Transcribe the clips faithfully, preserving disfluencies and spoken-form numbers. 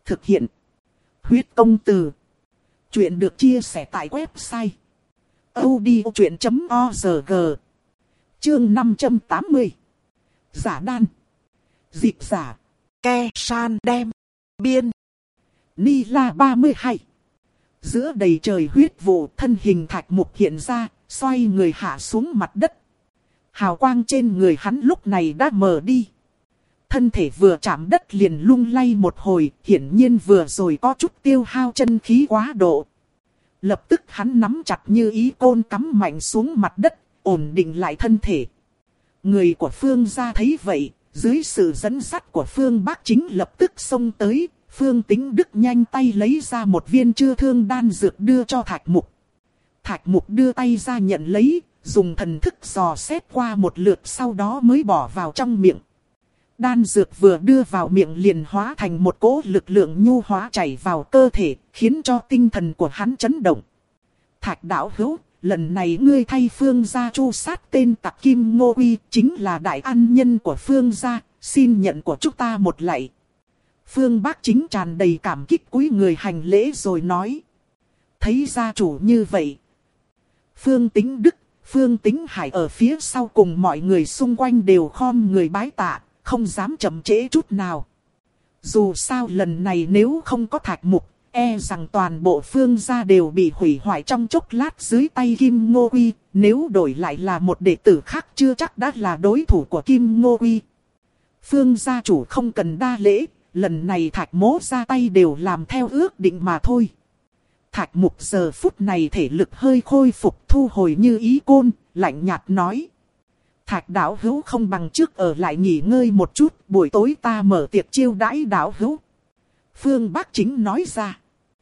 Thực hiện. Huyết công từ. Chuyện được chia sẻ tại website audiochuyện chấm org. Chương năm trăm tám mươi. Giả đan. Dịch giả. Ke san đem. Biên. Ni la ba mươi hai. Giữa đầy trời huyết vụ, thân hình Thạch Mục hiện ra, xoay người hạ xuống mặt đất. Hào quang trên người hắn lúc này đã mờ đi. Thân thể vừa chạm đất liền lung lay một hồi, hiển nhiên vừa rồi có chút tiêu hao chân khí quá độ. Lập tức hắn nắm chặt như ý côn cắm mạnh xuống mặt đất, ổn định lại thân thể. Người của Phương gia thấy vậy, dưới sự dẫn dắt của Phương Bác Chính lập tức xông tới. Phương Tính Đức nhanh tay lấy ra một viên chữa thương đan dược đưa cho Thạch Mục. Thạch Mục đưa tay ra nhận lấy, dùng thần thức dò xét qua một lượt sau đó mới bỏ vào trong miệng. Đan dược vừa đưa vào miệng liền hóa thành một cỗ lực lượng nhu hóa chảy vào cơ thể, khiến cho tinh thần của hắn chấn động. Thạch đạo hữu, lần này ngươi thay Phương gia tru sát tên tặc Kim Ngô Uy, chính là đại an nhân của Phương gia, xin nhận của chúng ta một lạy. Phương Bác Chính tràn đầy cảm kích cúi người hành lễ rồi nói. Thấy gia chủ như vậy. Phương Tính Đức, Phương Tính Hải ở phía sau cùng mọi người xung quanh đều khom người bái tạ, không dám chậm trễ chút nào. Dù sao lần này nếu không có Thạch Mục, e rằng toàn bộ Phương gia đều bị hủy hoại trong chốc lát dưới tay Kim Ngô Uy. Nếu đổi lại là một đệ tử khác chưa chắc đã là đối thủ của Kim Ngô Uy. Phương gia chủ không cần đa lễ. Lần này Thạch Mỗ ra tay đều làm theo ước định mà thôi. Thạch Mục giờ phút này thể lực hơi khôi phục, thu hồi như ý côn, lạnh nhạt nói. Thạch đạo hữu không bằng trước ở lại nghỉ ngơi một chút, buổi tối ta mở tiệc chiêu đãi đạo hữu. Phương Bác Chính nói ra.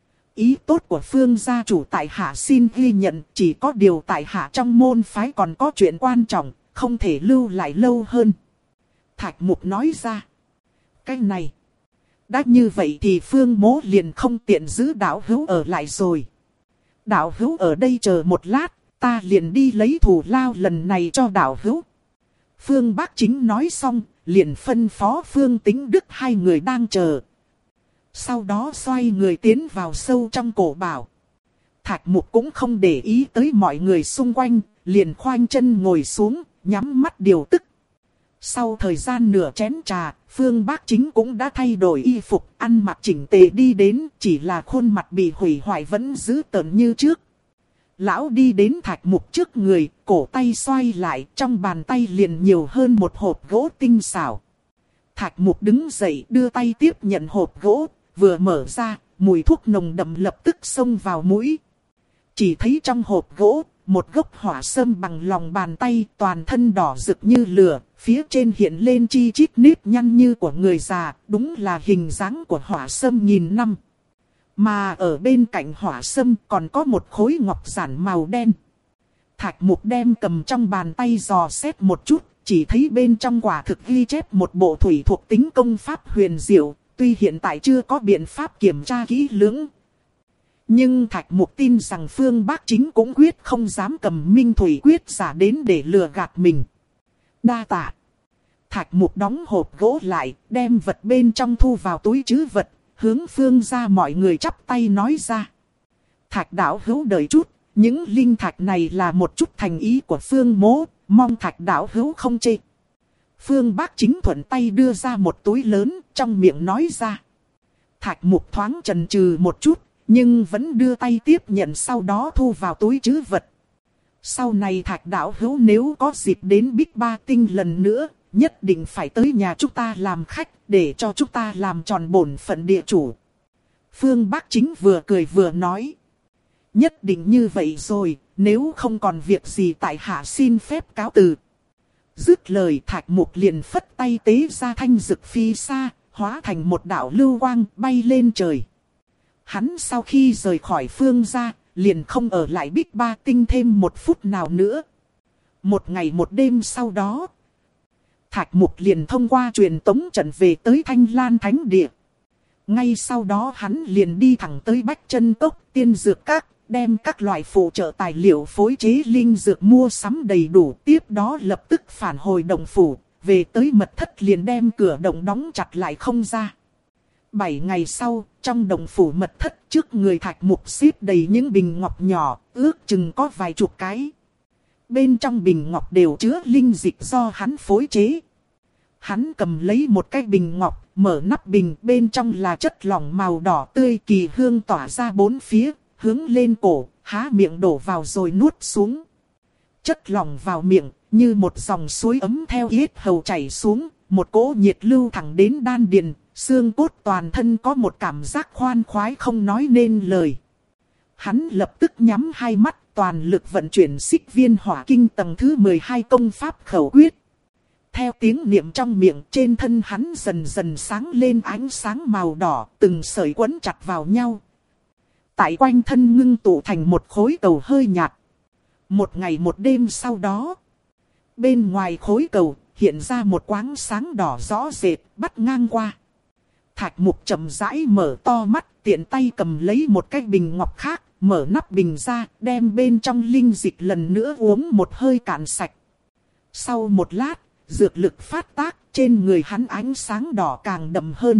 Ý tốt của Phương gia chủ tại hạ xin ghi nhận, chỉ có điều tại hạ trong môn phái còn có chuyện quan trọng, không thể lưu lại lâu hơn. Thạch Mục nói ra. Cái này. Đã như vậy thì Phương Mỗ liền không tiện giữ đạo hữu ở lại rồi. Đạo hữu ở đây chờ một lát, ta liền đi lấy thù lao lần này cho đạo hữu. Phương Bác Chính nói xong, liền phân phó Phương Tính Đức hai người đang chờ. Sau đó xoay người tiến vào sâu trong cổ bảo. Thạch Mục cũng không để ý tới mọi người xung quanh, liền khoanh chân ngồi xuống, nhắm mắt điều tức. Sau thời gian nửa chén trà, Phương Bác Chính cũng đã thay đổi y phục, ăn mặc chỉnh tề đi đến, chỉ là khuôn mặt bị hủy hoại vẫn giữ tợn như trước. Lão đi đến Thạch Mục trước người, cổ tay xoay lại, trong bàn tay liền nhiều hơn một hộp gỗ tinh xảo. Thạch Mục đứng dậy đưa tay tiếp nhận hộp gỗ, vừa mở ra, mùi thuốc nồng đậm lập tức xông vào mũi. Chỉ thấy trong hộp gỗ, một gốc hỏa sâm bằng lòng bàn tay, toàn thân đỏ rực như lửa, phía trên hiện lên chi chít nếp nhăn như của người già, đúng là hình dáng của hỏa sâm nghìn năm. Mà ở bên cạnh hỏa sâm còn có một khối ngọc giản màu đen. Thạch Mục đem cầm trong bàn tay dò xét một chút, chỉ thấy bên trong quả thực ghi chép một bộ thủy thuộc tính công pháp huyền diệu, tuy hiện tại chưa có biện pháp kiểm tra kỹ lưỡng. Nhưng Thạch Mục tin rằng Phương Bác Chính cũng quyết không dám cầm minh thủy quyết giả đến để lừa gạt mình. Đa tạ. Thạch Mục đóng hộp gỗ lại, đem vật bên trong thu vào túi trữ vật, hướng Phương ra mọi người chắp tay nói ra. Thạch đạo hữu đợi chút, những linh thạch này là một chút thành ý của Phương Mỗ, mong Thạch đạo hữu không chê. Phương Bác Chính thuận tay đưa ra một túi lớn, trong miệng nói ra. Thạch Mục thoáng chần chừ một chút, nhưng vẫn đưa tay tiếp nhận, sau đó thu vào túi trữ vật. Sau này Thạch đạo hữu nếu có dịp đến Bích Ba Tinh lần nữa, nhất định phải tới nhà chúng ta làm khách, để cho chúng ta làm tròn bổn phận địa chủ. Phương Bác Chính vừa cười vừa nói. Nhất định như vậy rồi, nếu không còn việc gì tại hạ xin phép cáo từ. Dứt lời Thạch Mục liền phất tay tế ra thanh dực phi xa, hóa thành một đạo lưu quang bay lên trời. Hắn sau khi rời khỏi Phương gia, liền không ở lại Bích Ba Tinh thêm một phút nào nữa. Một ngày một đêm sau đó, Thạch Mục liền thông qua truyền tống trận về tới Thanh Lan Thánh Địa. Ngay sau đó hắn liền đi thẳng tới Bách Chân Cốc Tiên Dược Các, đem các loại phụ trợ tài liệu phối chế linh dược mua sắm đầy đủ. Tiếp đó lập tức phản hồi động phủ, về tới mật thất liền đem cửa động đóng chặt lại không ra. Bảy ngày sau, trong động phủ mật thất trước người Thạch Mục xếp đầy những bình ngọc nhỏ, ước chừng có vài chục cái. Bên trong bình ngọc đều chứa linh dịch do hắn phối chế. Hắn cầm lấy một cái bình ngọc, mở nắp bình, bên trong là chất lỏng màu đỏ tươi kỳ hương tỏa ra bốn phía, hướng lên cổ, há miệng đổ vào rồi nuốt xuống. Chất lỏng vào miệng, như một dòng suối ấm theo yết hầu chảy xuống, một cỗ nhiệt lưu thẳng đến đan điền, xương cốt toàn thân có một cảm giác khoan khoái không nói nên lời. Hắn lập tức nhắm hai mắt, toàn lực vận chuyển xích viên hỏa kinh tầng thứ mười hai công pháp khẩu quyết. Theo tiếng niệm trong miệng, trên thân hắn dần dần sáng lên ánh sáng màu đỏ, từng sợi quấn chặt vào nhau. Tại quanh thân ngưng tụ thành một khối cầu hơi nhạt. Một ngày một đêm sau đó, bên ngoài khối cầu hiện ra một quáng sáng đỏ rõ rệt bắt ngang qua. Thạch Mục chậm rãi mở to mắt, tiện tay cầm lấy một cái bình ngọc khác, mở nắp bình ra, đem bên trong linh dịch lần nữa uống một hơi cạn sạch. Sau một lát, dược lực phát tác, trên người hắn ánh sáng đỏ càng đậm hơn.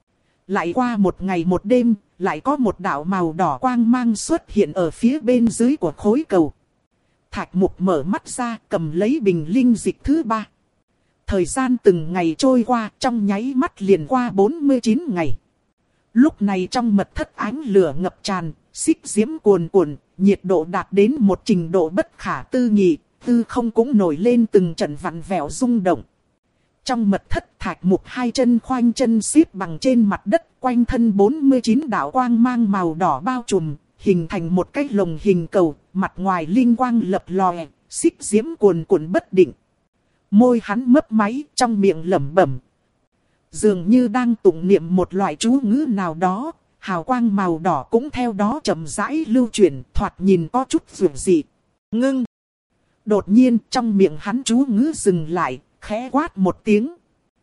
Lại qua một ngày một đêm, lại có một đạo màu đỏ quang mang xuất hiện ở phía bên dưới của khối cầu. Thạch Mục mở mắt ra, cầm lấy bình linh dịch thứ ba. Thời gian từng ngày trôi qua, trong nháy mắt liền qua bốn mươi chín ngày. Lúc này trong mật thất ánh lửa ngập tràn, xích diễm cuồn cuộn, nhiệt độ đạt đến một trình độ bất khả tư nghị, tư không cũng nổi lên từng trận vặn vẹo rung động. Trong mật thất Thạch Mục hai chân khoanh chân xếp bằng trên mặt đất, quanh thân bốn mươi chín đạo quang mang màu đỏ bao trùm, hình thành một cái lồng hình cầu, mặt ngoài linh quang lập lòe, xích diễm cuồn cuộn bất định. Môi hắn mấp máy, trong miệng lẩm bẩm, dường như đang tụng niệm một loại chú ngữ nào đó, hào quang màu đỏ cũng theo đó chậm rãi lưu chuyển, thoạt nhìn có chút dịu dị. Ngưng. Đột nhiên trong miệng hắn chú ngữ dừng lại, khẽ quát một tiếng.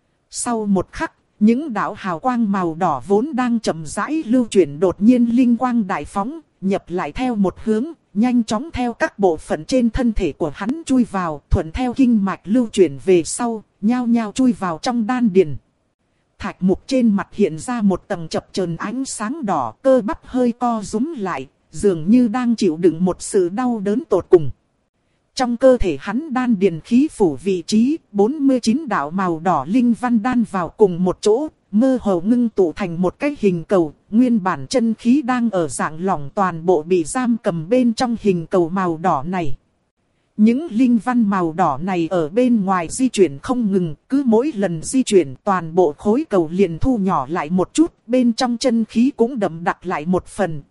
Sau một khắc, những đạo hào quang màu đỏ vốn đang chậm rãi lưu chuyển đột nhiên linh quang đại phóng, nhập lại theo một hướng, nhanh chóng theo các bộ phận trên thân thể của hắn chui vào, thuận theo kinh mạch lưu chuyển về sau, nhao nhao chui vào trong đan điền. Thạch Mục trên mặt hiện ra một tầng chập chờn ánh sáng đỏ, cơ bắp hơi co rúm lại, dường như đang chịu đựng một sự đau đớn tột cùng. Trong cơ thể hắn đan điền khí phủ vị trí, bốn mươi chín đạo màu đỏ linh văn đan vào cùng một chỗ, mơ hồ ngưng tụ thành một cái hình cầu, nguyên bản chân khí đang ở dạng lỏng toàn bộ bị giam cầm bên trong hình cầu màu đỏ này. Những linh văn màu đỏ này ở bên ngoài di chuyển không ngừng, cứ mỗi lần di chuyển toàn bộ khối cầu liền thu nhỏ lại một chút, bên trong chân khí cũng đậm đặc lại một phần.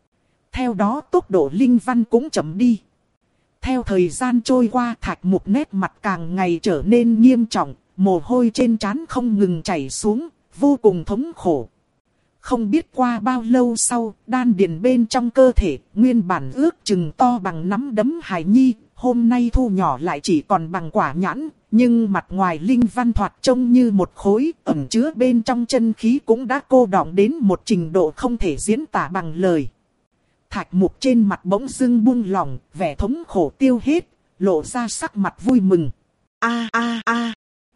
Theo đó tốc độ linh văn cũng chậm đi. Theo thời gian trôi qua, Thạch Mục nét mặt càng ngày trở nên nghiêm trọng, mồ hôi trên trán không ngừng chảy xuống, vô cùng thống khổ. Không biết qua bao lâu sau, đan điền bên trong cơ thể, nguyên bản ước chừng to bằng nắm đấm hài nhi, hôm nay thu nhỏ lại chỉ còn bằng quả nhãn, nhưng mặt ngoài linh văn thoạt trông như một khối, ẩn chứa bên trong chân khí cũng đã cô đọng đến một trình độ không thể diễn tả bằng lời. Thạch Mục trên mặt bỗng dưng buông lỏng, vẻ thống khổ tiêu hết, lộ ra sắc mặt vui mừng. A a a.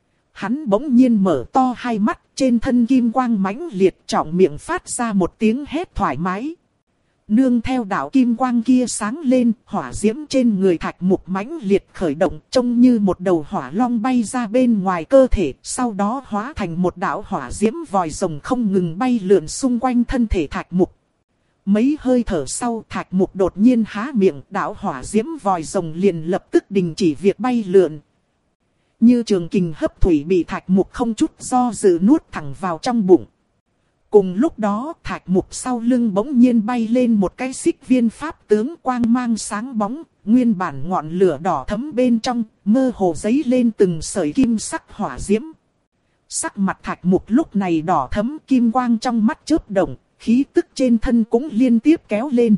Hắn bỗng nhiên mở to hai mắt, trên thân kim quang mãnh liệt, trọng miệng phát ra một tiếng hét thoải mái. Nương theo đạo kim quang kia sáng lên, hỏa diễm trên người Thạch Mục mãnh liệt khởi động, trông như một đầu hỏa long bay ra bên ngoài cơ thể, sau đó hóa thành một đạo hỏa diễm vòi rồng không ngừng bay lượn xung quanh thân thể Thạch Mục. Mấy hơi thở sau, Thạch Mục đột nhiên há miệng, đạo hỏa diễm vòi rồng liền lập tức đình chỉ việc bay lượn. Như trường kình hấp thủy bị Thạch Mục không chút do dự nuốt thẳng vào trong bụng. Cùng lúc đó, Thạch Mục sau lưng bỗng nhiên bay lên một cái xích viên pháp tướng quang mang sáng bóng, nguyên bản ngọn lửa đỏ thấm bên trong, mơ hồ giấy lên từng sợi kim sắc hỏa diễm. Sắc mặt Thạch Mục lúc này đỏ thấm, kim quang trong mắt chớp động, khí tức trên thân cũng liên tiếp kéo lên.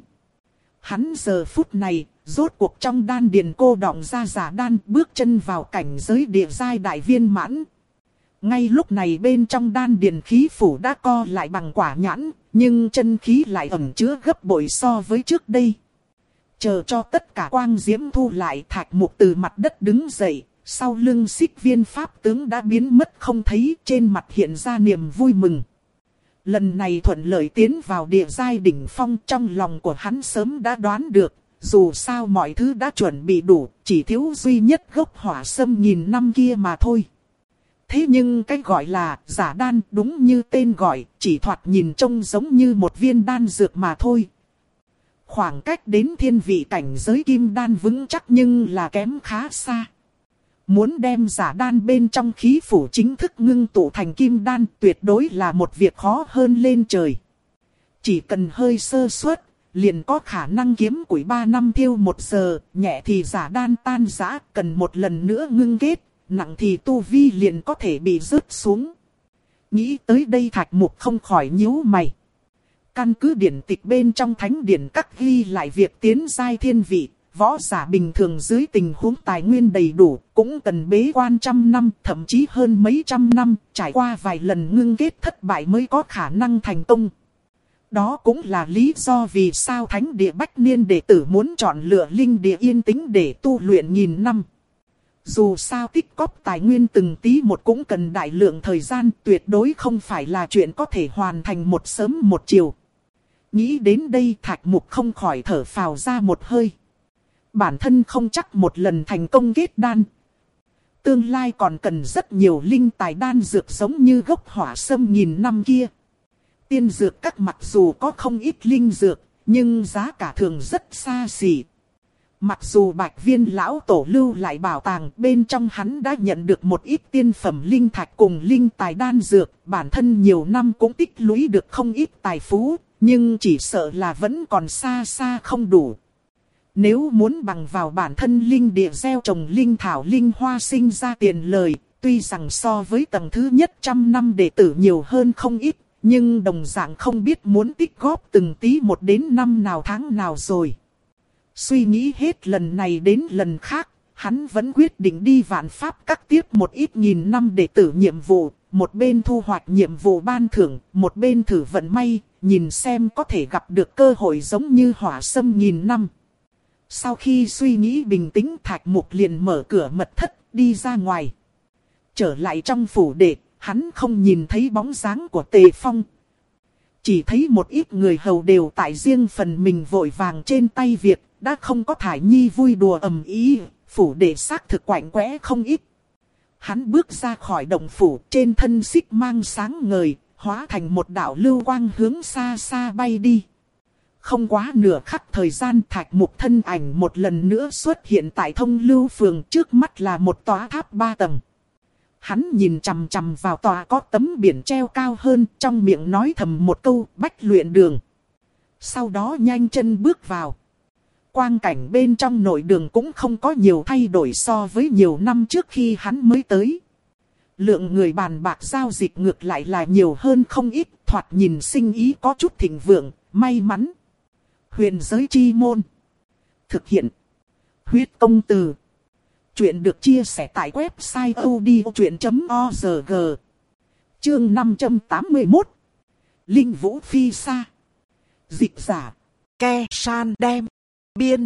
Hắn giờ phút này, rốt cuộc trong đan điền cô đọng ra giả đan, bước chân vào cảnh giới địa giai đại viên mãn. Ngay lúc này bên trong đan điền khí phủ đã co lại bằng quả nhãn, nhưng chân khí lại ẩn chứa gấp bội so với trước đây. Chờ cho tất cả quang diễm thu lại, Thạch Mục từ mặt đất đứng dậy, sau lưng xích viên pháp tướng đã biến mất không thấy, trên mặt hiện ra niềm vui mừng. Lần này thuận lợi tiến vào địa giai đỉnh phong, trong lòng của hắn sớm đã đoán được, dù sao mọi thứ đã chuẩn bị đủ, chỉ thiếu duy nhất gốc hỏa sâm nghìn năm kia mà thôi. Thế nhưng cái gọi là giả đan đúng như tên gọi, chỉ thoạt nhìn trông giống như một viên đan dược mà thôi. Khoảng cách đến thiên vị cảnh giới kim đan vững chắc nhưng là kém khá xa. Muốn đem giả đan bên trong khí phủ chính thức ngưng tụ thành kim đan tuyệt đối là một việc khó hơn lên trời. Chỉ cần hơi sơ suất, liền có khả năng kiếm củi ba năm thiêu một giờ, nhẹ thì giả đan tan rã, cần một lần nữa ngưng kết, nặng thì tu vi liền có thể bị rớt xuống. Nghĩ tới đây Thạch Mục không khỏi nhíu mày. Căn cứ điển tịch bên trong thánh điển các ghi lại việc tiến giai thiên vị, võ giả bình thường dưới tình huống tài nguyên đầy đủ, cũng cần bế quan trăm năm, thậm chí hơn mấy trăm năm, trải qua vài lần ngưng kết thất bại mới có khả năng thành công. Đó cũng là lý do vì sao thánh địa Bách Niên đệ tử muốn chọn lựa linh địa yên tĩnh để tu luyện nghìn năm. Dù sao tích cóp tài nguyên từng tí một cũng cần đại lượng thời gian, tuyệt đối không phải là chuyện có thể hoàn thành một sớm một chiều. Nghĩ đến đây Thạch Mục không khỏi thở phào ra một hơi. Bản thân không chắc một lần thành công kết đan. Tương lai còn cần rất nhiều linh tài đan dược giống như gốc hỏa sâm nghìn năm kia. Tiên dược các mặc dù có không ít linh dược, nhưng giá cả thường rất xa xỉ. Mặc dù Bạch Viên lão tổ lưu lại bảo tàng, bên trong hắn đã nhận được một ít tiên phẩm linh thạch cùng linh tài đan dược, bản thân nhiều năm cũng tích lũy được không ít tài phú, nhưng chỉ sợ là vẫn còn xa xa không đủ. Nếu muốn bằng vào bản thân linh địa gieo trồng linh thảo linh hoa sinh ra tiền lời, tuy rằng so với tầng thứ nhất trăm năm đệ tử nhiều hơn không ít, nhưng đồng dạng không biết muốn tích góp từng tí một đến năm nào tháng nào rồi. Suy nghĩ hết lần này đến lần khác, hắn vẫn quyết định đi vạn pháp các tiếp một ít nghìn năm đệ tử nhiệm vụ, một bên thu hoạch nhiệm vụ ban thưởng, một bên thử vận may, nhìn xem có thể gặp được cơ hội giống như hỏa sâm nghìn năm. Sau khi suy nghĩ bình tĩnh Thạch Mục liền mở cửa mật thất đi ra ngoài. Trở lại trong phủ đệ, hắn không nhìn thấy bóng dáng của Tề Phong. Chỉ thấy một ít người hầu đều tại riêng phần mình vội vàng trên tay việc, đã không có Thải Nhi vui đùa ầm ĩ, phủ đệ xác thực quạnh quẽ không ít. Hắn bước ra khỏi động phủ, trên thân xích mang sáng ngời, hóa thành một đạo lưu quang hướng xa xa bay đi. Không quá nửa khắc thời gian Thạch Mục thân ảnh một lần nữa xuất hiện tại Thông Lưu Phường, trước mắt là một tòa tháp ba tầng. Hắn nhìn chằm chằm vào tòa có tấm biển treo cao hơn, trong miệng nói thầm một câu Bách Luyện Đường. Sau đó nhanh chân bước vào. Quang cảnh bên trong nội đường cũng không có nhiều thay đổi so với nhiều năm trước khi hắn mới tới. Lượng người bàn bạc giao dịch ngược lại là nhiều hơn không ít, thoạt nhìn sinh ý có chút thịnh vượng, may mắn. Huyền giới chi môn. Thực hiện. Huyết công từ. Chuyện được chia sẻ tại website odchuyện chấm org. Chương năm trăm tám mươi mốt. Linh Vũ Phi Sa. Dịch giả. Ke San Đem. Biên.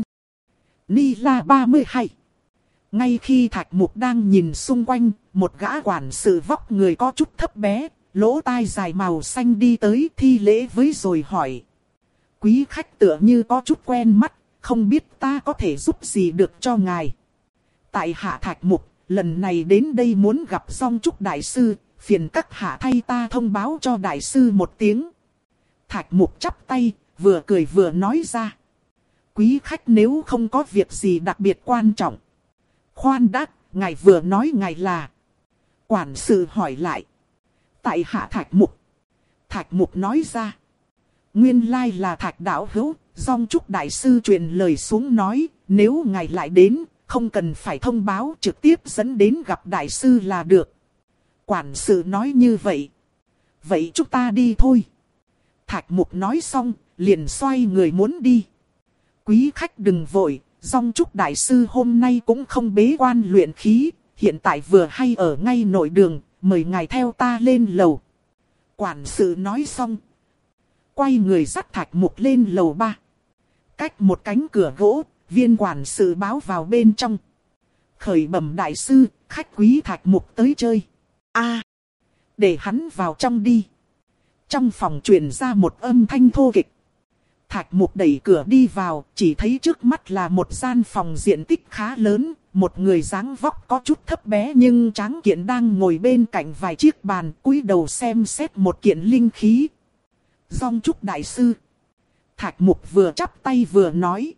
Ni La ba mươi hai. Ngay khi Thạch Mục đang nhìn xung quanh, một gã quản sự vóc người có chút thấp bé, lỗ tai dài màu xanh đi tới thi lễ với rồi hỏi. Quý khách tựa như có chút quen mắt, không biết ta có thể giúp gì được cho ngài. Tại hạ Thạch Mục, lần này đến đây muốn gặp Song Trúc Đại Sư, phiền các hạ thay ta thông báo cho Đại Sư một tiếng. Thạch Mục chắp tay, vừa cười vừa nói ra. Quý khách nếu không có việc gì đặc biệt quan trọng. Khoan đã, ngài vừa nói ngài là. Quản sự hỏi lại. Tại hạ Thạch Mục. Thạch Mục nói ra. Nguyên lai là Thạch Đạo Hữu, Song Trúc Đại Sư truyền lời xuống nói, nếu ngài lại đến, không cần phải thông báo, trực tiếp dẫn đến gặp Đại Sư là được. Quản sự nói như vậy. Vậy chúng ta đi thôi. Thạch Mục nói xong, liền xoay người muốn đi. Quý khách đừng vội, Song Trúc Đại Sư hôm nay cũng không bế quan luyện khí, hiện tại vừa hay ở ngay nội đường, mời ngài theo ta lên lầu. Quản sự nói xong. Quay người dắt Thạch Mục lên lầu ba. Cách một cánh cửa gỗ, viên quản sự báo vào bên trong. Khởi bẩm Đại Sư, khách quý Thạch Mục tới chơi. A, để hắn vào trong đi. Trong phòng truyền ra một âm thanh thô kịch. Thạch Mục đẩy cửa đi vào, chỉ thấy trước mắt là một gian phòng diện tích khá lớn, một người dáng vóc có chút thấp bé nhưng tráng kiện đang ngồi bên cạnh vài chiếc bàn, cúi đầu xem xét một kiện linh khí. Dòng Trúc đại sư. Thạch Mục vừa chắp tay vừa nói.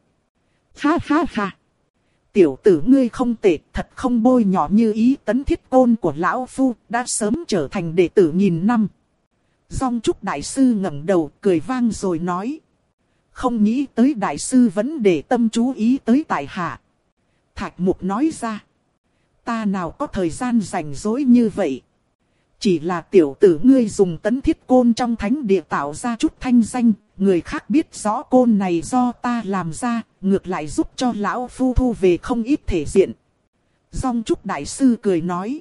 Ha ha ha. Tiểu tử ngươi không tệ, thật không bôi nhỏ Như Ý Tấn Thiết Côn của lão phu, đã sớm trở thành đệ tử nghìn năm. Dòng Trúc đại sư ngẩng đầu cười vang rồi nói. Không nghĩ tới đại sư vẫn để tâm chú ý tới tại hạ. Thạch Mục nói ra. Ta nào có thời gian rảnh rỗi như vậy. Chỉ là tiểu tử ngươi dùng Tấn Thiết Côn trong thánh địa tạo ra chút thanh danh. Người khác biết rõ côn này do ta làm ra, ngược lại giúp cho lão phu thu về không ít thể diện. Dòng Trúc đại sư cười nói.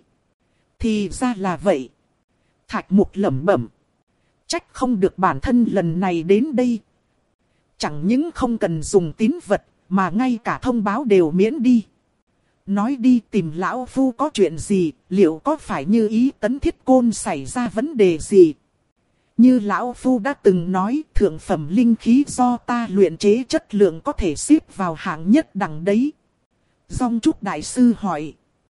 Thì ra là vậy. Thạch Mục lẩm bẩm. Trách không được bản thân lần này đến đây. Chẳng những không cần dùng tín vật, mà ngay cả thông báo đều miễn đi. Nói đi tìm lão phu có chuyện gì, liệu có phải Như Ý Tấn Thiết Côn xảy ra vấn đề gì? Như lão phu đã từng nói, thượng phẩm linh khí do ta luyện chế chất lượng có thể xếp vào hạng nhất đẳng đấy. Dòng Trúc đại sư hỏi.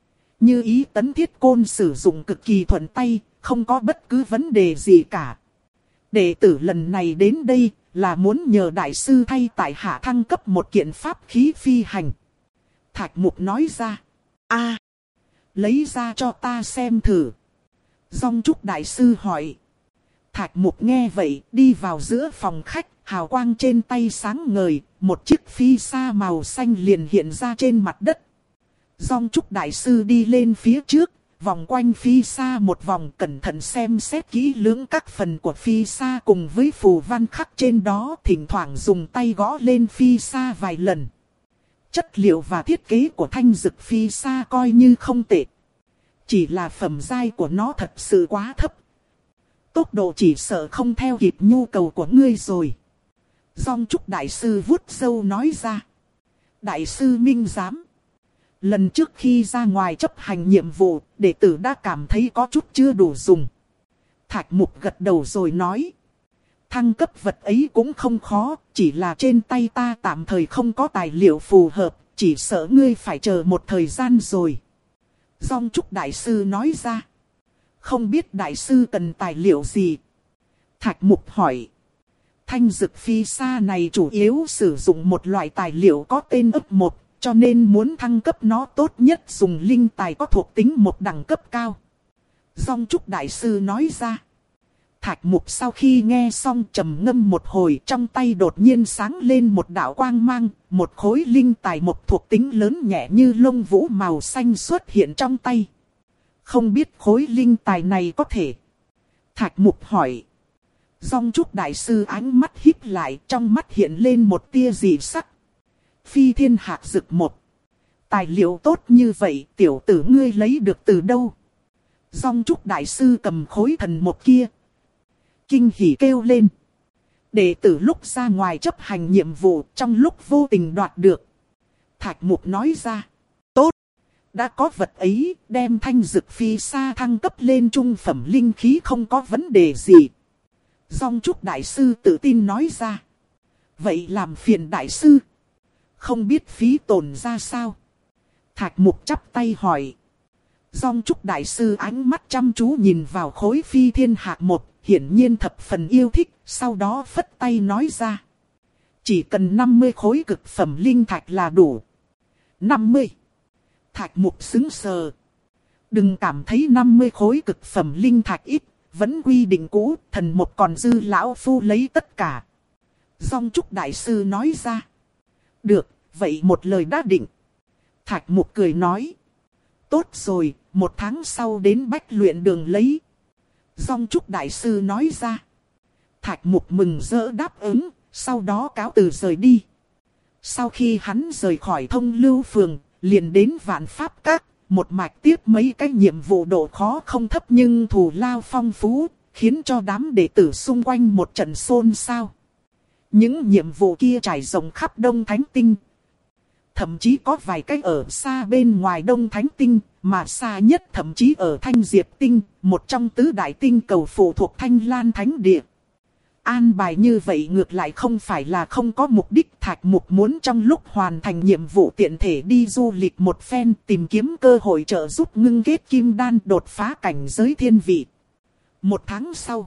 Như Ý Tấn Thiết Côn sử dụng cực kỳ thuận tay, không có bất cứ vấn đề gì cả. Đệ tử lần này đến đây là muốn nhờ đại sư thay tại hạ thăng cấp một kiện pháp khí phi hành. Thạch Mục nói ra. A, lấy ra cho ta xem thử. Dòng Trúc đại sư hỏi. Thạch Mục nghe vậy, đi vào giữa phòng khách, hào quang trên tay sáng ngời, một chiếc phi sa màu xanh liền hiện ra trên mặt đất. Dòng Trúc đại sư đi lên phía trước, vòng quanh phi sa một vòng, cẩn thận xem xét kỹ lưỡng các phần của phi sa cùng với phù văn khắc trên đó, thỉnh thoảng dùng tay gõ lên phi sa vài lần. Chất liệu và thiết kế của thanh dực phi sa coi như không tệ. Chỉ là phẩm giai của nó thật sự quá thấp. Tốc độ chỉ sợ không theo kịp nhu cầu của ngươi rồi. Dòng Trúc đại sư vuốt râu nói ra. Đại sư minh giám. Lần trước khi ra ngoài chấp hành nhiệm vụ, đệ tử đã cảm thấy có chút chưa đủ dùng. Thạch Mục gật đầu rồi nói. Thăng cấp vật ấy cũng không khó, chỉ là trên tay ta tạm thời không có tài liệu phù hợp, chỉ sợ ngươi phải chờ một thời gian rồi. Dòng Trúc đại sư nói ra. Không biết đại sư cần tài liệu gì? Thạch Mục hỏi. Thanh dực phi sa này chủ yếu sử dụng một loại tài liệu có tên ấp một, cho nên muốn thăng cấp nó tốt nhất dùng linh tài có thuộc tính một đẳng cấp cao. Dòng Trúc đại sư nói ra. Thạch Mục sau khi nghe xong trầm ngâm một hồi, trong tay đột nhiên sáng lên một đạo quang mang, một khối linh tài một thuộc tính lớn nhẹ như lông vũ màu xanh xuất hiện trong tay. Không biết khối linh tài này có thể. Thạch Mục hỏi. Dòng Trúc đại sư ánh mắt híp lại, trong mắt hiện lên một tia dị sắc. Phi thiên hạc dực một. Tài liệu tốt như vậy, tiểu tử ngươi lấy được từ đâu? Dòng Trúc đại sư cầm khối thần một kia. Kinh hỉ kêu lên. Đệ tử lúc ra ngoài chấp hành nhiệm vụ, trong lúc vô tình đoạt được. Thạch Mục nói ra. Tốt. Đã có vật ấy, đem thanh dực phi sa thăng cấp lên trung phẩm linh khí không có vấn đề gì. Dòng Trúc đại sư tự tin nói ra. Vậy làm phiền đại sư. Không biết phí tổn ra sao? Thạch Mục chắp tay hỏi. Dòng Trúc đại sư ánh mắt chăm chú nhìn vào khối phi thiên hạc một, hiển nhiên thập phần yêu thích, sau đó phất tay nói ra. Chỉ cần năm mươi khối cực phẩm linh thạch là đủ. năm mươi. Thạch Mục xứng sờ. Đừng cảm thấy năm mươi khối cực phẩm linh thạch ít, vẫn quy định cũ, thần một còn dư lão phu lấy tất cả. Dòng Trúc đại sư nói ra. Được, vậy một lời đã định. Thạch Mục cười nói. Tốt rồi, một tháng sau đến Bách Luyện Đường lấy. Dòng Trúc đại sư nói ra. Thạch Mục mừng rỡ đáp ứng, sau đó cáo từ rời đi. Sau khi hắn rời khỏi Thông Lưu Phường, liền đến Vạn Pháp Các, một mạch tiếp mấy cái nhiệm vụ độ khó không thấp nhưng thù lao phong phú, khiến cho đám đệ tử xung quanh một trận xôn xao. Những nhiệm vụ kia trải rộng khắp Đông Thánh Tinh. thậm chí có vài cái ở xa bên ngoài Đông Thánh Tinh, mà xa nhất thậm chí ở Thanh Diệp Tinh, một trong tứ đại tinh cầu phụ thuộc Thanh Lan Thánh Địa. An bài như vậy ngược lại không phải là không có mục đích. Thạch Mục muốn trong lúc hoàn thành nhiệm vụ tiện thể đi du lịch một phen, tìm kiếm cơ hội trợ giúp ngưng kết kim đan đột phá cảnh giới thiên vị. Một tháng sau,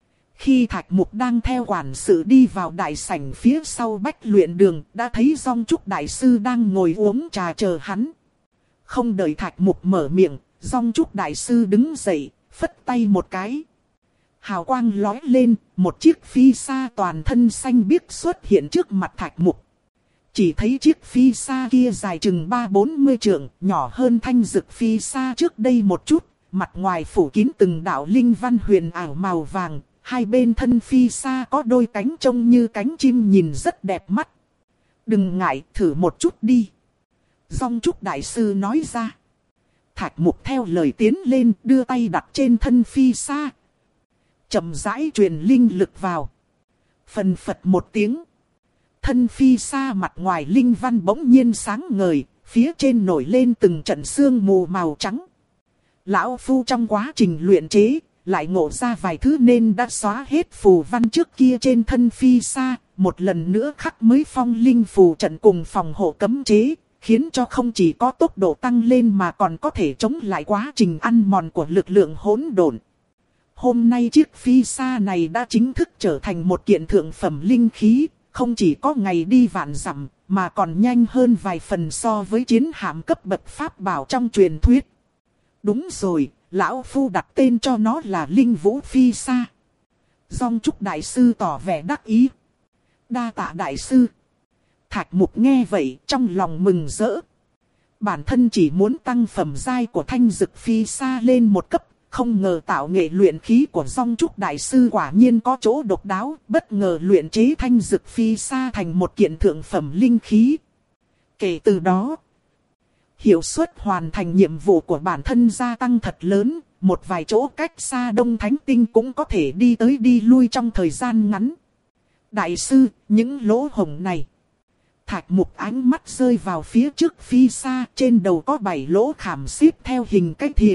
khi Thạch Mục đang theo quản sự đi vào đại sảnh phía sau Bách Luyện Đường, đã thấy Dong Trúc Đại Sư đang ngồi uống trà chờ hắn. Không đợi Thạch Mục mở miệng, Dong Trúc Đại Sư đứng dậy, phất tay một cái. Hào quang lói lên, một chiếc phi sa toàn thân xanh biếc xuất hiện trước mặt Thạch Mục. Chỉ thấy chiếc phi sa kia dài chừng ba bốn mươi trượng, nhỏ hơn thanh dực phi sa trước đây một chút, mặt ngoài phủ kín từng đạo linh văn huyền ảo màu vàng, hai bên thân phi sa có đôi cánh trông như cánh chim nhìn rất đẹp mắt. Đừng ngại, thử một chút đi. Dong Trúc Đại Sư nói ra. Thạch Mục theo lời tiến lên, đưa tay đặt trên thân phi sa. Chậm rãi truyền linh lực vào. Phần phật một tiếng. Thân phi sa mặt ngoài linh văn bỗng nhiên sáng ngời, phía trên nổi lên từng trận sương mù màu trắng. Lão Phu trong quá trình luyện chế, lại ngộ ra vài thứ nên đã xóa hết phù văn trước kia trên thân phi sa, một lần nữa khắc mới phong linh phù trận cùng phòng hộ cấm chế, khiến cho không chỉ có tốc độ tăng lên mà còn có thể chống lại quá trình ăn mòn của lực lượng hỗn độn. Hôm nay chiếc phi sa này đã chính thức trở thành một kiện thượng phẩm linh khí, không chỉ có ngày đi vạn dặm, mà còn nhanh hơn vài phần so với chiến hạm cấp bậc pháp bảo trong truyền thuyết. Đúng rồi, Lão Phu đặt tên cho nó là Linh Vũ Phi Sa. Dong Trúc Đại Sư tỏ vẻ đắc ý. Đa tạ Đại Sư. Thạch Mục nghe vậy trong lòng mừng rỡ. Bản thân chỉ muốn tăng phẩm giai của thanh dực Phi Sa lên một cấp. Không ngờ tạo nghệ luyện khí của Dong Trúc Đại Sư quả nhiên có chỗ độc đáo. Bất ngờ luyện chế thanh dực Phi Sa thành một kiện thượng phẩm linh khí. Kể từ đó, hiệu suất hoàn thành nhiệm vụ của bản thân gia tăng thật lớn, một vài chỗ cách xa Đông Thánh Tinh cũng có thể đi tới đi lui trong thời gian ngắn. Đại sư, những lỗ hổng này. Thạch Mục ánh mắt rơi vào phía trước phi sa, trên đầu có bảy lỗ khảm xếp theo hình cái thìa.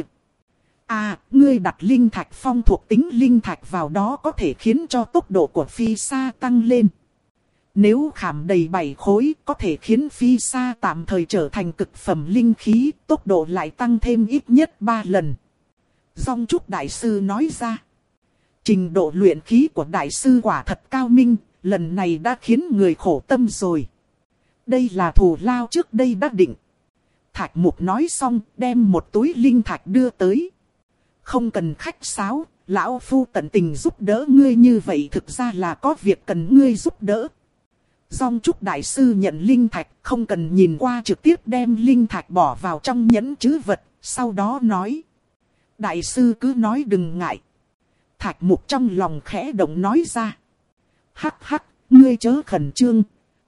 À, ngươi đặt linh thạch phong thuộc tính linh thạch vào đó có thể khiến cho tốc độ của phi sa tăng lên. Nếu khảm đầy bảy khối, có thể khiến phi sa tạm thời trở thành cực phẩm linh khí, tốc độ lại tăng thêm ít nhất ba lần. Dong Trúc Đại Sư nói ra. Trình độ luyện khí của Đại Sư quả thật cao minh, lần này đã khiến người khổ tâm rồi. Đây là thù lao trước đây đã định. Thạch Mục nói xong, đem một túi linh thạch đưa tới. Không cần khách sáo, Lão Phu tận tình giúp đỡ ngươi như vậy thực ra là có việc cần ngươi giúp đỡ. Dong Trúc Đại Sư nhận linh thạch, không cần nhìn qua trực tiếp đem linh thạch bỏ vào trong nhẫn trữ vật, sau đó nói. Đại Sư cứ nói đừng ngại. Thạch Mục trong lòng khẽ động nói ra. Hắc hắc, ngươi chớ khẩn trương.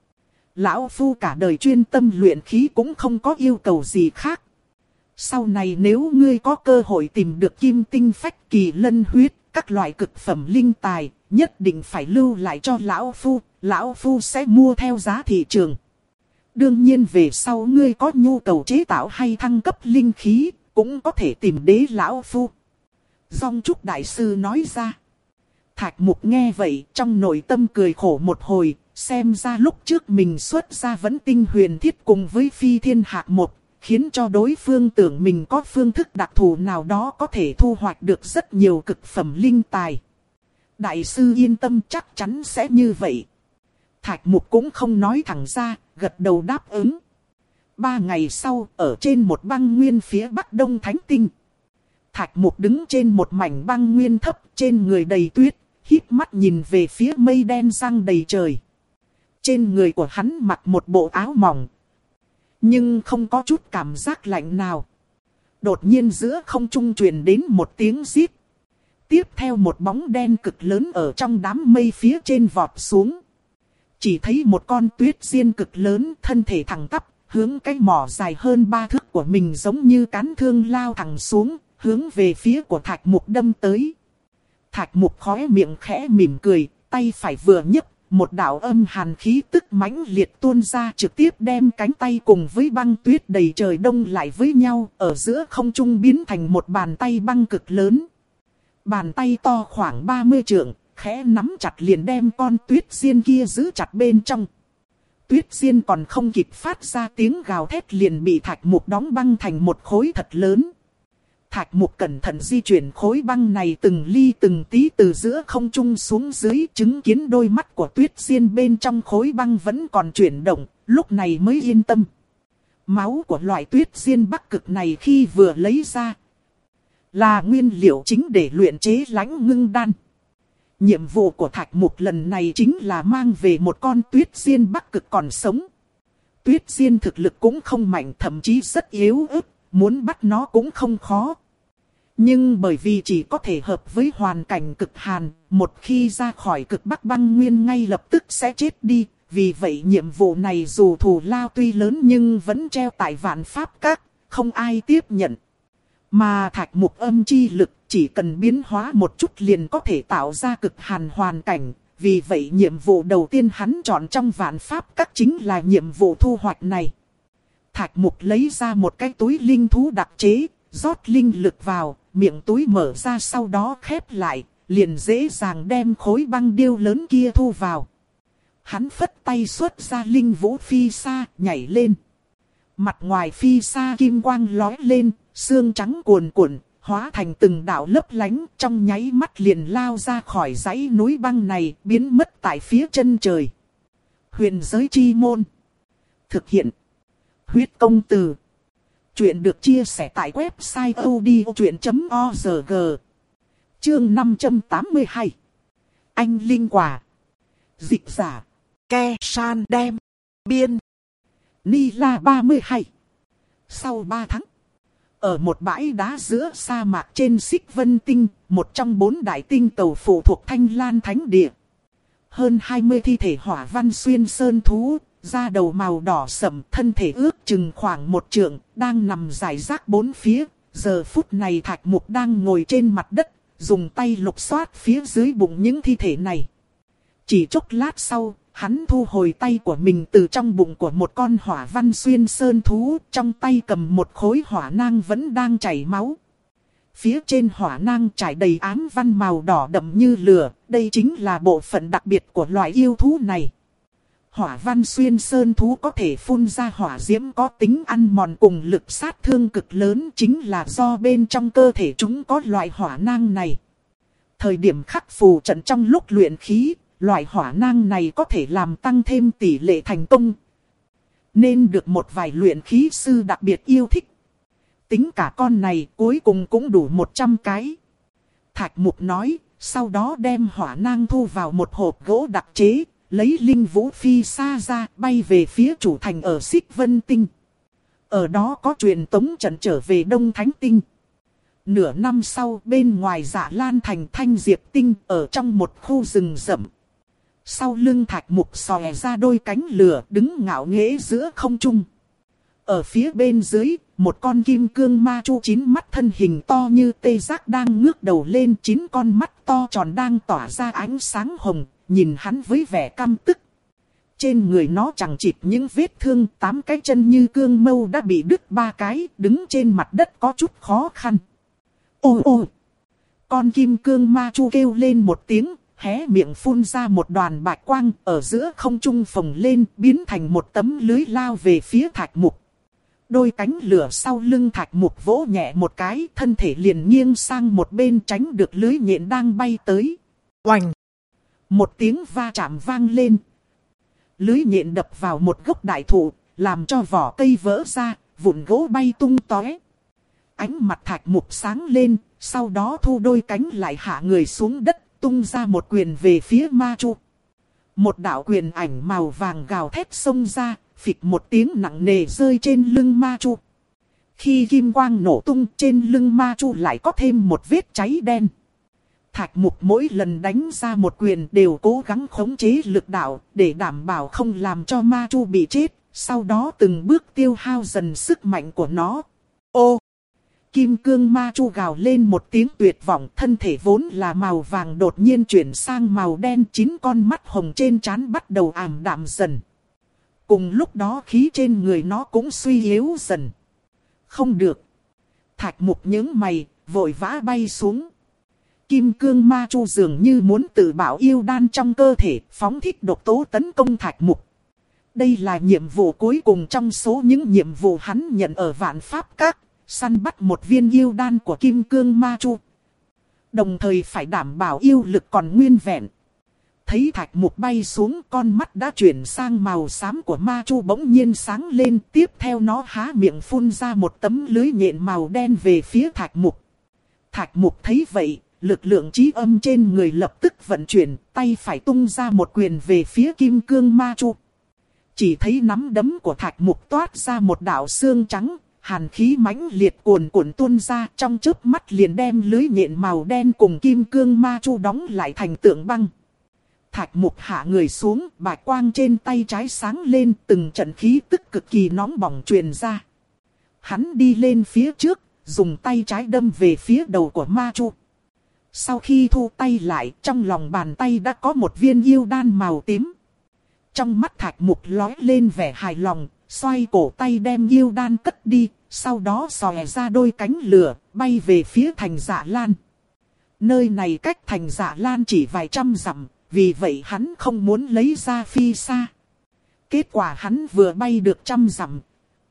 Lão Phu cả đời chuyên tâm luyện khí cũng không có yêu cầu gì khác. Sau này nếu ngươi có cơ hội tìm được kim tinh phách kỳ lân huyết, các loại cực phẩm linh tài, nhất định phải lưu lại cho Lão Phu, Lão Phu sẽ mua theo giá thị trường. Đương nhiên về sau ngươi có nhu cầu chế tạo hay thăng cấp linh khí, cũng có thể tìm đế Lão Phu. Dong Trúc Đại Sư nói ra. Thạch Mục nghe vậy trong nội tâm cười khổ một hồi, xem ra lúc trước mình xuất ra vấn tinh huyền thiết cùng với phi thiên hạc một, khiến cho đối phương tưởng mình có phương thức đặc thù nào đó có thể thu hoạch được rất nhiều cực phẩm linh tài. Đại Sư yên tâm, chắc chắn sẽ như vậy. Thạch Mục cũng không nói thẳng ra, gật đầu đáp ứng. Ba ngày sau, ở trên một băng nguyên phía bắc Đông Thánh Tinh. Thạch Mục đứng trên một mảnh băng nguyên thấp, trên người đầy tuyết, híp mắt nhìn về phía mây đen giăng đầy trời. Trên người của hắn mặc một bộ áo mỏng, nhưng không có chút cảm giác lạnh nào. Đột nhiên giữa không trung truyền đến một tiếng rít. Tiếp theo một bóng đen cực lớn ở trong đám mây phía trên vọt xuống. Chỉ thấy một con tuyết diên cực lớn, thân thể thẳng tắp, hướng cái mỏ dài hơn ba thước của mình giống như cán thương lao thẳng xuống, hướng về phía của Thạch Mục đâm tới. Thạch Mục khóe miệng khẽ mỉm cười, tay phải vừa nhấc, một đạo âm hàn khí tức mãnh liệt tuôn ra, trực tiếp đem cánh tay cùng với băng tuyết đầy trời đông lại với nhau, ở giữa không trung biến thành một bàn tay băng cực lớn. Bàn tay to khoảng ba mươi trượng, khẽ nắm chặt liền đem con tuyết diên kia giữ chặt bên trong. Tuyết diên còn không kịp phát ra tiếng gào thét liền bị Thạch Mục đóng băng thành một khối thật lớn. Thạch Mục cẩn thận di chuyển khối băng này từng ly từng tí từ giữa không trung xuống dưới, chứng kiến đôi mắt của tuyết diên bên trong khối băng vẫn còn chuyển động, lúc này mới yên tâm. Máu của loại tuyết diên bắc cực này khi vừa lấy ra là nguyên liệu chính để luyện chế lãnh ngưng đan. Nhiệm vụ của Thạch Mục lần này chính là mang về một con tuyết diên bắc cực còn sống. Tuyết diên thực lực cũng không mạnh, thậm chí rất yếu ớt, muốn bắt nó cũng không khó. Nhưng bởi vì chỉ có thể hợp với hoàn cảnh cực hàn, một khi ra khỏi cực bắc băng nguyên ngay lập tức sẽ chết đi. Vì vậy nhiệm vụ này dù thù lao tuy lớn nhưng vẫn treo tại Vạn Pháp Các, không ai tiếp nhận. Mà Thạch Mục âm chi lực chỉ cần biến hóa một chút liền có thể tạo ra cực hàn hoàn cảnh. Vì vậy nhiệm vụ đầu tiên hắn chọn trong Vạn Pháp Các chính là nhiệm vụ thu hoạch này. Thạch Mục lấy ra một cái túi linh thú đặc chế, rót linh lực vào, miệng túi mở ra sau đó khép lại, liền dễ dàng đem khối băng điêu lớn kia thu vào. Hắn phất tay xuất ra linh vũ phi sa, nhảy lên. Mặt ngoài phi sa kim quang lói lên, xương trắng cuồn cuộn, hóa thành từng đạo lấp lánh, trong nháy mắt liền lao ra khỏi dãy núi băng này, biến mất tại phía chân trời. Huyền giới chi môn. Thực hiện. Huyết công từ. Chuyện được chia sẻ tại website odchuyện chấm org. Chương năm trăm tám mươi hai. Anh linh quả. Dịch giả. Ke san đem. Biên. Ni la ba mươi hai. Sau ba tháng. Ở một bãi đá giữa sa mạc trên Xích Vân Tinh, một trong bốn đại tinh cầu phụ thuộc Thanh Lan Thánh Địa. Hơn hai mươi thi thể hỏa văn xuyên sơn thú, da đầu màu đỏ sẫm, thân thể ước chừng khoảng một trượng, đang nằm rải rác bốn phía. Giờ phút này Thạch Mục đang ngồi trên mặt đất, dùng tay lục soát phía dưới bụng những thi thể này. Chỉ chốc lát sau, hắn thu hồi tay của mình từ trong bụng của một con hỏa văn xuyên sơn thú, trong tay cầm một khối hỏa nang vẫn đang chảy máu. Phía trên hỏa nang trải đầy ám văn màu đỏ đậm như lửa, đây chính là bộ phận đặc biệt của loại yêu thú này. Hỏa văn xuyên sơn thú có thể phun ra hỏa diễm có tính ăn mòn cùng lực sát thương cực lớn, chính là do bên trong cơ thể chúng có loại hỏa nang này. Thời điểm khắc phù trận trong lúc luyện khí, loại hỏa nang này có thể làm tăng thêm tỷ lệ thành công, nên được một vài luyện khí sư đặc biệt yêu thích. Tính cả con này cuối cùng cũng đủ một trăm cái. Thạch Mục nói, sau đó đem hỏa nang thu vào một hộp gỗ đặc chế, lấy linh vũ phi sa ra, bay về phía chủ thành ở Xích Vân Tinh. Ở đó có truyền tống trận trở về Đông Thánh Tinh. Nửa năm sau, bên ngoài Dạ Lan thành Thanh Diệp Tinh, ở trong một khu rừng rậm. Sau lưng Thạch Mục xòe ra đôi cánh lửa, đứng ngạo nghễ giữa không trung. Ở phía bên dưới, một con kim cương ma chu chín mắt thân hình to như tê giác đang ngước đầu lên, chín con mắt to tròn đang tỏa ra ánh sáng hồng, nhìn hắn với vẻ căm tức. Trên người nó chẳng chịt những vết thương, tám cái chân như cương mâu đã bị đứt ba cái, đứng trên mặt đất có chút khó khăn. Ô ô! Con kim cương ma chu kêu lên một tiếng, hé miệng phun ra một đoàn bạch quang, ở giữa không trung phồng lên, biến thành một tấm lưới lao về phía Thạch Mục. Đôi cánh lửa sau lưng Thạch Mục vỗ nhẹ một cái, thân thể liền nghiêng sang một bên tránh được lưới nhện đang bay tới. Oành! Một tiếng va chạm vang lên. Lưới nhện đập vào một gốc đại thụ, làm cho vỏ cây vỡ ra, vụn gỗ bay tung tóe. Ánh mặt Thạch Mục sáng lên, sau đó thu đôi cánh lại hạ người xuống đất, tung ra một quyền về phía ma chu. Một đạo quyền ảnh màu vàng gào thét xông ra, phịch một tiếng nặng nề rơi trên lưng ma chu. Khi kim quang nổ tung, trên lưng ma chu lại có thêm một vết cháy đen. Thạch Mục mỗi lần đánh ra một quyền đều cố gắng khống chế lực đạo, để đảm bảo không làm cho ma chu bị chết, sau đó từng bước tiêu hao dần sức mạnh của nó. Ô! Kim cương ma chu gào lên một tiếng tuyệt vọng, thân thể vốn là màu vàng đột nhiên chuyển sang màu đen, chín con mắt hồng trên trán bắt đầu ảm đạm dần. Cùng lúc đó khí trên người nó cũng suy yếu dần. Không được. Thạch Mục nhướng mày, vội vã bay xuống. Kim cương ma chu dường như muốn tự bảo yêu đan trong cơ thể, phóng thích độc tố tấn công Thạch Mục. Đây là nhiệm vụ cuối cùng trong số những nhiệm vụ hắn nhận ở Vạn Pháp Các, săn bắt một viên yêu đan của Kim cương ma chu. Đồng thời phải đảm bảo yêu lực còn nguyên vẹn. Thấy Thạch Mục bay xuống, con mắt đã chuyển sang màu xám của ma chu bỗng nhiên sáng lên, tiếp theo nó há miệng phun ra một tấm lưới nhện màu đen về phía Thạch Mục. Thạch Mục thấy vậy, lực lượng trí âm trên người lập tức vận chuyển, tay phải tung ra một quyền về phía Kim cương ma chu. Chỉ thấy nắm đấm của Thạch Mục toát ra một đạo xương trắng, hàn khí mãnh liệt cuồn cuộn tuôn ra, trong chớp mắt liền đem lưới nhện màu đen cùng Kim cương ma chu đóng lại thành tượng băng. Thạch Mục hạ người xuống, bạch quang trên tay trái sáng lên, từng trận khí tức cực kỳ nóng bỏng truyền ra. Hắn đi lên phía trước, dùng tay trái đâm về phía đầu của ma chu. Sau khi thu tay lại, trong lòng bàn tay đã có một viên yêu đan màu tím. Trong mắt Thạch Mục lóe lên vẻ hài lòng, xoay cổ tay đem yêu đan cất đi, sau đó xòe ra đôi cánh lửa, bay về phía thành Dạ Lan. Nơi này cách thành Dạ Lan chỉ vài trăm dặm, vì vậy hắn không muốn lấy ra phi xa. Kết quả hắn vừa bay được trăm dặm,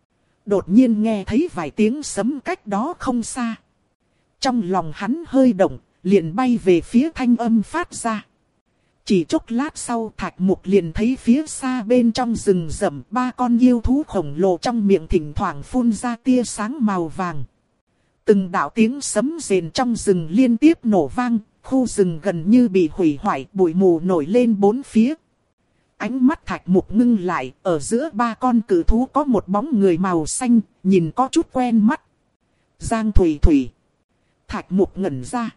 đột nhiên nghe thấy vài tiếng sấm cách đó không xa. Trong lòng hắn hơi động, liền bay về phía thanh âm phát ra. Chỉ chốc lát sau, Thạch Mục liền thấy phía xa bên trong rừng rậm, ba con yêu thú khổng lồ trong miệng thỉnh thoảng phun ra tia sáng màu vàng. Từng đạo tiếng sấm rền trong rừng liên tiếp nổ vang, khu rừng gần như bị hủy hoại, bụi mù nổi lên bốn phía. Ánh mắt Thạch Mục ngưng lại, ở giữa ba con cự thú có một bóng người màu xanh, nhìn có chút quen mắt. Giang Thủy Thủy. Thạch Mục ngẩn ra.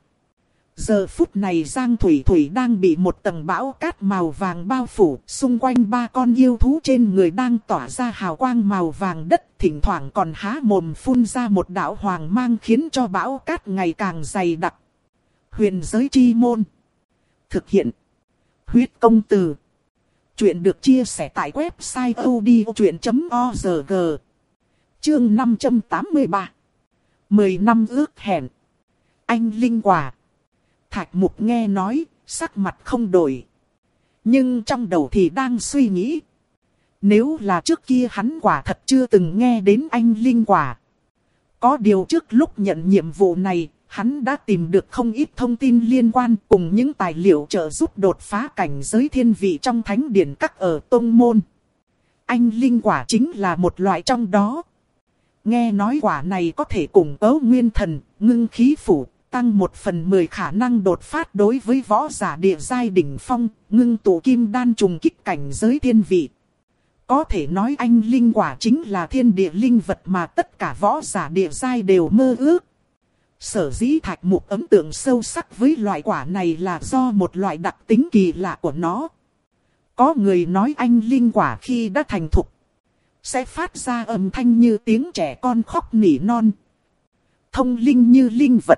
Giờ phút này Giang Thủy Thủy đang bị một tầng bão cát màu vàng bao phủ, xung quanh ba con yêu thú trên người đang tỏa ra hào quang màu vàng đất, thỉnh thoảng còn há mồm phun ra một đạo hoàng mang khiến cho bão cát ngày càng dày đặc. Huyền giới chi môn. Thực hiện. Huyết công từ. Chuyện được chia sẻ tại website odchuyện chấm org. Chương năm trăm tám mươi ba. Mười năm ước hẹn. Anh linh quả. Thạch Mục nghe nói, sắc mặt không đổi. Nhưng trong đầu thì đang suy nghĩ. Nếu là trước kia hắn quả thật chưa từng nghe đến anh linh quả. Có điều trước lúc nhận nhiệm vụ này, hắn đã tìm được không ít thông tin liên quan cùng những tài liệu trợ giúp đột phá cảnh giới thiên vị trong thánh điển các ở tông môn. Anh linh quả chính là một loại trong đó. Nghe nói quả này có thể củng cố nguyên thần, ngưng khí phủ, tăng một phần mười khả năng đột phát đối với võ giả địa giai đỉnh phong, ngưng tụ kim đan trùng kích cảnh giới thiên vị. Có thể nói anh linh quả chính là thiên địa linh vật mà tất cả võ giả địa giai đều mơ ước. Sở dĩ Thạch Mục ấn tượng sâu sắc với loại quả này là do một loại đặc tính kỳ lạ của nó. Có người nói anh linh quả khi đã thành thục, sẽ phát ra âm thanh như tiếng trẻ con khóc nỉ non. Thông linh như linh vật.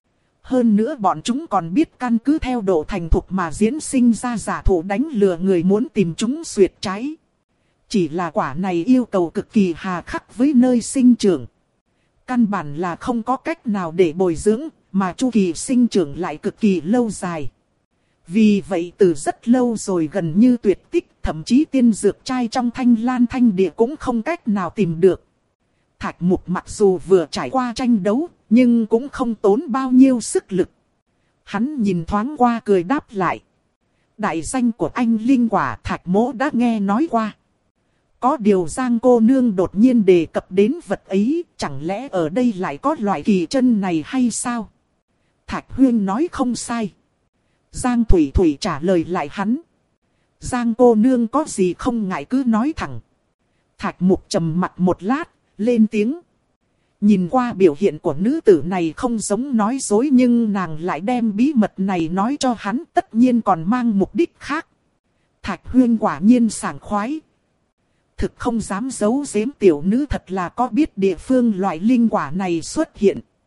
Hơn nữa bọn chúng còn biết căn cứ theo độ thành thục mà diễn sinh ra giả thủ đánh lừa người muốn tìm chúng xuyệt trái. Chỉ là quả này yêu cầu cực kỳ hà khắc với nơi sinh trưởng. Căn bản là không có cách nào để bồi dưỡng, mà chu kỳ sinh trưởng lại cực kỳ lâu dài. Vì vậy từ rất lâu rồi gần như tuyệt tích, thậm chí tiên dược trai trong Thanh Lan Thanh Địa cũng không cách nào tìm được. Thạch Mục mặc dù vừa trải qua tranh đấu, nhưng cũng không tốn bao nhiêu sức lực. Hắn nhìn thoáng qua cười đáp lại. Đại danh của anh linh quả Thạch Mỗ đã nghe nói qua. Có điều Giang cô nương đột nhiên đề cập đến vật ấy, chẳng lẽ ở đây lại có loại kỳ chân này hay sao? Thạch Huyên nói không sai. Giang Thủy Thủy trả lời lại hắn. Giang cô nương có gì không ngại cứ nói thẳng. Thạch Mục trầm mặt một lát, lên tiếng. Nhìn qua biểu hiện của nữ tử này không giống nói dối, nhưng nàng lại đem bí mật này nói cho hắn, tất nhiên còn mang mục đích khác. Thạch Huyên quả nhiên sảng khoái. Thực không dám giấu giếm, tiểu nữ thật là có biết địa phương loại linh quả này xuất hiện.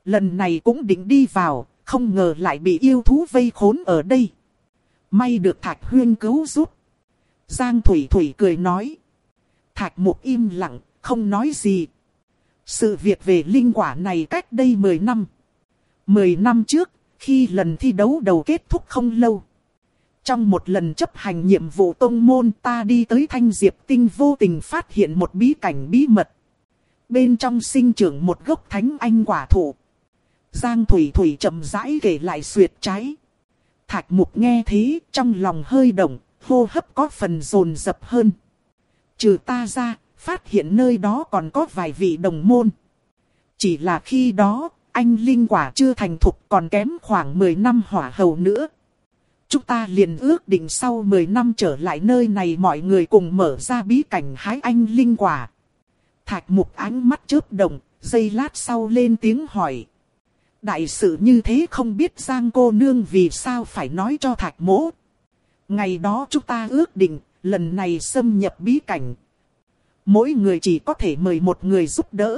Lần này cũng định đi vào, không ngờ lại bị yêu thú vây khốn ở đây. May được Thạch Huyên cứu giúp. Giang Thủy Thủy cười nói. Thạch Mục im lặng, không nói gì. Sự việc về linh quả này cách đây mười năm. mười năm trước, khi lần thi đấu đầu kết thúc không lâu. Trong một lần chấp hành nhiệm vụ tông môn, ta đi tới Thanh Diệp Tinh, vô tình phát hiện một bí cảnh bí mật. Bên trong sinh trưởng một gốc thánh anh quả thụ. Giang Thủy Thủy chậm rãi kể lại xuyệt trái. Thạch Mục nghe thế, trong lòng hơi động, hô hấp có phần dồn dập hơn. Trừ ta ra, phát hiện nơi đó còn có vài vị đồng môn. Chỉ là khi đó, anh linh quả chưa thành thục, còn kém khoảng mười năm hỏa hầu nữa. Chúng ta liền ước định sau mười năm trở lại nơi này, mọi người cùng mở ra bí cảnh hái anh linh quả. Thạch Mục ánh mắt chớp động, giây lát sau lên tiếng hỏi. Đại sự như thế không biết Giang cô nương vì sao phải nói cho Thạch mỗ. Ngày đó chúng ta ước định, lần này xâm nhập bí cảnh. Mỗi người chỉ có thể mời một người giúp đỡ.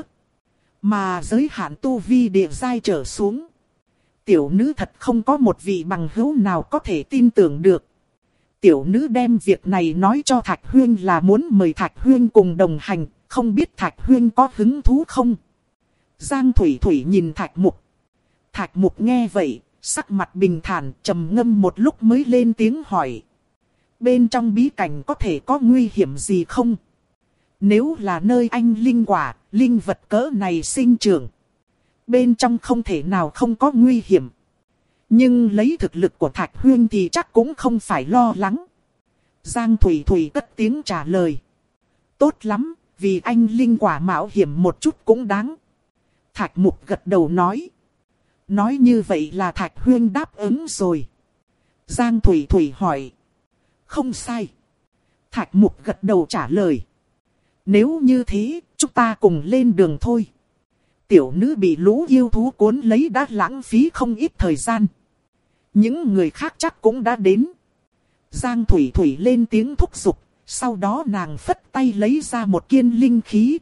Mà giới hạn tu vi địa giai trở xuống. Tiểu nữ thật không có một vị bằng hữu nào có thể tin tưởng được. Tiểu nữ đem việc này nói cho Thạch Huyên là muốn mời Thạch Huyên cùng đồng hành. Không biết Thạch Huyên có hứng thú không? Giang Thủy Thủy nhìn Thạch Mục. Thạch Mục nghe vậy, sắc mặt bình thản, trầm ngâm một lúc mới lên tiếng hỏi. Bên trong bí cảnh có thể có nguy hiểm gì không? Nếu là nơi anh linh quả, linh vật cỡ này sinh trưởng. Bên trong không thể nào không có nguy hiểm. Nhưng lấy thực lực của Thạch Huyên thì chắc cũng không phải lo lắng. Giang Thủy Thủy cất tiếng trả lời. Tốt lắm, vì anh linh quả mạo hiểm một chút cũng đáng. Thạch Mục gật đầu nói. Nói như vậy là Thạch Huyên đáp ứng rồi. Giang Thủy Thủy hỏi. Không sai. Thạch Mục gật đầu trả lời. Nếu như thế, chúng ta cùng lên đường thôi. Tiểu nữ bị lũ yêu thú cuốn lấy đã lãng phí không ít thời gian. Những người khác chắc cũng đã đến. Giang Thủy Thủy lên tiếng thúc giục. Sau đó nàng phất tay lấy ra một kiên linh khí.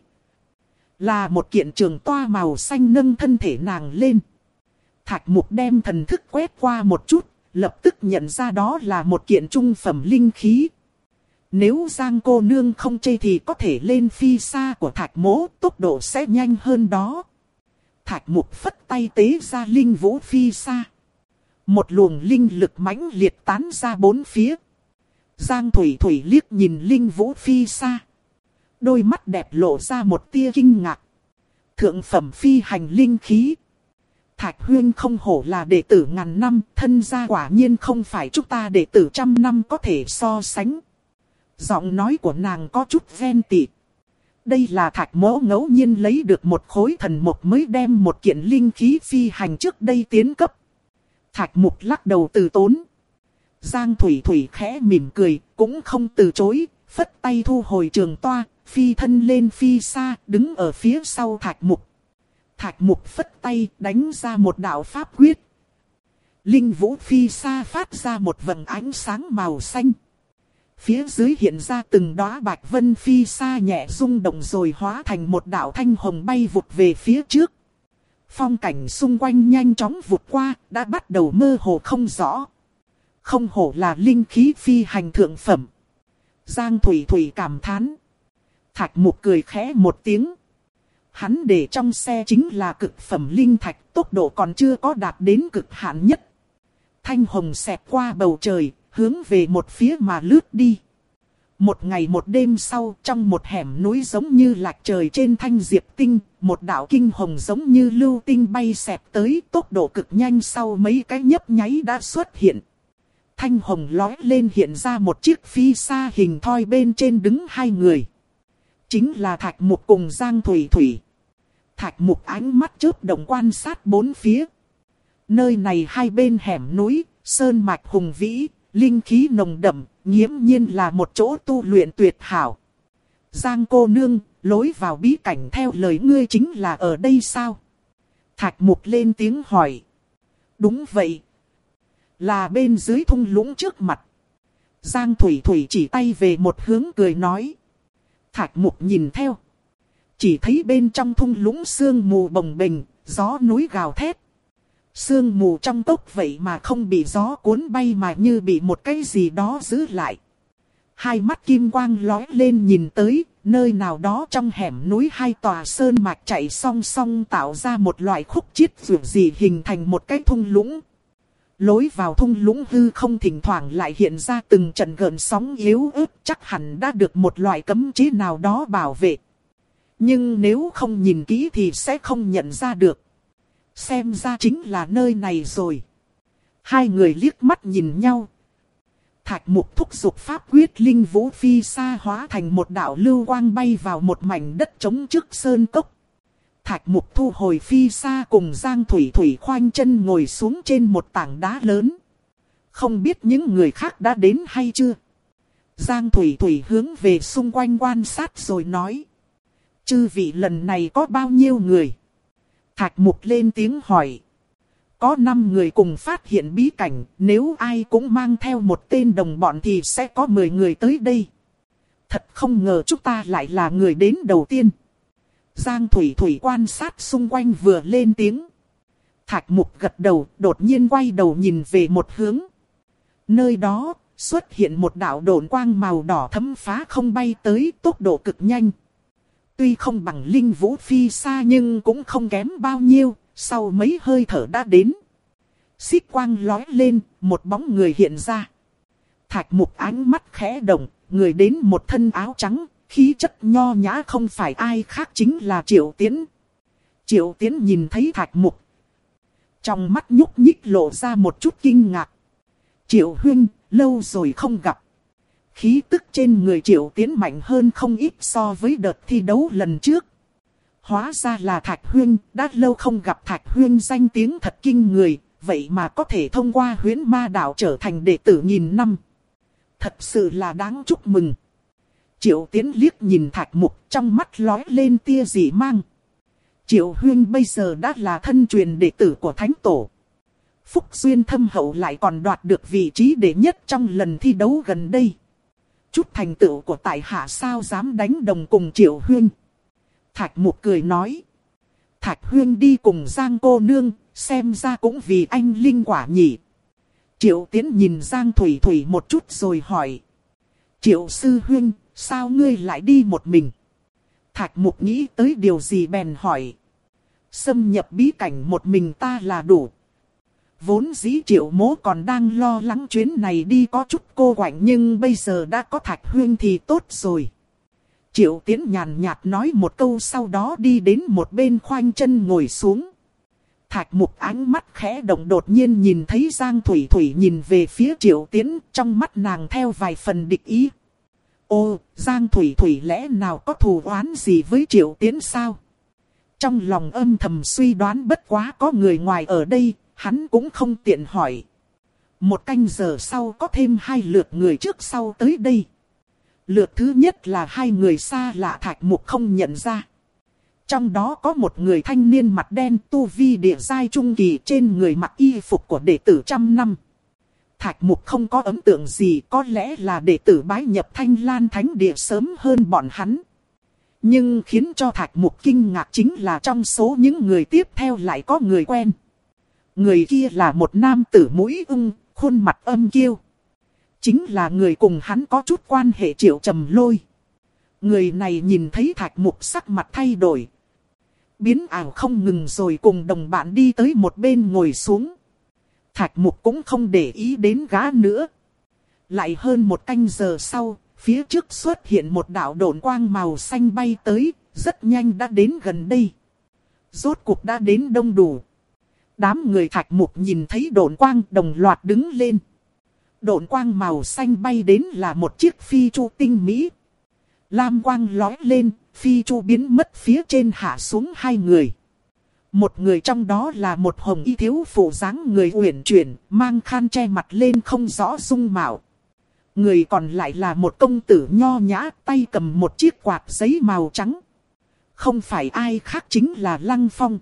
Là một kiện trường toa màu xanh, nâng thân thể nàng lên. Thạch Mục đem thần thức quét qua một chút, lập tức nhận ra đó là một kiện trung phẩm linh khí. Nếu Giang cô nương không chê thì có thể lên phi xa của Thạch mỗ, tốc độ sẽ nhanh hơn đó. Thạch Mục phất tay tế ra linh vũ phi xa. Một luồng linh lực mãnh liệt tán ra bốn phía. Giang Thủy Thủy liếc nhìn linh vũ phi xa. Đôi mắt đẹp lộ ra một tia kinh ngạc. Thượng phẩm phi hành linh khí. Thạch Huyên không hổ là đệ tử ngàn năm, thân gia quả nhiên không phải chúng ta đệ tử trăm năm có thể so sánh. Giọng nói của nàng có chút ghen tị. Đây là Thạch mỗ ngẫu nhiên lấy được một khối thần mộc mới đem một kiện linh khí phi hành trước đây tiến cấp. Thạch Mục lắc đầu từ tốn. Giang Thủy Thủy khẽ mỉm cười, cũng không từ chối, phất tay thu hồi trường toa, phi thân lên phi xa, đứng ở phía sau Thạch Mục. Thạch Mục phất tay đánh ra một đạo pháp quyết. Linh vũ phi xa phát ra một vầng ánh sáng màu xanh. Phía dưới hiện ra từng đóa bạch vân phi xa nhẹ rung động rồi hóa thành một đạo thanh hồng bay vụt về phía trước. Phong cảnh xung quanh nhanh chóng vụt qua, đã bắt đầu mơ hồ không rõ. Không hổ là linh khí phi hành thượng phẩm. Giang Thủy Thủy cảm thán. Thạch Mục cười khẽ một tiếng. Hắn để trong xe chính là cực phẩm linh thạch, tốc độ còn chưa có đạt đến cực hạn nhất. Thanh hồng xẹt qua bầu trời, hướng về một phía mà lướt đi. Một ngày một đêm sau, trong một hẻm núi giống như lạc trời trên Thanh Diệp Tinh, một đạo kinh hồng giống như lưu tinh bay xẹt tới, tốc độ cực nhanh, sau mấy cái nhấp nháy đã xuất hiện. Thanh hồng lói lên hiện ra một chiếc phi xa hình thoi, bên trên đứng hai người. Chính là Thạch Mục cùng Giang Thủy Thủy. Thạch Mục ánh mắt chớp động quan sát bốn phía. Nơi này hai bên hẻm núi, sơn mạch hùng vĩ, linh khí nồng đậm, nghiễm nhiên là một chỗ tu luyện tuyệt hảo. Giang cô nương, lối vào bí cảnh theo lời ngươi chính là ở đây sao? Thạch Mục lên tiếng hỏi. Đúng vậy. Là bên dưới thung lũng trước mặt. Giang Thủy Thủy chỉ tay về một hướng cười nói. Thạch Mục nhìn theo. Chỉ thấy bên trong thung lũng sương mù bồng bềnh, gió núi gào thét. Sương mù trong cốc vậy mà không bị gió cuốn bay mà như bị một cái gì đó giữ lại. Hai mắt kim quang lóe lên nhìn tới, nơi nào đó trong hẻm núi hai tòa sơn mạch chạy song song tạo ra một loại khúc chiết dù gì hình thành một cái thung lũng. Lối vào thung lũng hư không thỉnh thoảng lại hiện ra từng trận gợn sóng yếu ớt, chắc hẳn đã được một loại cấm chế nào đó bảo vệ. Nhưng nếu không nhìn kỹ thì sẽ không nhận ra được. Xem ra chính là nơi này rồi. Hai người liếc mắt nhìn nhau. Thạch Mục thúc giục pháp quyết linh vũ phi sa hóa thành một đạo lưu quang bay vào một mảnh đất trống trước sơn cốc. Thạch Mục thu hồi phi sa cùng Giang Thủy Thủy khoanh chân ngồi xuống trên một tảng đá lớn. Không biết những người khác đã đến hay chưa? Giang Thủy Thủy hướng về xung quanh quan sát rồi nói. Chư vị lần này có bao nhiêu người? Thạch Mục lên tiếng hỏi. Có năm người cùng phát hiện bí cảnh, nếu ai cũng mang theo một tên đồng bọn thì sẽ có mười người tới đây. Thật không ngờ chúng ta lại là người đến đầu tiên. Giang Thủy Thủy quan sát xung quanh vừa lên tiếng. Thạch Mục gật đầu, đột nhiên quay đầu nhìn về một hướng. Nơi đó xuất hiện một đạo độn quang màu đỏ thấm phá không bay tới, tốc độ cực nhanh. Tuy không bằng linh vũ phi sa nhưng cũng không kém bao nhiêu, sau mấy hơi thở đã đến. Xích quang lói lên, một bóng người hiện ra. Thạch Mục ánh mắt khẽ động, người đến một thân áo trắng, khí chất nho nhã không phải ai khác chính là Triệu Tiến. Triệu Tiến nhìn thấy Thạch Mục. Trong mắt nhúc nhích lộ ra một chút kinh ngạc. Triệu huynh, lâu rồi không gặp. Khí tức trên người Triệu Tiến mạnh hơn không ít so với đợt thi đấu lần trước. Hóa ra là Thạch huynh, đã lâu không gặp. Thạch huynh danh tiếng thật kinh người, vậy mà có thể thông qua huyễn ma đạo trở thành đệ tử nghìn năm. Thật sự là đáng chúc mừng. Triệu Tiến liếc nhìn Thạch Mục, trong mắt lóe lên tia dị mang. Triệu huynh bây giờ đã là thân truyền đệ tử của Thánh Tổ. Phúc duyên thâm hậu lại còn đoạt được vị trí đệ nhất trong lần thi đấu gần đây. Chút thành tựu của tại hạ sao dám đánh đồng cùng Triệu huynh. Thạch Mục cười nói. Thạch huynh đi cùng Giang cô nương, xem ra cũng vì anh linh quả nhỉ. Triệu Tiến nhìn Giang Thủy Thủy một chút rồi hỏi. Triệu sư huynh, sao ngươi lại đi một mình? Thạch Mục nghĩ tới điều gì bèn hỏi. Xâm nhập bí cảnh một mình ta là đủ. Vốn dĩ Triệu mố còn đang lo lắng chuyến này đi có chút cô quạnh, nhưng bây giờ đã có Thạch huynh thì tốt rồi. Triệu Tiến nhàn nhạt nói một câu, sau đó đi đến một bên khoanh chân ngồi xuống. Thạch Mục ánh mắt khẽ động, đột nhiên nhìn thấy Giang Thủy Thủy nhìn về phía Triệu Tiến, trong mắt nàng theo vài phần địch ý. Ô, Giang Thủy Thủy lẽ nào có thù oán gì với Triệu Tiến sao? Trong lòng âm thầm suy đoán, bất quá có người ngoài ở đây, hắn cũng không tiện hỏi. Một canh giờ sau có thêm hai lượt người trước sau tới đây. Lượt thứ nhất là hai người xa lạ Thạch Mục không nhận ra. Trong đó có một người thanh niên mặt đen, tu vi địa giai trung kỳ, trên người mặc y phục của đệ tử trăm năm. Thạch Mục không có ấn tượng gì, có lẽ là đệ tử bái nhập Thanh Lan Thánh Địa sớm hơn bọn hắn. Nhưng khiến cho Thạch Mục kinh ngạc chính là trong số những người tiếp theo lại có người quen. Người kia là một nam tử mũi ưng, khuôn mặt âm kiêu. Chính là người cùng hắn có chút quan hệ Triệu Trầm Lôi. Người này nhìn thấy Thạch Mục sắc mặt thay đổi. Biến ảo không ngừng rồi cùng đồng bạn đi tới một bên ngồi xuống. Thạch Mục cũng không để ý đến gã nữa. Lại hơn một canh giờ sau, phía trước xuất hiện một đạo độn quang màu xanh bay tới, rất nhanh đã đến gần đây. Rốt cuộc đã đến đông đủ. Đám người Thạch Mục nhìn thấy độn quang đồng loạt đứng lên. Độn quang màu xanh bay đến là một chiếc phi chu tinh mỹ. Lam quang lói lên, phi chu biến mất phía trên hạ xuống hai người. Một người trong đó là một hồng y thiếu phụ dáng người uyển chuyển, mang khăn che mặt lên không rõ dung mạo. Người còn lại là một công tử nho nhã, tay cầm một chiếc quạt giấy màu trắng. Không phải ai khác chính là Lăng Phong.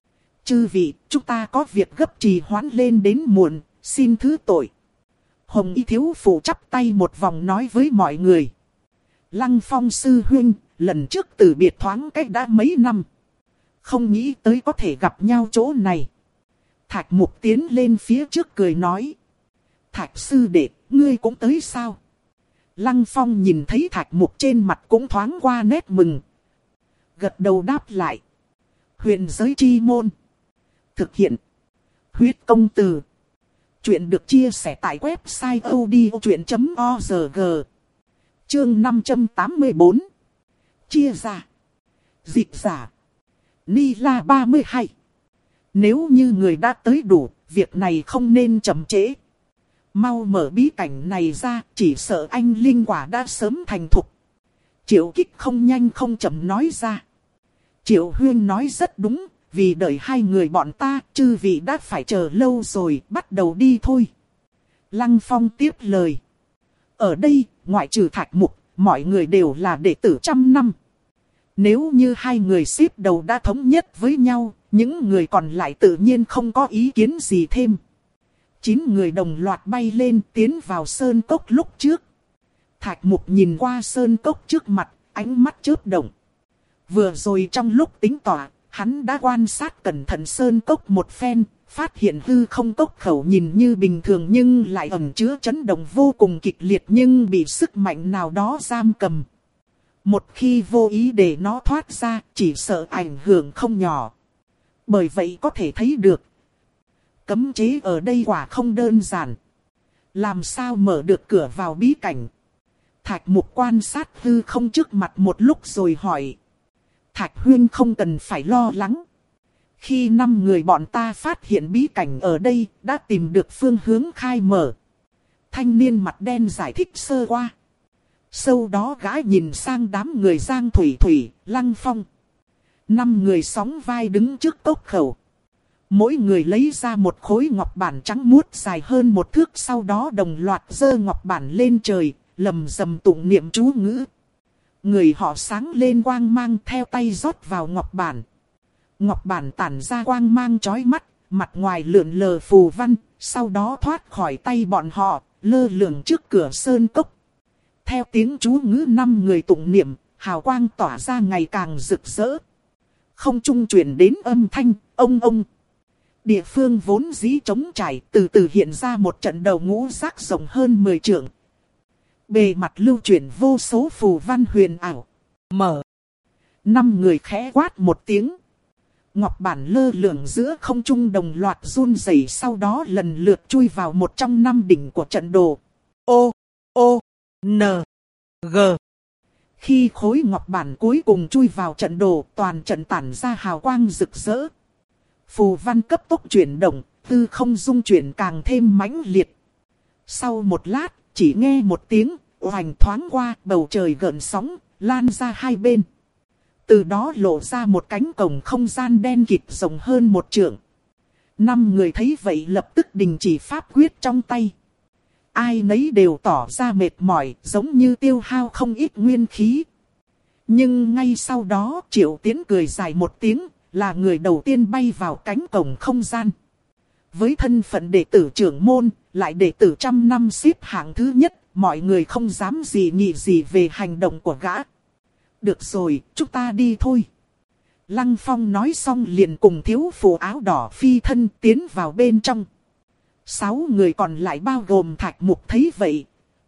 Chư vị, chúng ta có việc gấp trì hoãn lên đến muộn, xin thứ tội. Hồng y thiếu phụ chắp tay một vòng nói với mọi người. Lăng Phong sư huynh, lần trước từ biệt thoáng cách đã mấy năm. Không nghĩ tới có thể gặp nhau chỗ này. Thạch Mục tiến lên phía trước cười nói. Thạch sư đệ, ngươi cũng tới sao? Lăng Phong nhìn thấy Thạch Mục trên mặt cũng thoáng qua nét mừng. Gật đầu đáp lại. Huyền giới chi môn. Thực hiện. Huyết công từ. Chuyện được chia sẻ tại website odchuyện chấm org. Chương năm trăm tám mươi bốn. Chia ra. Dịch giả. Ni La ba mươi hai. Nếu như người đã tới đủ, việc này không nên chậm trễ. Mau mở bí cảnh này ra, chỉ sợ anh linh quả đã sớm thành thục. Triệu Kích không nhanh không chậm nói ra. Triệu Huyên nói rất đúng, vì đợi hai người bọn ta, chư vị đã phải chờ lâu rồi, bắt đầu đi thôi. Lăng Phong tiếp lời. Ở đây, ngoại trừ Thạch Mục, mọi người đều là đệ tử trăm năm. Nếu như hai người xếp đầu đã thống nhất với nhau, những người còn lại tự nhiên không có ý kiến gì thêm. Chín người đồng loạt bay lên tiến vào sơn cốc lúc trước. Thạch Mục nhìn qua sơn cốc trước mặt, ánh mắt chớp động. Vừa rồi trong lúc tính tỏa, hắn đã quan sát cẩn thận sơn cốc một phen, phát hiện hư không cốc khẩu nhìn như bình thường nhưng lại ẩn chứa chấn động vô cùng kịch liệt nhưng bị sức mạnh nào đó giam cầm. Một khi vô ý để nó thoát ra, chỉ sợ ảnh hưởng không nhỏ. Bởi vậy có thể thấy được, cấm chế ở đây quả không đơn giản. Làm sao mở được cửa vào bí cảnh? Thạch Mục quan sát hư không trước mặt một lúc rồi hỏi. Thạch Huyên không cần phải lo lắng. Khi năm người bọn ta phát hiện bí cảnh ở đây, đã tìm được phương hướng khai mở. Thanh niên mặt đen giải thích sơ qua. Sau đó gã nhìn sang đám người Giang Thủy Thủy, Lăng Phong. Năm người sóng vai đứng trước cốc khẩu. Mỗi người lấy ra một khối ngọc bản trắng muốt dài hơn một thước, sau đó đồng loạt giơ ngọc bản lên trời, lầm rầm tụng niệm chú ngữ. Người họ sáng lên quang mang theo tay rót vào ngọc bản. Ngọc bản tản ra quang mang chói mắt, mặt ngoài lượn lờ phù văn, sau đó thoát khỏi tay bọn họ, lơ lửng trước cửa sơn cốc. Theo tiếng chú ngữ năm người tụng niệm, hào quang tỏa ra ngày càng rực rỡ. Không trung truyền đến âm thanh, ông ông. Địa phương vốn dĩ trống trải, từ từ hiện ra một trận đầu ngũ giác rộng hơn mười trượng. Bề mặt lưu chuyển vô số phù văn huyền ảo. Mở. Năm người khẽ quát một tiếng. Ngọc bản lơ lửng giữa không trung đồng loạt run rẩy, sau đó lần lượt chui vào một trong năm đỉnh của trận đồ. O, O, N, G. Khi khối ngọc bản cuối cùng chui vào trận đồ, toàn trận tản ra hào quang rực rỡ. Phù văn cấp tốc chuyển động, hư không dung chuyển càng thêm mãnh liệt. Sau một lát, chỉ nghe một tiếng oành thoáng qua, bầu trời gợn sóng, lan ra hai bên. Từ đó lộ ra một cánh cổng không gian đen kịt rộng hơn một trượng. Năm người thấy vậy lập tức đình chỉ pháp quyết trong tay. Ai nấy đều tỏ ra mệt mỏi, giống như tiêu hao không ít nguyên khí. Nhưng ngay sau đó Triệu Tiến cười dài một tiếng, là người đầu tiên bay vào cánh cổng không gian. Với thân phận đệ tử trưởng môn, lại đệ tử trăm năm xếp hạng thứ nhất, mọi người không dám gì nghị gì về hành động của gã. Được rồi, chúng ta đi thôi. Lăng Phong nói xong liền cùng thiếu phụ áo đỏ phi thân tiến vào bên trong. Sáu người còn lại bao gồm Thạch Mục thấy vậy,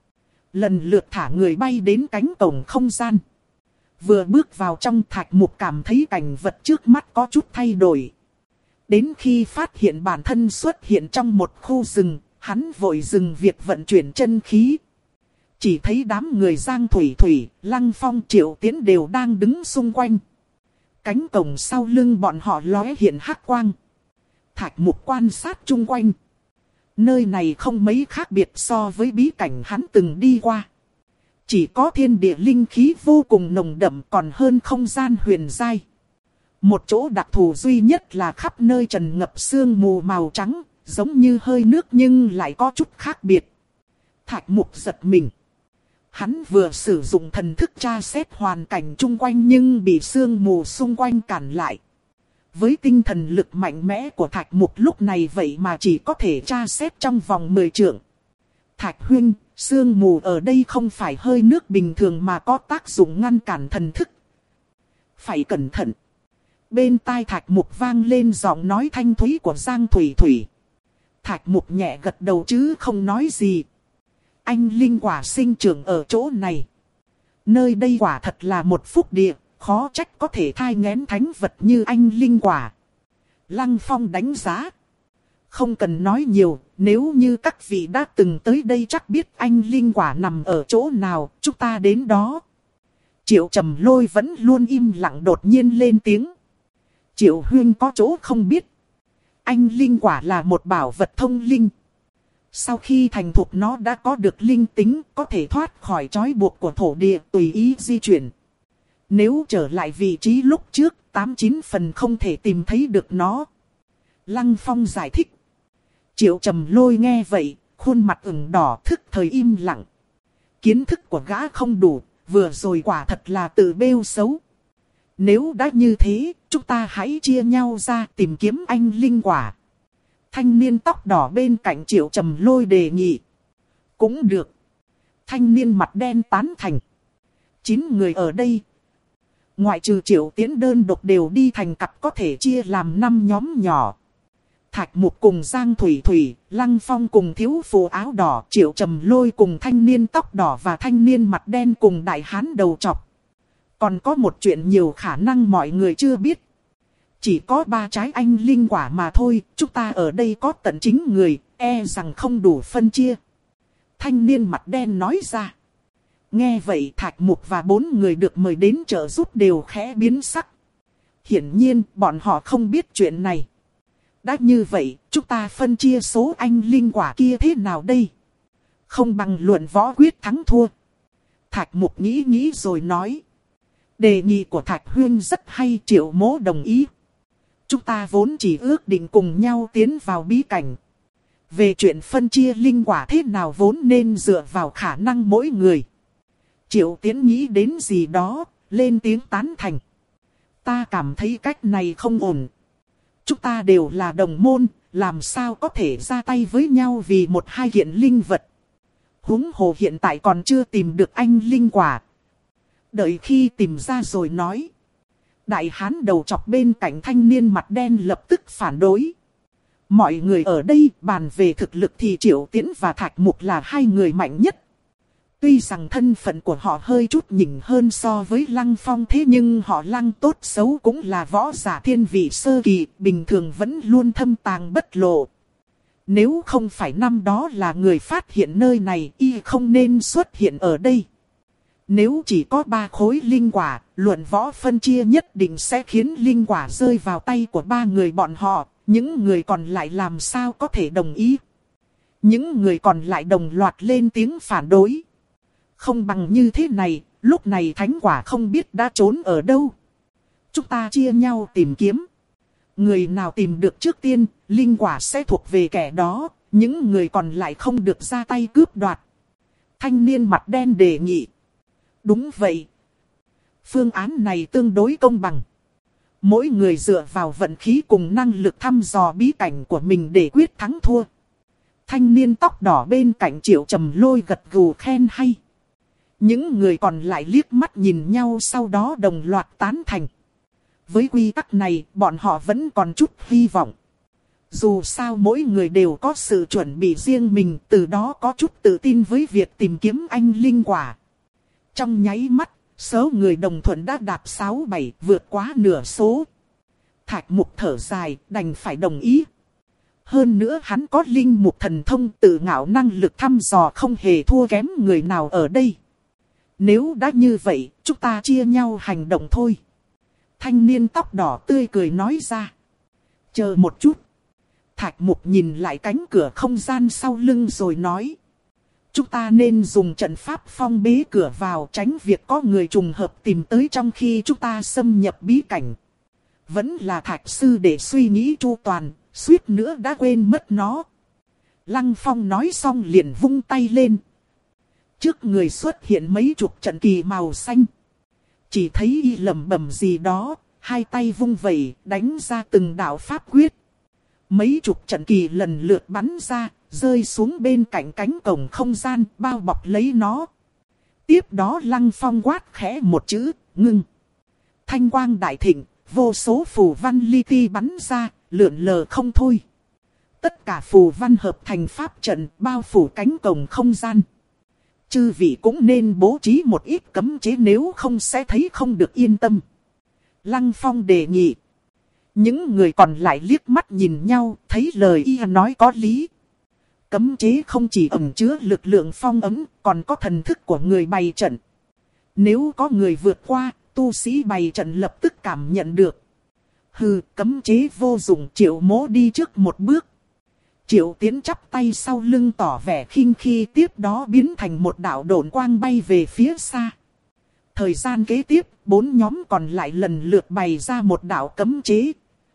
lần lượt thả người bay đến cánh cổng không gian. Vừa bước vào trong, Thạch Mục cảm thấy cảnh vật trước mắt có chút thay đổi. Đến khi phát hiện bản thân xuất hiện trong một khu rừng, hắn vội dừng việc vận chuyển chân khí. Chỉ thấy đám người Giang Thủy Thủy, Lăng Phong, Triệu Tiến đều đang đứng xung quanh. Cánh cổng sau lưng bọn họ lóe hiện hắc quang. Thạch Mục quan sát chung quanh. Nơi này không mấy khác biệt so với bí cảnh hắn từng đi qua. Chỉ có thiên địa linh khí vô cùng nồng đậm, còn hơn không gian huyền giai. Một chỗ đặc thù duy nhất là khắp nơi trần ngập sương mù màu trắng, giống như hơi nước nhưng lại có chút khác biệt. Thạch Mục giật mình. Hắn vừa sử dụng thần thức tra xét hoàn cảnh chung quanh nhưng bị sương mù xung quanh cản lại. Với tinh thần lực mạnh mẽ của Thạch Mục lúc này vậy mà chỉ có thể tra xét trong vòng mười trượng. Thạch Huynh, sương mù ở đây không phải hơi nước bình thường mà có tác dụng ngăn cản thần thức. Phải cẩn thận. Bên tai Thạch Mục vang lên giọng nói thanh thúy của Giang Thủy Thủy. Thạch Mục nhẹ gật đầu chứ không nói gì. Anh linh quả sinh trưởng ở chỗ này. Nơi đây quả thật là một phúc địa, khó trách có thể thai nghén thánh vật như anh linh quả. Lăng Phong đánh giá. Không cần nói nhiều, nếu như các vị đã từng tới đây chắc biết anh linh quả nằm ở chỗ nào, chúng ta đến đó. Triệu Trầm Lôi vẫn luôn im lặng đột nhiên lên tiếng. Triệu huynh có chỗ không biết. Anh linh quả là một bảo vật thông linh. Sau khi thành thục nó đã có được linh tính, có thể thoát khỏi trói buộc của thổ địa tùy ý di chuyển. Nếu trở lại vị trí lúc trước, tám chín phần không thể tìm thấy được nó. Lăng Phong giải thích. Triệu Trầm Lôi nghe vậy, khuôn mặt ửng đỏ thức thời im lặng. Kiến thức của gã không đủ, vừa rồi quả thật là tự bêu xấu. Nếu đã như thế, chúng ta hãy chia nhau ra tìm kiếm anh linh quả. Thanh niên tóc đỏ bên cạnh Triệu Trầm Lôi đề nghị. Cũng được. Thanh niên mặt đen tán thành. Chín người ở đây. Ngoại trừ Triệu Tiễn đơn độc đều đi thành cặp có thể chia làm năm nhóm nhỏ. Thạch Mục cùng Giang Thủy Thủy, Lăng Phong cùng thiếu phụ áo đỏ, Triệu Trầm Lôi cùng thanh niên tóc đỏ và thanh niên mặt đen cùng đại hán đầu trọc. Còn có một chuyện nhiều khả năng mọi người chưa biết. Chỉ có ba trái anh linh quả mà thôi, chúng ta ở đây có tận chín người, e rằng không đủ phân chia. Thanh niên mặt đen nói ra. Nghe vậy Thạch Mục và bốn người được mời đến trợ giúp đều khẽ biến sắc. Hiển nhiên bọn họ không biết chuyện này. Đã như vậy, chúng ta phân chia số anh linh quả kia thế nào đây? Không bằng luận võ quyết thắng thua. Thạch Mục nghĩ nghĩ rồi nói. Đề nghị của Thạch Huyên rất hay, Triệu Mỗ đồng ý. Chúng ta vốn chỉ ước định cùng nhau tiến vào bí cảnh. Về chuyện phân chia linh quả thế nào vốn nên dựa vào khả năng mỗi người. Triệu Tiến nghĩ đến gì đó, lên tiếng tán thành. Ta cảm thấy cách này không ổn. Chúng ta đều là đồng môn, làm sao có thể ra tay với nhau vì một hai kiện linh vật. Huống hồ hiện tại còn chưa tìm được anh linh quả. Đợi khi tìm ra rồi nói. Đại hán đầu chọc bên cạnh thanh niên mặt đen lập tức phản đối. Mọi người ở đây bàn về thực lực thì Triệu Tiễn và Thạch Mục là hai người mạnh nhất. Tuy rằng thân phận của họ hơi chút nhỉnh hơn so với Lăng Phong thế nhưng họ Lăng tốt xấu cũng là võ giả thiên vị sơ kỳ, bình thường vẫn luôn thâm tàng bất lộ. Nếu không phải năm đó là người phát hiện nơi này, y không nên xuất hiện ở đây. Nếu chỉ có ba khối linh quả, luận võ phân chia nhất định sẽ khiến linh quả rơi vào tay của ba người bọn họ, những người còn lại làm sao có thể đồng ý. Những người còn lại đồng loạt lên tiếng phản đối. Không bằng như thế này, lúc này thánh quả không biết đã trốn ở đâu. Chúng ta chia nhau tìm kiếm. Người nào tìm được trước tiên, linh quả sẽ thuộc về kẻ đó, những người còn lại không được ra tay cướp đoạt. Thanh niên mặt đen đề nghị. Đúng vậy. Phương án này tương đối công bằng. Mỗi người dựa vào vận khí cùng năng lực thăm dò bí cảnh của mình để quyết thắng thua. Thanh niên tóc đỏ bên cạnh Triệu Trầm Lôi gật gù khen hay. Những người còn lại liếc mắt nhìn nhau sau đó đồng loạt tán thành. Với quy tắc này, bọn họ vẫn còn chút hy vọng. Dù sao mỗi người đều có sự chuẩn bị riêng mình, từ đó có chút tự tin với việc tìm kiếm anh linh quả. Trong nháy mắt, số người đồng thuận đã đạt sáu bảy, vượt quá nửa số. Thạch Mục thở dài, đành phải đồng ý. Hơn nữa hắn có linh mục thần thông, tự ngạo năng lực thăm dò không hề thua kém người nào ở đây. Nếu đã như vậy, chúng ta chia nhau hành động thôi. Thanh niên tóc đỏ tươi cười nói ra. Chờ một chút. Thạch Mục nhìn lại cánh cửa không gian sau lưng rồi nói. Chúng ta nên dùng trận pháp phong bế cửa vào, tránh việc có người trùng hợp tìm tới trong khi chúng ta xâm nhập bí cảnh. Vẫn là Thạch sư để suy nghĩ chu toàn, suýt nữa đã quên mất nó. Lăng Phong nói xong liền vung tay lên. Trước người xuất hiện mấy chục trận kỳ màu xanh. Chỉ thấy y lẩm bẩm gì đó, hai tay vung vẩy, đánh ra từng đạo pháp quyết. Mấy chục trận kỳ lần lượt bắn ra, rơi xuống bên cạnh cánh cổng không gian, bao bọc lấy nó. Tiếp đó Lăng Phong quát khẽ một chữ, ngưng. Thanh quang đại thịnh, vô số phù văn li ti bắn ra, lượn lờ không thôi. Tất cả phù văn hợp thành pháp trận bao phủ cánh cổng không gian. Chư vị cũng nên bố trí một ít cấm chế nếu không sẽ thấy không được yên tâm. Lăng Phong đề nghị. Những người còn lại liếc mắt nhìn nhau, thấy lời y nói có lý. Cấm chế không chỉ ẩn chứa lực lượng phong ấn, còn có thần thức của người bày trận. Nếu có người vượt qua, tu sĩ bày trận lập tức cảm nhận được. Hừ, cấm chế vô dụng. Triệu Mỗ đi trước một bước. Triệu Tiến chắp tay sau lưng tỏ vẻ khinh khi, tiếp đó biến thành một đạo độn quang bay về phía xa. Thời gian kế tiếp, bốn nhóm còn lại lần lượt bày ra một đạo cấm chế.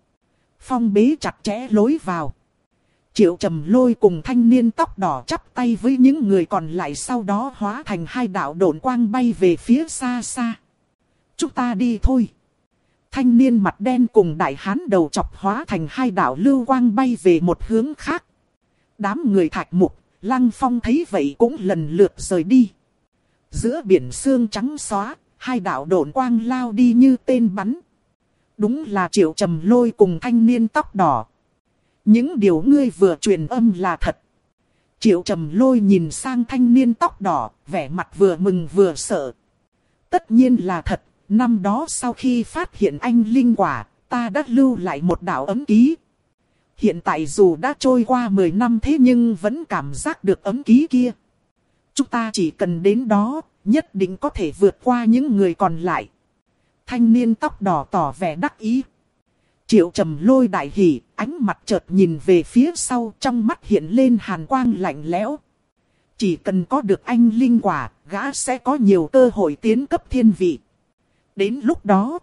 Phong bế chặt chẽ lối vào. Triệu Trầm Lôi cùng thanh niên tóc đỏ chắp tay với những người còn lại, sau đó hóa thành hai đạo độn quang bay về phía xa xa. Chúng ta đi thôi. Thanh niên mặt đen cùng đại hán đầu chọc hóa thành hai đạo lưu quang bay về một hướng khác. Đám người Thạch Mục, Lăng Phong thấy vậy cũng lần lượt rời đi. Giữa biển sương trắng xóa, hai đạo độn quang lao đi như tên bắn. Đúng là Triệu Trầm Lôi cùng thanh niên tóc đỏ. Những điều ngươi vừa truyền âm là thật. Triệu Trầm Lôi nhìn sang thanh niên tóc đỏ, vẻ mặt vừa mừng vừa sợ. Tất nhiên là thật, năm đó sau khi phát hiện anh linh quả, ta đã lưu lại một đạo ấm ký. Hiện tại dù đã trôi qua mười năm thế nhưng vẫn cảm giác được ấm ký kia. Chúng ta chỉ cần đến đó, nhất định có thể vượt qua những người còn lại. Thanh niên tóc đỏ tỏ vẻ đắc ý. Triệu Trầm Lôi đại hỉ, ánh mặt chợt nhìn về phía sau, trong mắt hiện lên hàn quang lạnh lẽo. Chỉ cần có được anh linh quả, gã sẽ có nhiều cơ hội tiến cấp thiên vị. Đến lúc đó,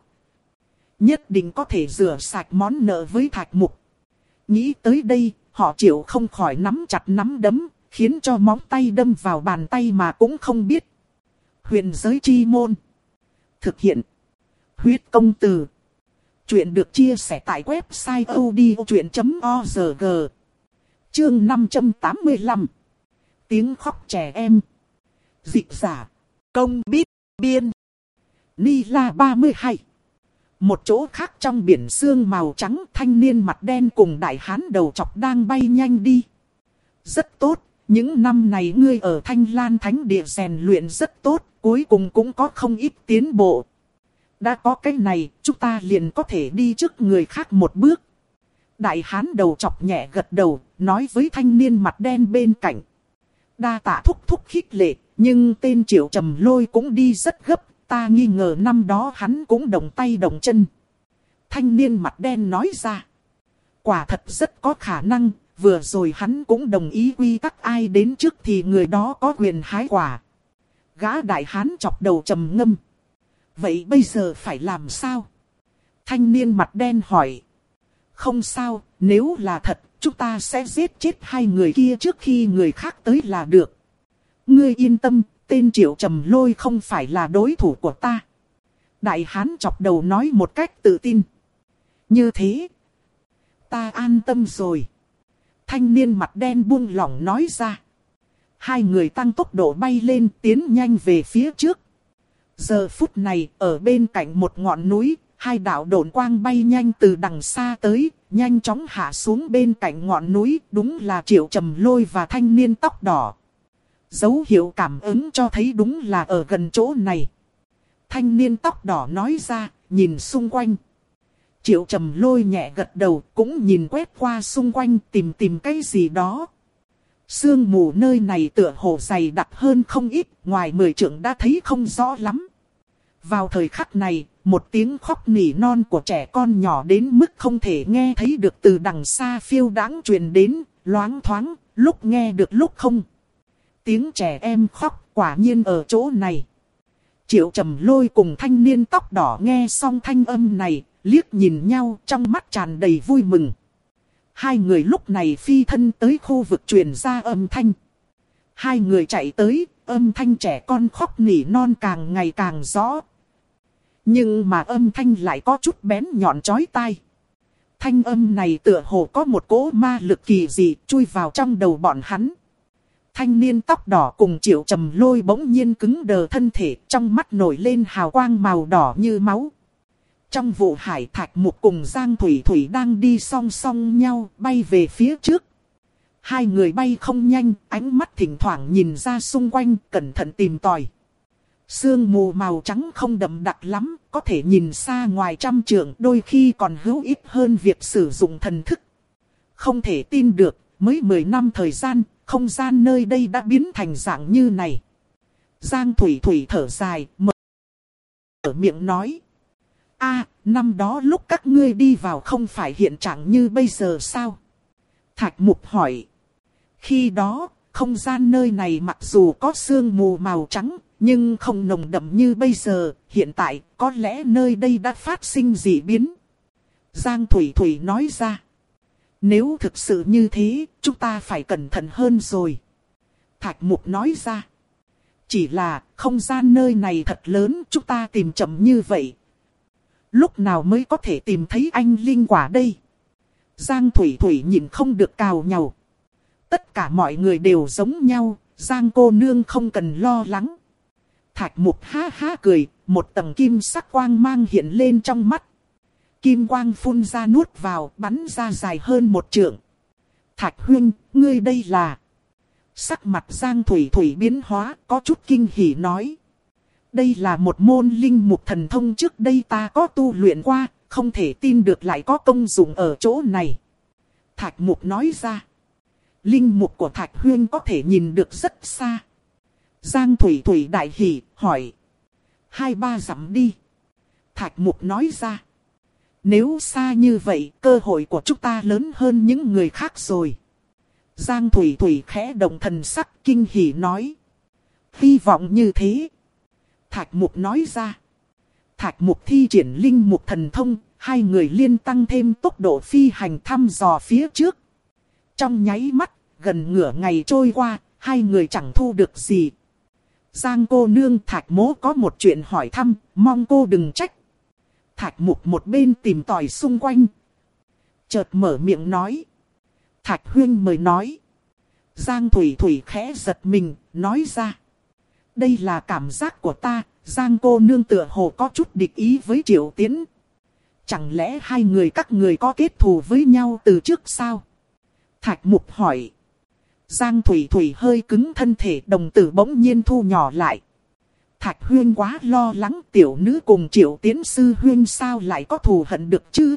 nhất định có thể rửa sạch món nợ với Thạch Mục. Nghĩ tới đây, họ Triệu không khỏi nắm chặt nắm đấm, khiến cho móng tay đâm vào bàn tay mà cũng không biết. Huyền giới chi môn. Thực hiện. Huyết công từ. Chuyện được chia sẻ tại website odchuyện chấm org. Chương năm trăm tám mươi lăm. Tiếng khóc trẻ em. Dịch giả. Công bít. Biên. Ni La ba mươi hai. Một chỗ khác trong biển sương màu trắng, thanh niên mặt đen cùng đại hán đầu chọc đang bay nhanh đi. Rất tốt, những năm này ngươi ở Thanh Lan Thánh Địa rèn luyện rất tốt, cuối cùng cũng có không ít tiến bộ. Đã có cái này, chúng ta liền có thể đi trước người khác một bước. Đại hán đầu chọc nhẹ gật đầu, nói với thanh niên mặt đen bên cạnh. Đa tạ thúc thúc khích lệ, nhưng tên Triệu Trầm Lôi cũng đi rất gấp. Ta nghi ngờ năm đó hắn cũng động tay động chân. Thanh niên mặt đen nói ra. Quả thật rất có khả năng, vừa rồi hắn cũng đồng ý quy tắc ai đến trước thì người đó có quyền hái quả. Gã đại hán chọc đầu trầm ngâm. Vậy bây giờ phải làm sao? Thanh niên mặt đen hỏi. Không sao, nếu là thật, chúng ta sẽ giết chết hai người kia trước khi người khác tới là được. Ngươi yên tâm. Tên Triệu Trầm Lôi không phải là đối thủ của ta. Đại hán chọc đầu nói một cách tự tin. Như thế, ta an tâm rồi. Thanh niên mặt đen buông lỏng nói ra. Hai người tăng tốc độ bay lên, tiến nhanh về phía trước. Giờ phút này, ở bên cạnh một ngọn núi, hai đạo độn quang bay nhanh từ đằng xa tới, nhanh chóng hạ xuống bên cạnh ngọn núi. Đúng là Triệu Trầm Lôi và thanh niên tóc đỏ. Dấu hiệu cảm ứng cho thấy đúng là ở gần chỗ này. Thanh niên tóc đỏ nói ra, nhìn xung quanh. Triệu Trầm Lôi nhẹ gật đầu, cũng nhìn quét qua xung quanh tìm tìm cái gì đó. Sương mù nơi này tựa hồ dày đặc hơn không ít, ngoài mười trượng đã thấy không rõ lắm. Vào thời khắc này, một tiếng khóc nỉ non của trẻ con nhỏ đến mức không thể nghe thấy được từ đằng xa phiêu đãng truyền đến, loáng thoáng, lúc nghe được lúc không. Tiếng trẻ em khóc quả nhiên ở chỗ này. Triệu Trầm Lôi cùng thanh niên tóc đỏ nghe xong thanh âm này, liếc nhìn nhau trong mắt tràn đầy vui mừng. Hai người lúc này phi thân tới khu vực truyền ra âm thanh. Hai người chạy tới, âm thanh trẻ con khóc nỉ non càng ngày càng rõ. Nhưng mà âm thanh lại có chút bén nhọn chói tai. Thanh âm này tựa hồ có một cỗ ma lực kỳ dị chui vào trong đầu bọn hắn. Thanh niên tóc đỏ cùng Triệu Trầm Lôi bỗng nhiên cứng đờ thân thể, trong mắt nổi lên hào quang màu đỏ như máu. Trong vụ hải, Thạch Mục cùng Giang Thủy Thủy đang đi song song nhau, bay về phía trước. Hai người bay không nhanh, ánh mắt thỉnh thoảng nhìn ra xung quanh, cẩn thận tìm tòi. Sương mù màu trắng không đậm đặc lắm, có thể nhìn xa ngoài trăm trượng, đôi khi còn hữu ích hơn việc sử dụng thần thức. Không thể tin được, mới mười năm thời gian, không gian nơi đây đã biến thành dạng như này. Giang Thủy Thủy thở dài, mở miệng nói. A, năm đó lúc các ngươi đi vào không phải hiện trạng như bây giờ sao? Thạch Mục hỏi. Khi đó, không gian nơi này mặc dù có sương mù màu trắng, nhưng không nồng đậm như bây giờ. Hiện tại, có lẽ nơi đây đã phát sinh dị biến. Giang Thủy Thủy nói ra. Nếu thực sự như thế, chúng ta phải cẩn thận hơn rồi. Thạch Mục nói ra. Chỉ là, không gian nơi này thật lớn, chúng ta tìm chậm như vậy. Lúc nào mới có thể tìm thấy anh linh quả đây? Giang Thủy Thủy nhìn không được cào nhàu. Tất cả mọi người đều giống nhau, Giang cô nương không cần lo lắng. Thạch Mục ha ha cười, một tầng kim sắc quang mang hiện lên trong mắt. Kim quang phun ra nuốt vào, bắn ra dài hơn một trượng. Thạch huynh, ngươi đây là... Sắc mặt Giang Thủy Thủy biến hóa, có chút kinh hỉ nói. Đây là một môn linh mục thần thông trước đây ta có tu luyện qua, không thể tin được lại có công dụng ở chỗ này. Thạch Mục nói ra. Linh mục của Thạch huynh có thể nhìn được rất xa. Giang Thủy Thủy đại hỉ, hỏi. Hai ba dặm đi. Thạch Mục nói ra. Nếu xa như vậy, cơ hội của chúng ta lớn hơn những người khác rồi. Giang Thủy Thủy khẽ động thần sắc kinh hỉ nói. Hy vọng như thế. Thạch Mục nói ra. Thạch Mục thi triển linh mục thần thông, hai người liên tăng thêm tốc độ phi hành thăm dò phía trước. Trong nháy mắt, gần nửa ngày trôi qua, hai người chẳng thu được gì. Giang cô nương, Thạch mỗ có một chuyện hỏi thăm, mong cô đừng trách. Thạch Mục một bên tìm tòi xung quanh. Chợt mở miệng nói. Thạch huynh mời nói. Giang Thủy Thủy khẽ giật mình, nói ra. Đây là cảm giác của ta, Giang cô nương tựa hồ có chút địch ý với Triệu Tiến. Chẳng lẽ hai người các người có kết thù với nhau từ trước sao? Thạch Mục hỏi. Giang Thủy Thủy hơi cứng thân thể, đồng tử bỗng nhiên thu nhỏ lại. Thạch huyên quá lo lắng, tiểu nữ cùng Triệu Tiến sư huyên sao lại có thù hận được chứ?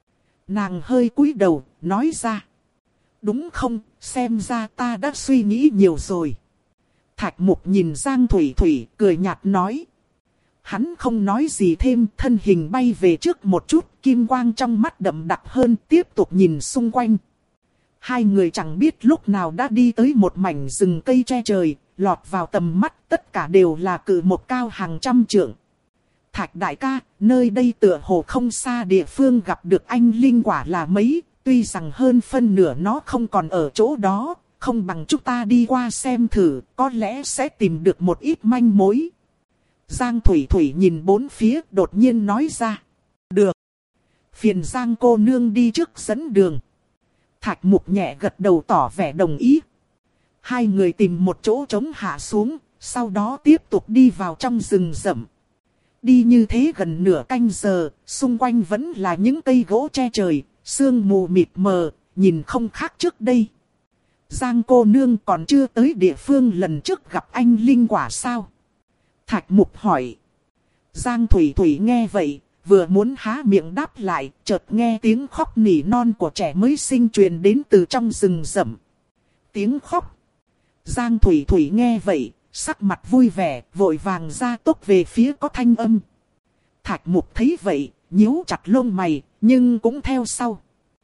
Nàng hơi cúi đầu, nói ra. Đúng không, xem ra ta đã suy nghĩ nhiều rồi. Thạch Mục nhìn Giang Thủy Thủy, cười nhạt nói. Hắn không nói gì thêm, thân hình bay về trước một chút, kim quang trong mắt đậm đặc hơn, tiếp tục nhìn xung quanh. Hai người chẳng biết lúc nào đã đi tới một mảnh rừng cây che trời, lọt vào tầm mắt, tất cả đều là cự một cao hàng trăm trượng. Thạch đại ca, nơi đây tựa hồ không xa địa phương gặp được anh linh quả là mấy, tuy rằng hơn phân nửa nó không còn ở chỗ đó, không bằng chúng ta đi qua xem thử, có lẽ sẽ tìm được một ít manh mối. Giang Thủy Thủy nhìn bốn phía, đột nhiên nói ra. Được. Phiền Giang cô nương đi trước dẫn đường. Thạch Mục nhẹ gật đầu tỏ vẻ đồng ý. Hai người tìm một chỗ trống hạ xuống, sau đó tiếp tục đi vào trong rừng rậm. Đi như thế gần nửa canh giờ, xung quanh vẫn là những cây gỗ che trời, sương mù mịt mờ, nhìn không khác trước đây. Giang cô nương còn chưa tới địa phương lần trước gặp anh linh quả sao? Thạch Mục hỏi. Giang Thủy Thủy nghe vậy, vừa muốn há miệng đáp lại, chợt nghe tiếng khóc nỉ non của trẻ mới sinh truyền đến từ trong rừng rậm. Tiếng khóc. Giang Thủy Thủy nghe vậy, sắc mặt vui vẻ, vội vàng ra tốc về phía có thanh âm. Thạch Mục thấy vậy, nhíu chặt lông mày, nhưng cũng theo sau.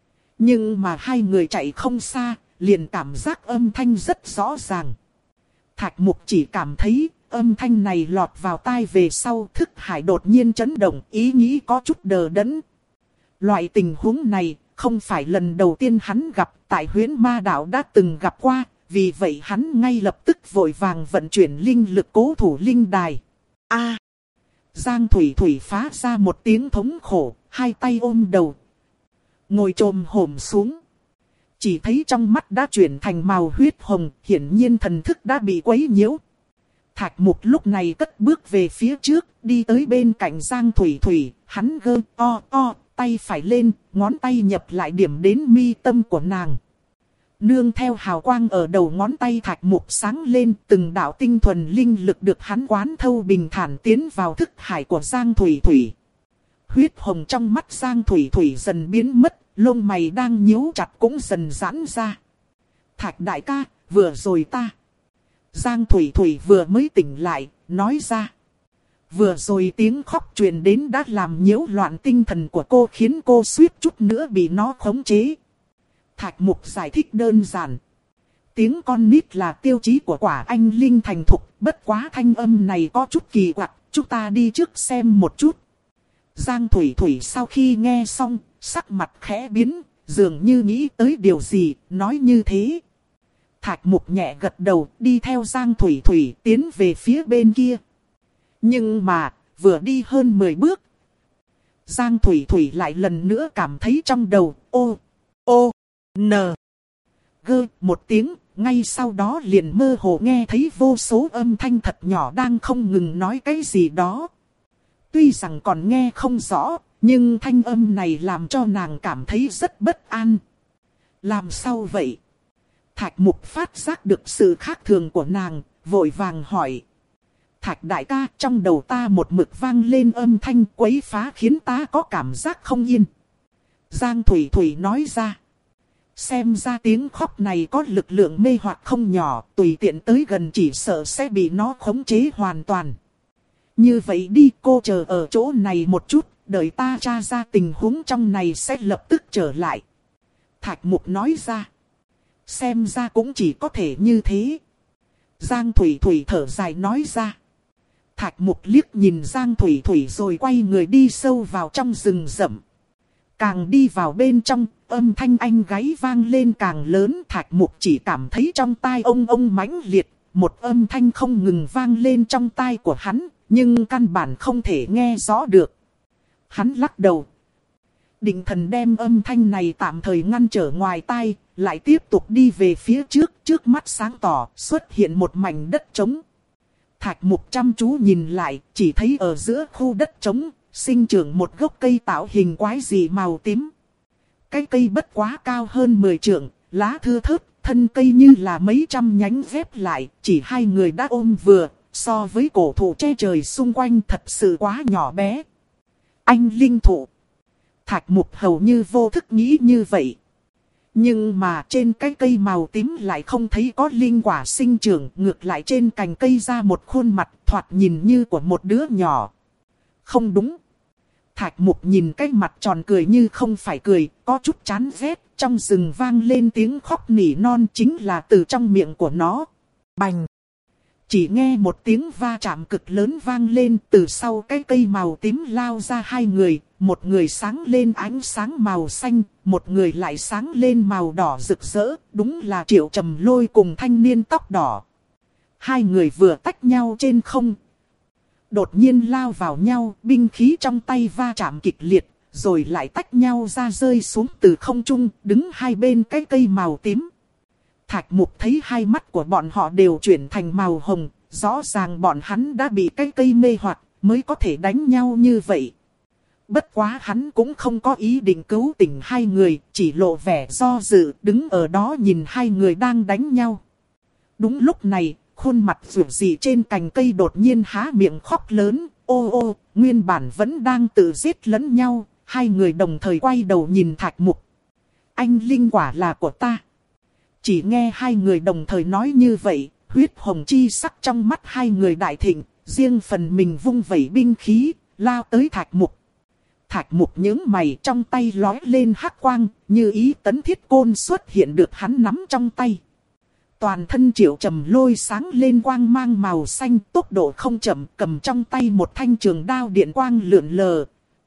Nhưng mà hai người chạy không xa, liền cảm giác âm thanh rất rõ ràng. Thạch Mục chỉ cảm thấy âm thanh này lọt vào tai về sau, thức hải đột nhiên chấn động, ý nghĩ có chút đờ đẫn. Loại tình huống này không phải lần đầu tiên hắn gặp, tại Huyễn Ma Đảo đã từng gặp qua, vì vậy hắn ngay lập tức vội vàng vận chuyển linh lực cố thủ linh đài. A! Giang Thủy Thủy phá ra một tiếng thống khổ, hai tay ôm đầu, ngồi chồm hổm xuống. Chỉ thấy trong mắt đã chuyển thành màu huyết hồng, hiển nhiên thần thức đã bị quấy nhiễu. Thạch Mục lúc này cất bước về phía trước, đi tới bên cạnh Giang Thủy Thủy, Hắn gơ to to, tay phải lên, ngón tay nhập lại điểm đến mi tâm của nàng. Nương theo hào quang ở đầu ngón tay Thạch Mục sáng lên, từng đạo tinh thuần linh lực được hắn quán thâu bình thản tiến vào thức hải của Giang Thủy Thủy. Huyết hồng trong mắt Giang Thủy Thủy dần biến mất, lông mày đang nhíu chặt cũng dần giãn ra. Thạch đại ca, vừa rồi ta. Giang Thủy Thủy vừa mới tỉnh lại, nói ra. Vừa rồi tiếng khóc truyền đến đã làm nhiễu loạn tinh thần của cô, khiến cô suýt chút nữa bị nó khống chế. Thạch Mục giải thích đơn giản. Tiếng con nít là tiêu chí của quả anh linh thành thục, bất quá thanh âm này có chút kỳ quặc, chúng ta đi trước xem một chút. Giang Thủy Thủy sau khi nghe xong, sắc mặt khẽ biến, dường như nghĩ tới điều gì, nói như thế. Thạch Mục nhẹ gật đầu, đi theo Giang Thủy Thủy tiến về phía bên kia. Nhưng mà, vừa đi hơn mười bước, Giang Thủy Thủy lại lần nữa cảm thấy trong đầu, ô, ô, nờ, gơ, một tiếng, ngay sau đó liền mơ hồ nghe thấy vô số âm thanh thật nhỏ đang không ngừng nói cái gì đó. Tuy rằng còn nghe không rõ, nhưng thanh âm này làm cho nàng cảm thấy rất bất an. Làm sao vậy? Thạch Mục phát giác được sự khác thường của nàng, vội vàng hỏi. Thạch đại ca, trong đầu ta một mực vang lên âm thanh quấy phá khiến ta có cảm giác không yên. Giang Thủy Thủy nói ra. Xem ra tiếng khóc này có lực lượng mê hoặc không nhỏ, tùy tiện tới gần chỉ sợ sẽ bị nó khống chế hoàn toàn. Như vậy đi, cô chờ ở chỗ này một chút, đợi ta tra ra tình huống trong này sẽ lập tức trở lại. Thạch Mục nói ra. Xem ra cũng chỉ có thể như thế. Giang Thủy Thủy thở dài nói ra. Thạch Mục liếc nhìn Giang Thủy Thủy rồi quay người đi sâu vào trong rừng rậm. Càng đi vào bên trong, âm thanh anh gáy vang lên càng lớn. Thạch Mục chỉ cảm thấy trong tai ông ông mãnh liệt, một âm thanh không ngừng vang lên trong tai của hắn, nhưng căn bản không thể nghe rõ được. Hắn lắc đầu. Định thần đem âm thanh này tạm thời ngăn trở ngoài tai, lại tiếp tục đi về phía trước, trước mắt sáng tỏ, xuất hiện một mảnh đất trống. Thạch Mục chăm chú nhìn lại, chỉ thấy ở giữa khu đất trống, sinh trưởng một gốc cây tạo hình quái dị màu tím. Cái cây bất quá cao hơn mười trượng, lá thưa thớt, thân cây như là mấy trăm nhánh ghép lại, chỉ hai người đã ôm vừa, so với cổ thụ che trời xung quanh thật sự quá nhỏ bé. Anh linh thụ. Thạch Mục hầu như vô thức nghĩ như vậy. Nhưng mà trên cái cây màu tím lại không thấy có linh quả sinh trưởng, ngược lại trên cành cây ra một khuôn mặt thoạt nhìn như của một đứa nhỏ. Không đúng. Thạch Mục nhìn cái mặt tròn cười như không phải cười, có chút chán ghét, trong rừng vang lên tiếng khóc nỉ non chính là từ trong miệng của nó. Bành! Chỉ nghe một tiếng va chạm cực lớn vang lên, từ sau cái cây màu tím lao ra hai người, một người sáng lên ánh sáng màu xanh, một người lại sáng lên màu đỏ rực rỡ, đúng là Triệu Trầm Lôi cùng thanh niên tóc đỏ. Hai người vừa tách nhau trên không, đột nhiên lao vào nhau, binh khí trong tay va chạm kịch liệt, rồi lại tách nhau ra rơi xuống từ không trung, đứng hai bên cái cây màu tím. Thạch Mục thấy hai mắt của bọn họ đều chuyển thành màu hồng, rõ ràng bọn hắn đã bị cái cây mê hoặc, mới có thể đánh nhau như vậy. Bất quá hắn cũng không có ý định cứu tỉnh hai người, chỉ lộ vẻ do dự, đứng ở đó nhìn hai người đang đánh nhau. Đúng lúc này, khuôn mặt rủ dị trên cành cây đột nhiên há miệng khóc lớn, ô ô, nguyên bản vẫn đang tự giết lẫn nhau, hai người đồng thời quay đầu nhìn Thạch Mục. Anh linh quả là của ta. Chỉ nghe hai người đồng thời nói như vậy, huyết hồng chi sắc trong mắt hai người đại thịnh, riêng phần mình vung vẩy binh khí, lao tới Thạch Mục. Thạch Mục nhướng mày, trong tay lói lên hắc quang, như ý tấn thiết côn xuất hiện được hắn nắm trong tay. Toàn thân Triệu Trầm Lôi sáng lên quang mang màu xanh, tốc độ không chậm, cầm trong tay một thanh trường đao điện quang lượn lờ.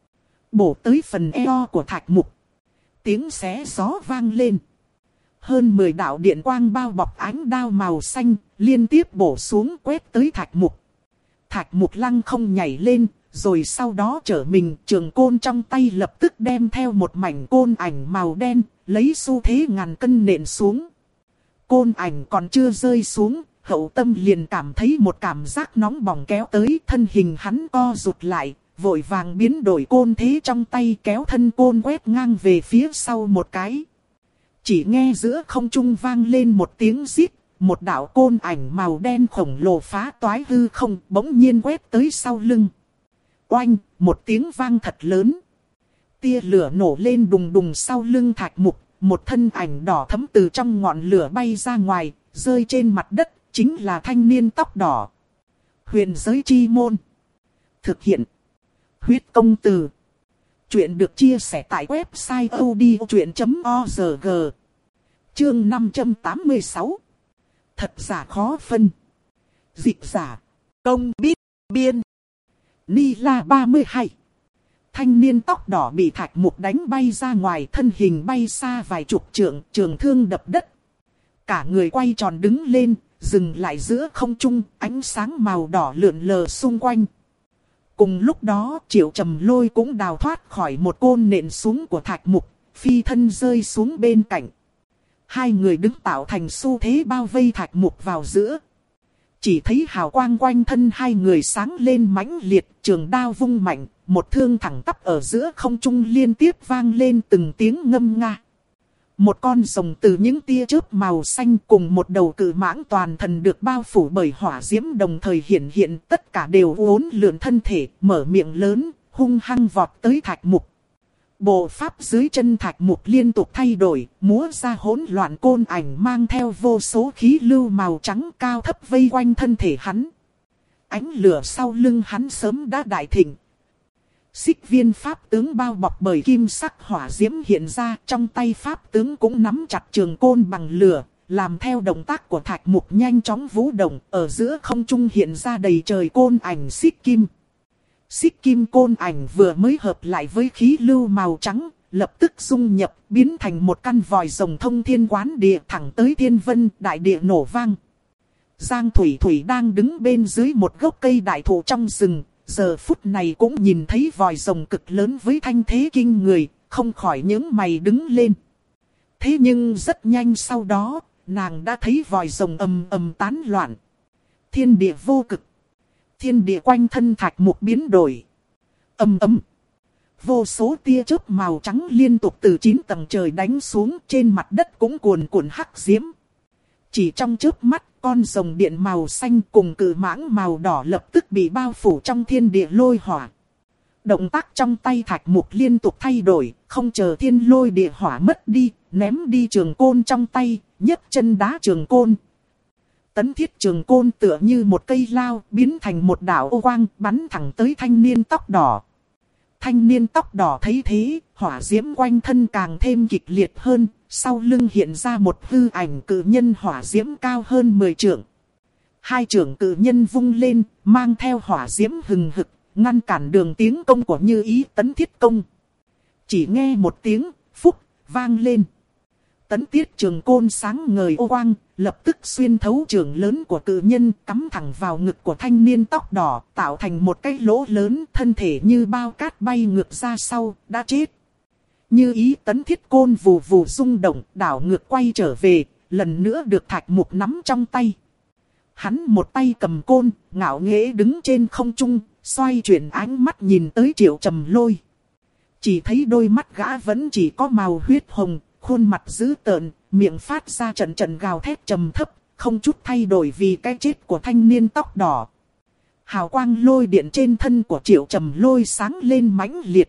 Bổ tới phần eo của Thạch Mục. Tiếng xé gió vang lên. Hơn mười đạo điện quang bao bọc ánh đao màu xanh, liên tiếp bổ xuống quét tới Thạch Mục. Thạch Mục lăng không nhảy lên, rồi sau đó trở mình, trường côn trong tay lập tức đem theo một mảnh côn ảnh màu đen, lấy xu thế ngàn cân nện xuống. Côn ảnh còn chưa rơi xuống, Hậu Tâm liền cảm thấy một cảm giác nóng bỏng kéo tới, thân hình hắn co rụt lại, vội vàng biến đổi côn thế trong tay kéo thân côn quét ngang về phía sau một cái. Chỉ nghe giữa không trung vang lên một tiếng rít, một đạo côn ảnh màu đen khổng lồ phá toái hư không bỗng nhiên quét tới sau lưng. Oanh, một tiếng vang thật lớn. Tia lửa nổ lên đùng đùng sau lưng Thạch Mục, một thân ảnh đỏ thẫm từ trong ngọn lửa bay ra ngoài, rơi trên mặt đất, chính là thanh niên tóc đỏ. Huyền giới chi môn. Thực hiện. Huyết công từ. Chuyện được chia sẻ tại website odchuyện chấm org. Chương năm trăm tám mươi sáu. Thật giả khó phân. Dịch giả. Công biết. Biên. Ni La ba mươi hai. Thanh niên tóc đỏ bị Thạch Mục đánh bay ra ngoài, thân hình bay xa vài chục trượng, trường thương đập đất. Cả người quay tròn đứng lên, dừng lại giữa không trung, ánh sáng màu đỏ lượn lờ xung quanh. Cùng lúc đó, Triệu Trầm Lôi cũng đào thoát khỏi một côn nện xuống của Thạch Mục, phi thân rơi xuống bên cạnh. Hai người đứng tạo thành xu thế bao vây Thạch Mục vào giữa. Chỉ thấy hào quang quanh thân hai người sáng lên mãnh liệt, trường đao vung mạnh, một thương thẳng tắp ở giữa không trung liên tiếp vang lên từng tiếng ngâm nga. Một con rồng từ những tia chớp màu xanh cùng một đầu cự mãng toàn thân được bao phủ bởi hỏa diễm đồng thời hiện hiện, tất cả đều uốn lượn thân thể, mở miệng lớn, hung hăng vọt tới Thạch Mục. Bộ pháp dưới chân Thạch Mục liên tục thay đổi, múa ra hỗn loạn côn ảnh mang theo vô số khí lưu màu trắng cao thấp vây quanh thân thể hắn. Ánh lửa sau lưng hắn sớm đã đại thịnh. Xích viên pháp tướng bao bọc bởi kim sắc hỏa diễm hiện ra, trong tay pháp tướng cũng nắm chặt trường côn bằng lửa, làm theo động tác của Thạch Mục nhanh chóng vũ động, ở giữa không trung hiện ra đầy trời côn ảnh xích kim. Xích kim côn ảnh vừa mới hợp lại với khí lưu màu trắng, lập tức dung nhập, biến thành một căn vòi rồng thông thiên quán địa thẳng tới thiên vân, đại địa nổ vang. Giang Thủy Thủy đang đứng bên dưới một gốc cây đại thụ trong rừng, giờ phút này cũng nhìn thấy vòi rồng cực lớn với thanh thế kinh người, không khỏi nhướng mày đứng lên. Thế nhưng rất nhanh sau đó, nàng đã thấy vòi rồng ầm ầm tán loạn. Thiên địa vô cực. Thiên địa quanh thân Thạch Mục biến đổi. Ầm ầm. Vô số tia chớp màu trắng liên tục từ chín tầng trời đánh xuống, trên mặt đất cũng cuồn cuộn hắc diễm. Chỉ trong chớp mắt, con rồng điện màu xanh cùng cự mãng màu đỏ lập tức bị bao phủ trong thiên địa lôi hỏa. Động tác trong tay Thạch Mục liên tục thay đổi, không chờ thiên lôi địa hỏa mất đi, ném đi trường côn trong tay, nhấc chân đá trường côn. Tấn thiết trường côn tựa như một cây lao, biến thành một đạo ô quang, bắn thẳng tới thanh niên tóc đỏ. Thanh niên tóc đỏ thấy thế, hỏa diễm quanh thân càng thêm kịch liệt hơn, sau lưng hiện ra một hư ảnh cự nhân hỏa diễm cao hơn mười trượng. Hai trượng cự nhân vung lên, mang theo hỏa diễm hừng hực, ngăn cản đường tiến công của Như Ý Tấn thiết công. Chỉ nghe một tiếng, phúc, vang lên. Tấn tiết trường côn sáng ngời ô quang, lập tức xuyên thấu trường lớn của cự nhân, cắm thẳng vào ngực của thanh niên tóc đỏ, tạo thành một cái lỗ lớn, thân thể như bao cát bay ngược ra sau, đã chết. Như Ý Tấn thiết côn vù vù rung động, đảo ngược quay trở về, lần nữa được Thạch Mục nắm trong tay. Hắn một tay cầm côn, ngạo nghễ đứng trên không trung, xoay chuyển ánh mắt nhìn tới Triệu Trầm Lôi. Chỉ thấy đôi mắt gã vẫn chỉ có màu huyết hồng, khuôn mặt dữ tợn, miệng phát ra trận trận gào thét trầm thấp, không chút thay đổi vì cái chết của thanh niên tóc đỏ. Hào quang lôi điện trên thân của Triệu Trầm Lôi sáng lên mãnh liệt.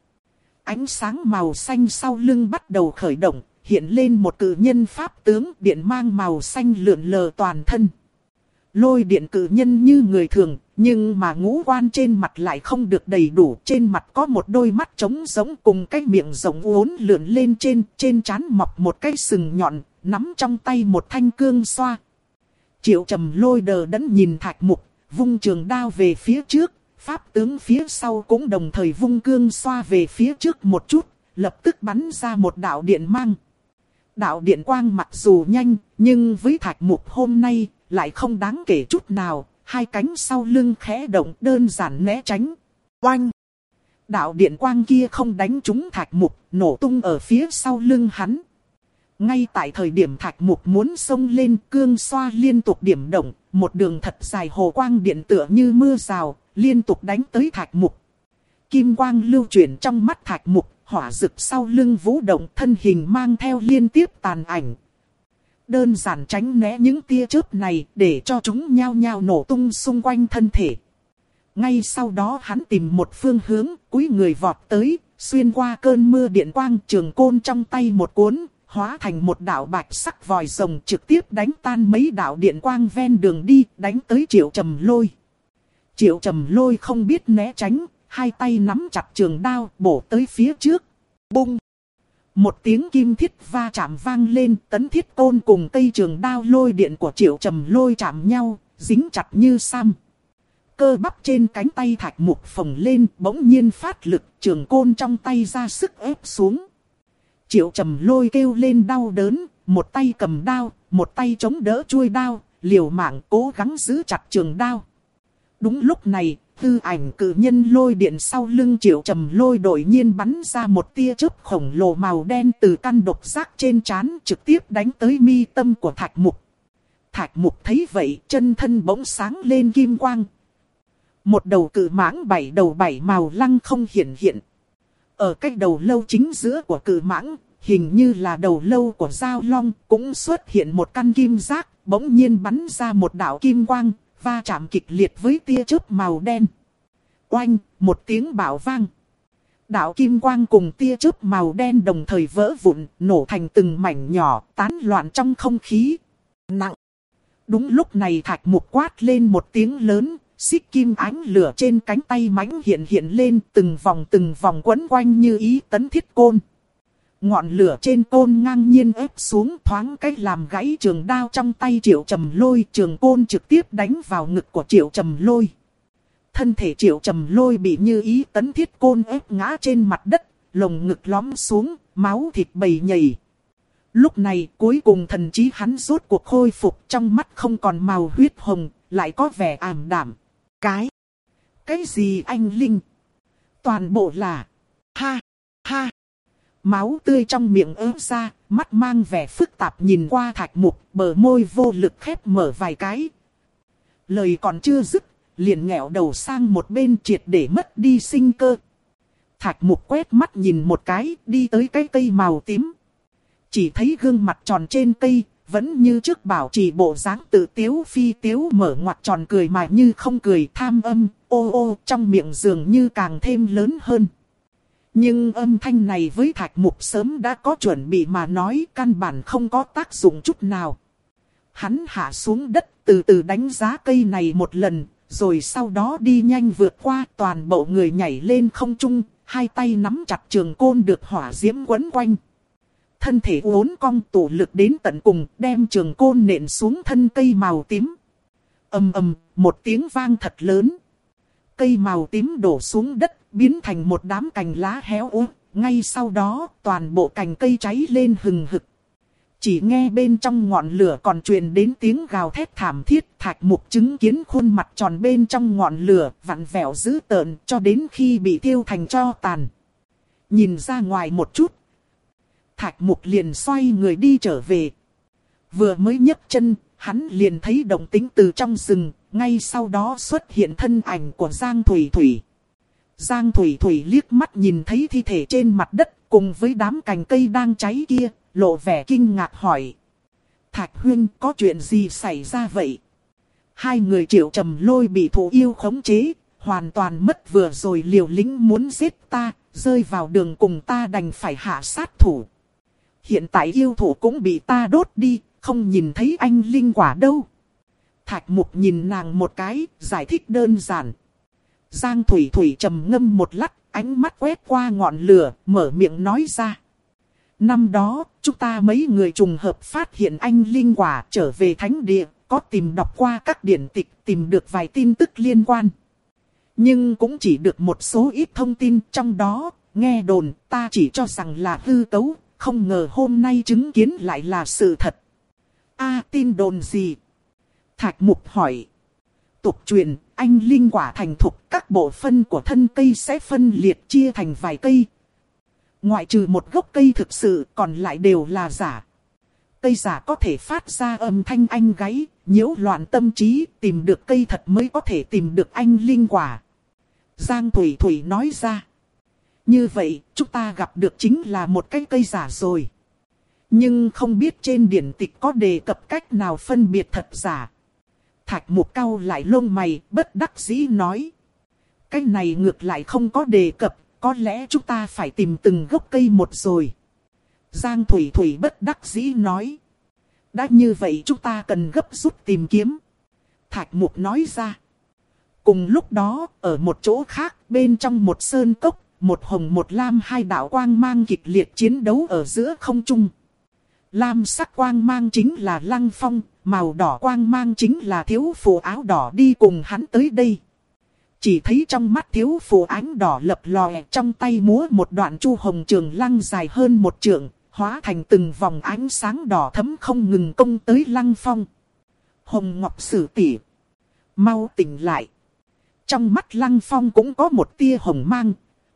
Ánh sáng màu xanh sau lưng bắt đầu khởi động, hiện lên một cự nhân pháp tướng điện mang màu xanh lượn lờ toàn thân. Lôi điện cự nhân như người thường, nhưng mà ngũ quan trên mặt lại không được đầy đủ. Trên mặt có một đôi mắt trống giống cùng cái miệng rộng uốn lượn lên trên, trên trán mọc một cái sừng nhọn, nắm trong tay một thanh cương xoa. Triệu Trầm Lôi đờ đẫn nhìn Thạch Mục, vung trường đao về phía trước, pháp tướng phía sau cũng đồng thời vung cương xoa về phía trước một chút, lập tức bắn ra một đạo điện mang. Đạo điện quang mặc dù nhanh, nhưng với Thạch Mục hôm nay, lại không đáng kể chút nào, hai cánh sau lưng khẽ động đơn giản né tránh. Oanh! Đạo điện quang kia không đánh trúng Thạch Mục, nổ tung ở phía sau lưng hắn. Ngay tại thời điểm Thạch Mục muốn xông lên, cương xoa liên tục điểm động, một đường thật dài hồ quang điện tựa như mưa rào, liên tục đánh tới Thạch Mục. Kim quang lưu chuyển trong mắt Thạch Mục, hỏa rực sau lưng vũ động, thân hình mang theo liên tiếp tàn ảnh. Đơn giản tránh né những tia chớp này để cho chúng nhao nhao nổ tung xung quanh thân thể. Ngay sau đó hắn tìm một phương hướng, cúi người vọt tới, xuyên qua cơn mưa điện quang, trường côn trong tay một cuốn, hóa thành một đạo bạch sắc vòi rồng trực tiếp đánh tan mấy đạo điện quang ven đường đi, đánh tới Triệu Trầm Lôi. Triệu Trầm Lôi không biết né tránh, hai tay nắm chặt trường đao bổ tới phía trước. Bung! Một tiếng kim thiết va chạm vang lên, tấn thiết côn cùng cây trường đao lôi điện của Triệu Trầm Lôi chạm nhau, dính chặt như sam. Cơ bắp trên cánh tay Thạch Mục phồng lên, bỗng nhiên phát lực, trường côn trong tay ra sức ép xuống. Triệu Trầm Lôi kêu lên đau đớn, một tay cầm đao, một tay chống đỡ chuôi đao, liều mạng cố gắng giữ chặt trường đao. Đúng lúc này, tư ảnh cự nhân lôi điện sau lưng Triệu Trầm Lôi đột nhiên bắn ra một tia chớp khổng lồ màu đen từ căn độc giác trên trán trực tiếp đánh tới mi tâm của Thạch Mục. Thạch Mục thấy vậy, chân thân bỗng sáng lên kim quang. Một đầu cự mãng bảy đầu bảy màu lăng không hiện hiện. Ở cách đầu lâu chính giữa của cự mãng, hình như là đầu lâu của dao long, cũng xuất hiện một căn kim giác, bỗng nhiên bắn ra một đạo kim quang, va chạm kịch liệt với tia chớp màu đen. Oanh, một tiếng bạo vang. Đạo kim quang cùng tia chớp màu đen đồng thời vỡ vụn, nổ thành từng mảnh nhỏ, tán loạn trong không khí. Nặng. Đúng lúc này Thạch Mục quát lên một tiếng lớn, xích kim ánh lửa trên cánh tay mãnh hiện hiện lên, từng vòng từng vòng quấn quanh như ý tấn thiết côn. Ngọn lửa trên côn ngang nhiên ép xuống, thoáng cách làm gãy trường đao trong tay Triệu Trầm Lôi, trường côn trực tiếp đánh vào ngực của Triệu Trầm Lôi. Thân thể Triệu Trầm Lôi bị như ý tấn thiết côn ép ngã trên mặt đất, lồng ngực lõm xuống, máu thịt bầy nhầy. Lúc này cuối cùng thần trí hắn rốt cuộc khôi phục, trong mắt không còn màu huyết hồng, lại có vẻ ảm đạm. Cái? Cái gì anh Linh? Toàn bộ là... Ha! Ha! Máu tươi trong miệng ớt ra, mắt mang vẻ phức tạp nhìn qua Thạch Mục, bờ môi vô lực khép mở vài cái. Lời còn chưa dứt, liền nghẹo đầu sang một bên triệt để mất đi sinh cơ. Thạch Mục quét mắt nhìn một cái, đi tới cái cây màu tím. Chỉ thấy gương mặt tròn trên cây, vẫn như trước bảo trì bộ dáng tự tiếu phi tiếu, mở ngoặt tròn cười mà như không cười, tham âm, ô ô trong miệng dường như càng thêm lớn hơn. Nhưng âm thanh này với Thạch Mục sớm đã có chuẩn bị mà nói, căn bản không có tác dụng chút nào. Hắn hạ xuống đất, từ từ đánh giá cây này một lần, rồi sau đó đi nhanh vượt qua, toàn bộ người nhảy lên không trung, hai tay nắm chặt trường côn được hỏa diễm quấn quanh. Thân thể uốn cong tụ lực đến tận cùng, đem trường côn nện xuống thân cây màu tím. Ầm ầm, một tiếng vang thật lớn. Cây màu tím đổ xuống đất, biến thành một đám cành lá héo úa. Ngay sau đó, toàn bộ cành cây cháy lên hừng hực. Chỉ nghe bên trong ngọn lửa còn truyền đến tiếng gào thét thảm thiết. Thạch Mục chứng kiến khuôn mặt tròn bên trong ngọn lửa, vặn vẹo dữ tợn cho đến khi bị thiêu thành tro tàn. Nhìn ra ngoài một chút, Thạch Mục liền xoay người đi trở về. Vừa mới nhấc chân, hắn liền thấy động tĩnh từ trong rừng, ngay sau đó xuất hiện thân ảnh của Giang Thủy Thủy. Giang Thủy Thủy liếc mắt nhìn thấy thi thể trên mặt đất cùng với đám cành cây đang cháy kia, lộ vẻ kinh ngạc hỏi. Thạch huynh, có chuyện gì xảy ra vậy? Hai người Triệu Trầm Lôi bị thú yêu khống chế, hoàn toàn mất vừa rồi liều lĩnh muốn giết ta, rơi vào đường cùng ta đành phải hạ sát thủ. Hiện tại yêu thủ cũng bị ta đốt đi, không nhìn thấy anh linh quả đâu. Thạch Mục nhìn nàng một cái, giải thích đơn giản. Giang Thủy Thủy trầm ngâm một lát, ánh mắt quét qua ngọn lửa, mở miệng nói ra. Năm đó, chúng ta mấy người trùng hợp phát hiện anh linh quả trở về thánh địa, có tìm đọc qua các điển tịch, tìm được vài tin tức liên quan. Nhưng cũng chỉ được một số ít thông tin, trong đó, nghe đồn, ta chỉ cho rằng là hư cấu, không ngờ hôm nay chứng kiến lại là sự thật. A, tin đồn gì? Thạch Mục hỏi. Tục truyền, anh linh quả thành thục, các bộ phân của thân cây sẽ phân liệt chia thành vài cây. Ngoại trừ một gốc cây thực sự, còn lại đều là giả. Cây giả có thể phát ra âm thanh anh gáy, nhiễu loạn tâm trí, tìm được cây thật mới có thể tìm được anh linh quả. Giang Thủy Thủy nói ra. Như vậy, chúng ta gặp được chính là một cái cây giả rồi. Nhưng không biết trên điển tịch có đề cập cách nào phân biệt thật giả. Thạch Mục cau lại lông mày, bất đắc dĩ nói. Cái này ngược lại không có đề cập, có lẽ chúng ta phải tìm từng gốc cây một rồi. Giang Thủy Thủy bất đắc dĩ nói. Đã như vậy chúng ta cần gấp rút tìm kiếm. Thạch Mục nói ra. Cùng lúc đó, ở một chỗ khác, bên trong một sơn cốc, một hồng một lam hai đạo quang mang kịch liệt chiến đấu ở giữa không trung. Lam sắc quang mang chính là Lăng Phong, màu đỏ quang mang chính là thiếu phụ áo đỏ đi cùng hắn tới đây. Chỉ thấy trong mắt thiếu phụ ánh đỏ lập lòe, trong tay múa một đoạn chu hồng trường lăng dài hơn một trượng, hóa thành từng vòng ánh sáng đỏ thấm không ngừng công tới Lăng Phong. Hồng Ngọc Sử tỷ, mau tỉnh lại. Trong mắt Lăng Phong cũng có một tia hồng mang.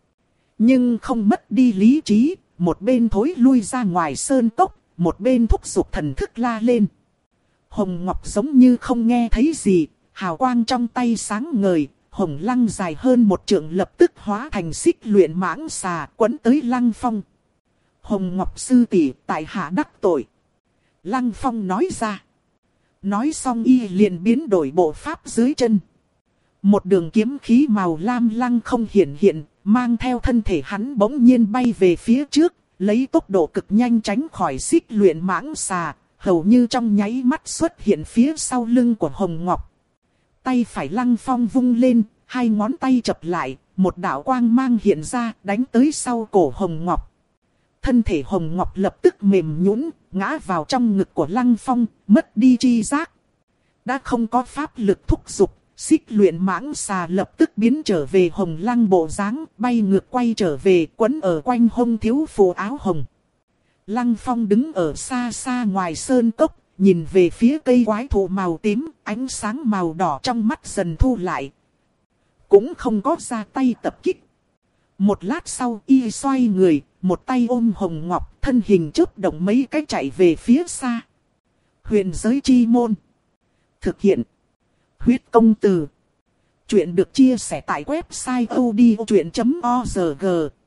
Nhưng không mất đi lý trí, một bên thối lui ra ngoài sơn cốc, một bên thúc giục thần thức la lên. Hồng Ngọc giống như không nghe thấy gì, hào quang trong tay sáng ngời, hồng lăng dài hơn một trượng lập tức hóa thành xích luyện mãng xà quấn tới Lăng Phong. Hồng Ngọc sư tỷ, tại hạ đắc tội. Lăng Phong nói ra. Nói xong y liền biến đổi bộ pháp dưới chân. Một đường kiếm khí màu lam lăng không hiện hiện, mang theo thân thể hắn bỗng nhiên bay về phía trước, lấy tốc độ cực nhanh tránh khỏi xích luyện mãng xà, hầu như trong nháy mắt xuất hiện phía sau lưng của Hồng Ngọc. Tay phải Lăng Phong vung lên, hai ngón tay chập lại, một đạo quang mang hiện ra đánh tới sau cổ Hồng Ngọc. Thân thể Hồng Ngọc lập tức mềm nhũn, ngã vào trong ngực của Lăng Phong, mất đi tri giác. Đã không có pháp lực thúc giục, xích luyện mãng xà lập tức biến trở về hồng lăng bộ dáng, bay ngược quay trở về quấn ở quanh hông thiếu phụ áo hồng. Lăng Phong đứng ở xa xa ngoài sơn cốc, nhìn về phía cây quái thụ màu tím, ánh sáng màu đỏ trong mắt dần thu lại. Cũng không có ra tay tập kích. Một lát sau y xoay người, một tay ôm Hồng Ngọc, thân hình chớp động mấy cái chạy về phía xa. Huyền giới chi môn. Thực hiện. Huyết công từ. Chuyện được chia sẻ tại website odchuyện chấm org.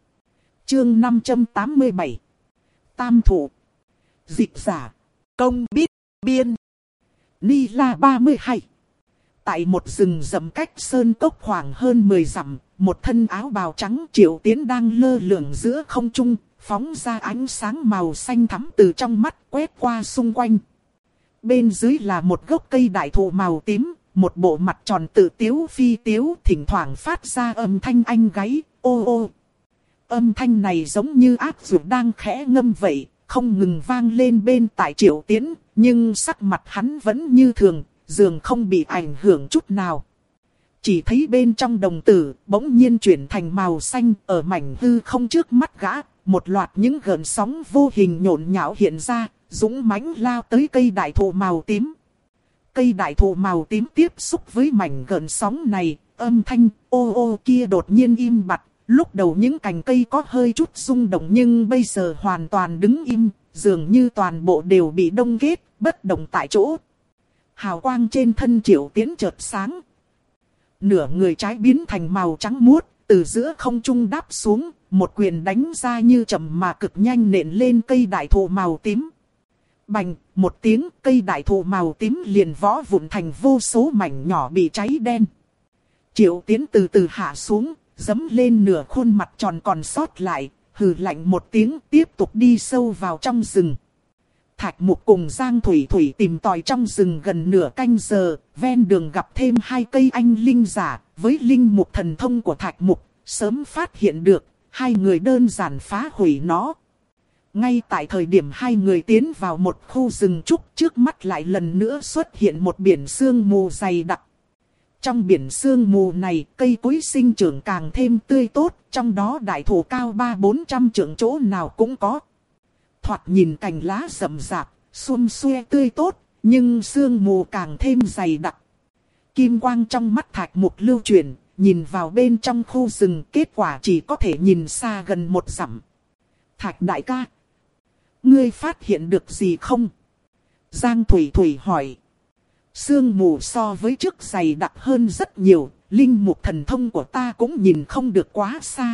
Chương năm trăm tám mươi bảy. Tam thủ. Dịch giả. Công biết. Biên. Ni La ba mươi hai. Tại một rừng rậm cách sơn cốc khoảng hơn mười dặm, một thân áo bào trắng Triệu Tiến đang lơ lửng giữa không trung, phóng ra ánh sáng màu xanh thắm từ trong mắt quét qua xung quanh. Bên dưới là một gốc cây đại thụ màu tím, một bộ mặt tròn tự tiếu phi tiếu, thỉnh thoảng phát ra âm thanh anh gáy, ô ô. Âm thanh này giống như ác dược đang khẽ ngâm vậy, không ngừng vang lên bên tại Triệu Tiến, nhưng sắc mặt hắn vẫn như thường, dường không bị ảnh hưởng chút nào. Chỉ thấy bên trong đồng tử, bỗng nhiên chuyển thành màu xanh, ở mảnh hư không trước mắt gã, một loạt những gợn sóng vô hình nhộn nhạo hiện ra, dũng mãnh lao tới cây đại thụ màu tím. Cây đại thụ màu tím tiếp xúc với mảnh gợn sóng này, âm thanh ô ô kia đột nhiên im bặt. Lúc đầu những cành cây có hơi chút rung động nhưng bây giờ hoàn toàn đứng im, dường như toàn bộ đều bị đông kết, bất động tại chỗ. Hào quang trên thân Triệu Tiến chợt sáng. Nửa người trái biến thành màu trắng muốt, từ giữa không trung đáp xuống, một quyền đánh ra như chậm mà cực nhanh nện lên cây đại thụ màu tím. Bành, một tiếng cây đại thụ màu tím liền vỡ vụn thành vô số mảnh nhỏ bị cháy đen. Triệu Tiến từ từ hạ xuống, giẫm lên nửa khuôn mặt tròn còn sót lại, hừ lạnh một tiếng tiếp tục đi sâu vào trong rừng. Thạch Mục cùng Giang Thủy Thủy tìm tòi trong rừng gần nửa canh giờ, ven đường gặp thêm hai cây anh linh giả, với linh mục thần thông của Thạch Mục, sớm phát hiện được, hai người đơn giản phá hủy nó. Ngay tại thời điểm hai người tiến vào một khu rừng trúc, trước mắt lại lần nữa xuất hiện một biển sương mù dày đặc. Trong biển sương mù này, cây cối sinh trưởng càng thêm tươi tốt, trong đó đại thụ cao ba bốn trăm trượng chỗ nào cũng có. Thoạt nhìn cành lá rậm rạp, xum xuê tươi tốt, nhưng sương mù càng thêm dày đặc. Kim quang trong mắt Thạch Mục lưu chuyển, nhìn vào bên trong khu rừng, kết quả chỉ có thể nhìn xa gần một dặm. Thạch đại ca, ngươi phát hiện được gì không? Giang Thủy Thủy hỏi. Sương mù so với trước dày đặc hơn rất nhiều, linh mục thần thông của ta cũng nhìn không được quá xa.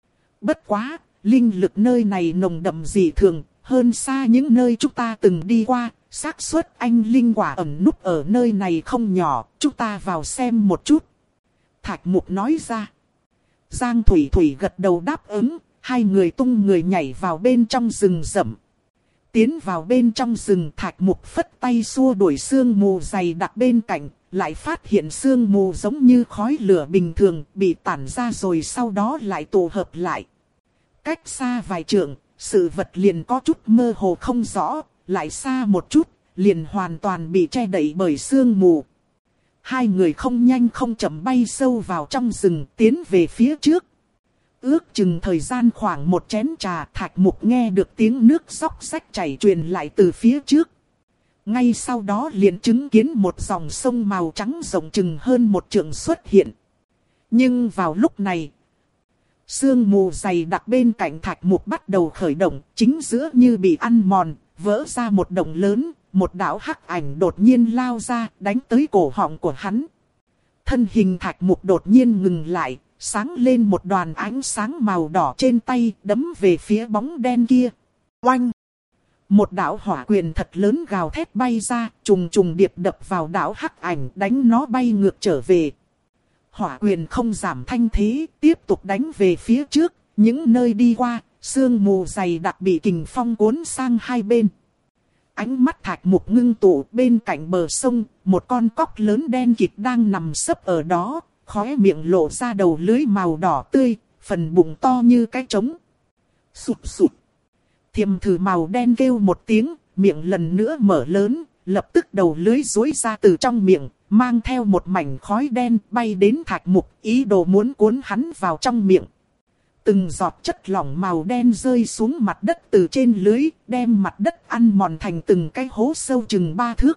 Bất quá, linh lực nơi này nồng đậm dị thường, hơn xa những nơi chúng ta từng đi qua, xác suất anh linh quả ẩn núp ở nơi này không nhỏ, chúng ta vào xem một chút. Thạch Mục nói ra. Giang Thủy Thủy gật đầu đáp ứng, hai người tung người nhảy vào bên trong rừng rậm. Tiến vào bên trong rừng, Thạch Mục phất tay xua đuổi sương mù dày đặc bên cạnh, lại phát hiện sương mù giống như khói lửa bình thường bị tản ra rồi sau đó lại tụ hợp lại. Cách xa vài trượng, sự vật liền có chút mơ hồ không rõ, lại xa một chút, liền hoàn toàn bị che đậy bởi sương mù. Hai người không nhanh không chậm bay sâu vào trong rừng, tiến về phía trước. Ước chừng thời gian khoảng một chén trà, Thạch Mục nghe được tiếng nước róc rách chảy truyền lại từ phía trước. Ngay sau đó liền chứng kiến một dòng sông màu trắng rộng chừng hơn một trượng xuất hiện. Nhưng vào lúc này, sương mù dày đặc bên cạnh Thạch Mục bắt đầu khởi động, chính giữa như bị ăn mòn, vỡ ra một động lớn, một đạo hắc ảnh đột nhiên lao ra, đánh tới cổ họng của hắn. Thân hình Thạch Mục đột nhiên ngừng lại, sáng lên một đoàn ánh sáng màu đỏ trên tay, đấm về phía bóng đen kia. Oanh! Một đạo hỏa quyền thật lớn gào thét bay ra, trùng trùng điệp đập vào đạo hắc ảnh, đánh nó bay ngược trở về. Hỏa quyền không giảm thanh thế, tiếp tục đánh về phía trước, những nơi đi qua, sương mù dày đặc bị kình phong cuốn sang hai bên. Ánh mắt Thạch Mục ngưng tụ, bên cạnh bờ sông, một con cóc lớn đen kịt đang nằm sấp ở đó, khóe miệng lộ ra đầu lưới màu đỏ tươi, phần bụng to như cái trống. Sụp sụp. Thiềm thử màu đen kêu một tiếng, miệng lần nữa mở lớn, lập tức đầu lưới duỗi ra từ trong miệng, mang theo một mảnh khói đen bay đến Thạch Mục, ý đồ muốn cuốn hắn vào trong miệng. Từng giọt chất lỏng màu đen rơi xuống mặt đất từ trên lưới, đem mặt đất ăn mòn thành từng cái hố sâu chừng ba thước.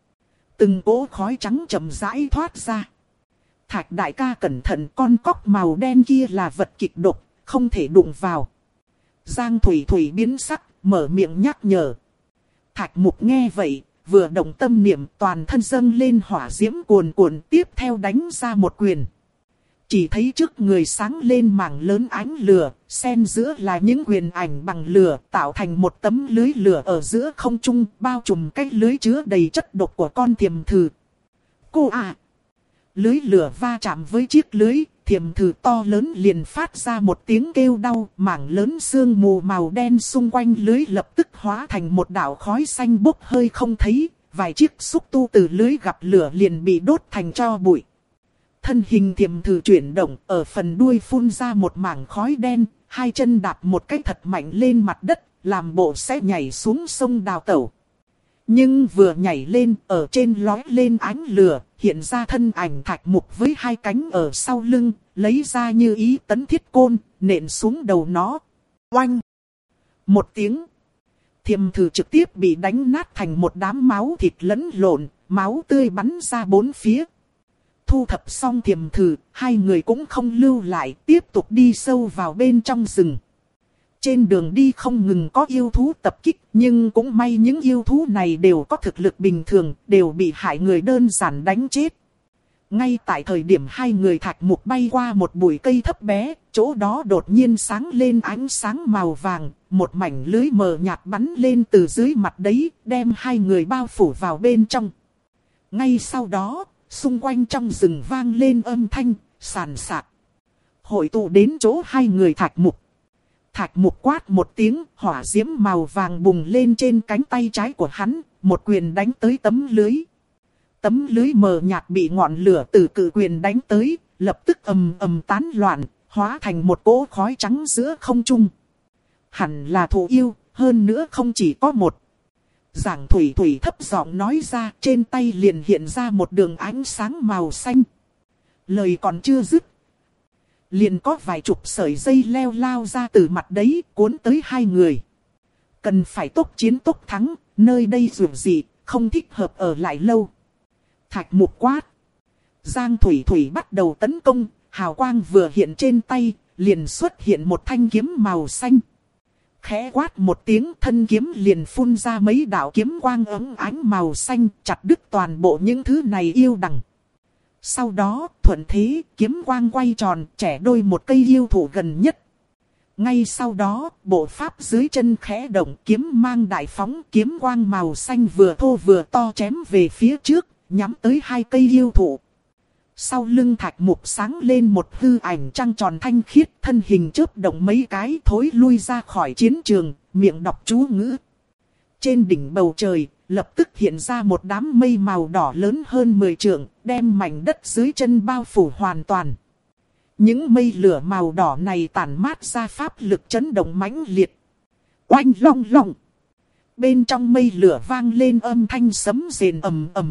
Từng cỗ khói trắng chậm rãi thoát ra. Thạch đại ca cẩn thận, con cóc màu đen kia là vật kịch độc, không thể đụng vào. Giang Thủy Thủy biến sắc, mở miệng nhắc nhở. Thạch Mục nghe vậy, vừa động tâm niệm, toàn thân dâng lên hỏa diễm cuồn cuộn, tiếp theo đánh ra một quyền. Chỉ thấy trước người sáng lên mảng lớn ánh lửa, xen giữa là những quyền ảnh bằng lửa, tạo thành một tấm lưới lửa ở giữa không trung, bao trùm cái lưới chứa đầy chất độc của con thiềm thử. Cô à! Lưới lửa va chạm với chiếc lưới, thiềm thử to lớn liền phát ra một tiếng kêu đau, mảng lớn sương mù màu đen xung quanh lưới lập tức hóa thành một đạo khói xanh bốc hơi không thấy, vài chiếc xúc tu từ lưới gặp lửa liền bị đốt thành tro bụi. Thân hình thiềm thử chuyển động, ở phần đuôi phun ra một mảng khói đen, hai chân đạp một cái thật mạnh lên mặt đất, làm bộ sẽ nhảy xuống sông đào tẩu. Nhưng vừa nhảy lên, ở trên lói lên ánh lửa, hiện ra thân ảnh Thạch Mục với hai cánh ở sau lưng, lấy ra như ý tấn thiết côn, nện xuống đầu nó. Oanh! Một tiếng. Thiềm thử trực tiếp bị đánh nát thành một đám máu thịt lẫn lộn, máu tươi bắn ra bốn phía. Thu thập xong thiềm thử, hai người cũng không lưu lại, tiếp tục đi sâu vào bên trong rừng. Trên đường đi không ngừng có yêu thú tập kích, nhưng cũng may những yêu thú này đều có thực lực bình thường, đều bị hại người đơn giản đánh chết. Ngay tại thời điểm hai người Thạch Mục bay qua một bụi cây thấp bé, chỗ đó đột nhiên sáng lên ánh sáng màu vàng, một mảnh lưới mờ nhạt bắn lên từ dưới mặt đấy, đem hai người bao phủ vào bên trong. Ngay sau đó, xung quanh trong rừng vang lên âm thanh, sàn sạc. Hội tụ đến chỗ hai người Thạch Mục. Thạch Mục quát một tiếng, hỏa diễm màu vàng bùng lên trên cánh tay trái của hắn, một quyền đánh tới tấm lưới. Tấm lưới mờ nhạt bị ngọn lửa từ cự quyền đánh tới, lập tức ầm ầm tán loạn, hóa thành một cỗ khói trắng giữa không trung. Hẳn là thù yêu, hơn nữa không chỉ có một. Giảng Thủy Thủy thấp giọng nói ra, trên tay liền hiện ra một đường ánh sáng màu xanh. Lời còn chưa dứt, liền có vài chục sợi dây leo lao ra từ mặt đấy, cuốn tới hai người. Cần phải tốc chiến tốc thắng, nơi đây dù gì, không thích hợp ở lại lâu. Thạch Mục quát. Giang Thủy Thủy bắt đầu tấn công, hào quang vừa hiện trên tay, liền xuất hiện một thanh kiếm màu xanh. Khẽ quát một tiếng, thân kiếm liền phun ra mấy đạo kiếm quang ấm ánh màu xanh, chặt đứt toàn bộ những thứ này yêu đằng. Sau đó, thuận thế, kiếm quang quay tròn, chẻ đôi một cây yêu thụ gần nhất. Ngay sau đó, bộ pháp dưới chân khẽ động, kiếm mang đại phóng, kiếm quang màu xanh vừa thô vừa to chém về phía trước, nhắm tới hai cây yêu thụ. Sau lưng Thạch Mục sáng lên một hư ảnh trăng tròn thanh khiết, thân hình chớp động mấy cái thối lui ra khỏi chiến trường, miệng đọc chú ngữ. Trên đỉnh bầu trời, lập tức hiện ra một đám mây màu đỏ lớn hơn mười trượng, đem mảnh đất dưới chân bao phủ hoàn toàn. Những mây lửa màu đỏ này tản mát ra pháp lực chấn động mãnh liệt. Oanh long long. Bên trong mây lửa vang lên âm thanh sấm rền ầm ầm.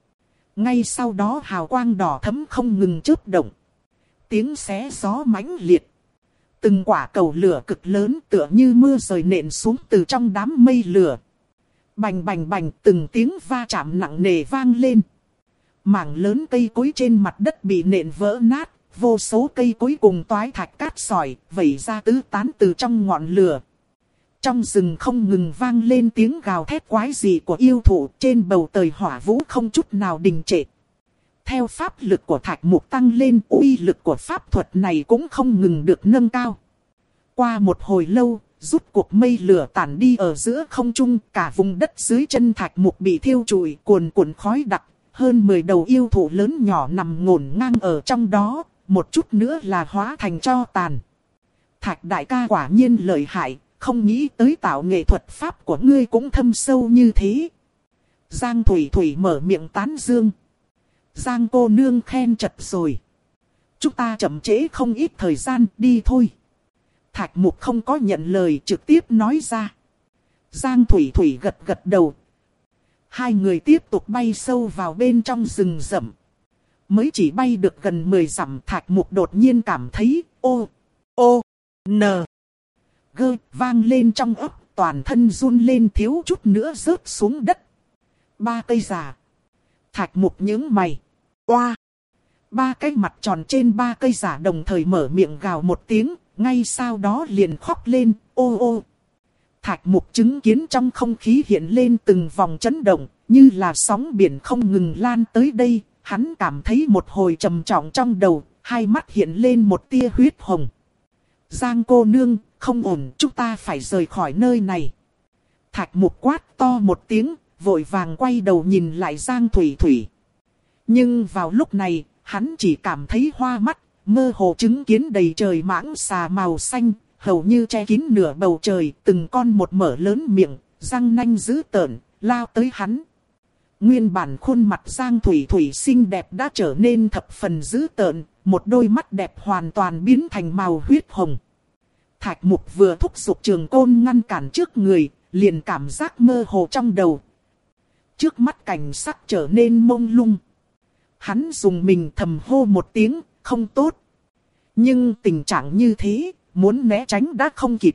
Ngay sau đó hào quang đỏ thẫm không ngừng chớp động. Tiếng xé gió mãnh liệt. Từng quả cầu lửa cực lớn tựa như mưa rơi nện xuống từ trong đám mây lửa. Bành bành bành, từng tiếng va chạm nặng nề vang lên. Mảng lớn cây cối trên mặt đất bị nện vỡ nát. Vô số cây cối cùng toái thạch cát sỏi, vẩy ra tứ tán từ trong ngọn lửa. Trong rừng không ngừng vang lên tiếng gào thét quái dị của yêu thụ, trên bầu trời hỏa vũ không chút nào đình trệ. Theo pháp lực của Thạch Mục tăng lên, uy lực của pháp thuật này cũng không ngừng được nâng cao. Qua một hồi lâu, rút cuộc mây lửa tản đi ở giữa không trung, cả vùng đất dưới chân Thạch Mục bị thiêu trụi, cuồn cuộn khói đặc, hơn mười đầu yêu thụ lớn nhỏ nằm ngổn ngang ở trong đó. Một chút nữa là hóa thành tro tàn. Thạch đại ca quả nhiên lợi hại, không nghĩ tới tạo nghệ thuật pháp của ngươi cũng thâm sâu như thế. Giang Thủy Thủy mở miệng tán dương. Giang cô nương khen chật rồi. Chúng ta chậm trễ không ít thời gian, đi thôi. Thạch Mục không có nhận lời, trực tiếp nói ra. Giang Thủy Thủy gật gật đầu. Hai người tiếp tục bay sâu vào bên trong rừng rậm. Mới chỉ bay được gần mười dặm, Thạch Mục đột nhiên cảm thấy ô, ô, n, gơ vang lên trong ấp, toàn thân run lên thiếu chút nữa rớt xuống đất. Ba cây già. Thạch Mục nhướng mày. Oa. Ba cái mặt tròn trên ba cây già đồng thời mở miệng gào một tiếng, ngay sau đó liền khóc lên, ô ô. Thạch Mục chứng kiến trong không khí hiện lên từng vòng chấn động, như là sóng biển không ngừng lan tới đây. Hắn cảm thấy một hồi trầm trọng trong đầu, hai mắt hiện lên một tia huyết hồng. Giang cô nương, không ổn, chúng ta phải rời khỏi nơi này. Thạch Mục quát to một tiếng, vội vàng quay đầu nhìn lại Giang Thủy Thủy. Nhưng vào lúc này, hắn chỉ cảm thấy hoa mắt, mơ hồ chứng kiến đầy trời mãng xà màu xanh, hầu như che kín nửa bầu trời, từng con một mở lớn miệng, răng nanh dữ tợn, lao tới hắn. Nguyên bản khuôn mặt Giang Thủy Thủy xinh đẹp đã trở nên thập phần dữ tợn, một đôi mắt đẹp hoàn toàn biến thành màu huyết hồng. Thạch Mục vừa thúc giục trường côn ngăn cản trước người, liền cảm giác mơ hồ trong đầu. Trước mắt cảnh sắc trở nên mông lung. Hắn dùng mình thầm hô một tiếng, không tốt. Nhưng tình trạng như thế, muốn né tránh đã không kịp.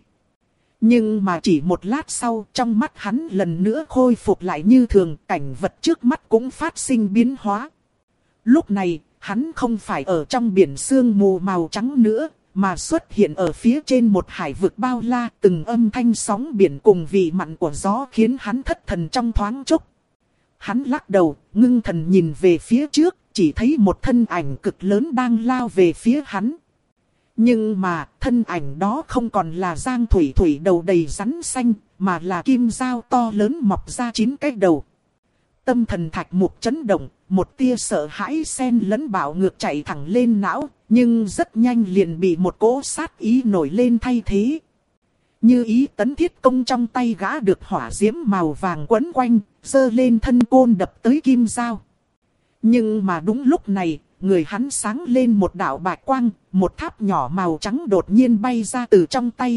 Nhưng mà chỉ một lát sau, trong mắt hắn lần nữa khôi phục lại như thường, cảnh vật trước mắt cũng phát sinh biến hóa. Lúc này, hắn không phải ở trong biển sương mù màu trắng nữa, mà xuất hiện ở phía trên một hải vực bao la, từng âm thanh sóng biển cùng vị mặn của gió khiến hắn thất thần trong thoáng chốc. Hắn lắc đầu, ngưng thần nhìn về phía trước, chỉ thấy một thân ảnh cực lớn đang lao về phía hắn. Nhưng mà, thân ảnh đó không còn là Giang Thủy Thủy đầu đầy rắn xanh, mà là kim dao to lớn mọc ra chín cái đầu. Tâm thần Thạch Mục chấn động, một tia sợ hãi xen lẫn bạo ngược chạy thẳng lên não, nhưng rất nhanh liền bị một cỗ sát ý nổi lên thay thế. Như ý tấn thiết công trong tay gã được hỏa diễm màu vàng quấn quanh, giơ lên thân côn đập tới kim dao. Nhưng mà đúng lúc này, người hắn sáng lên một đạo bạch quang, một tháp nhỏ màu trắng đột nhiên bay ra từ trong tay.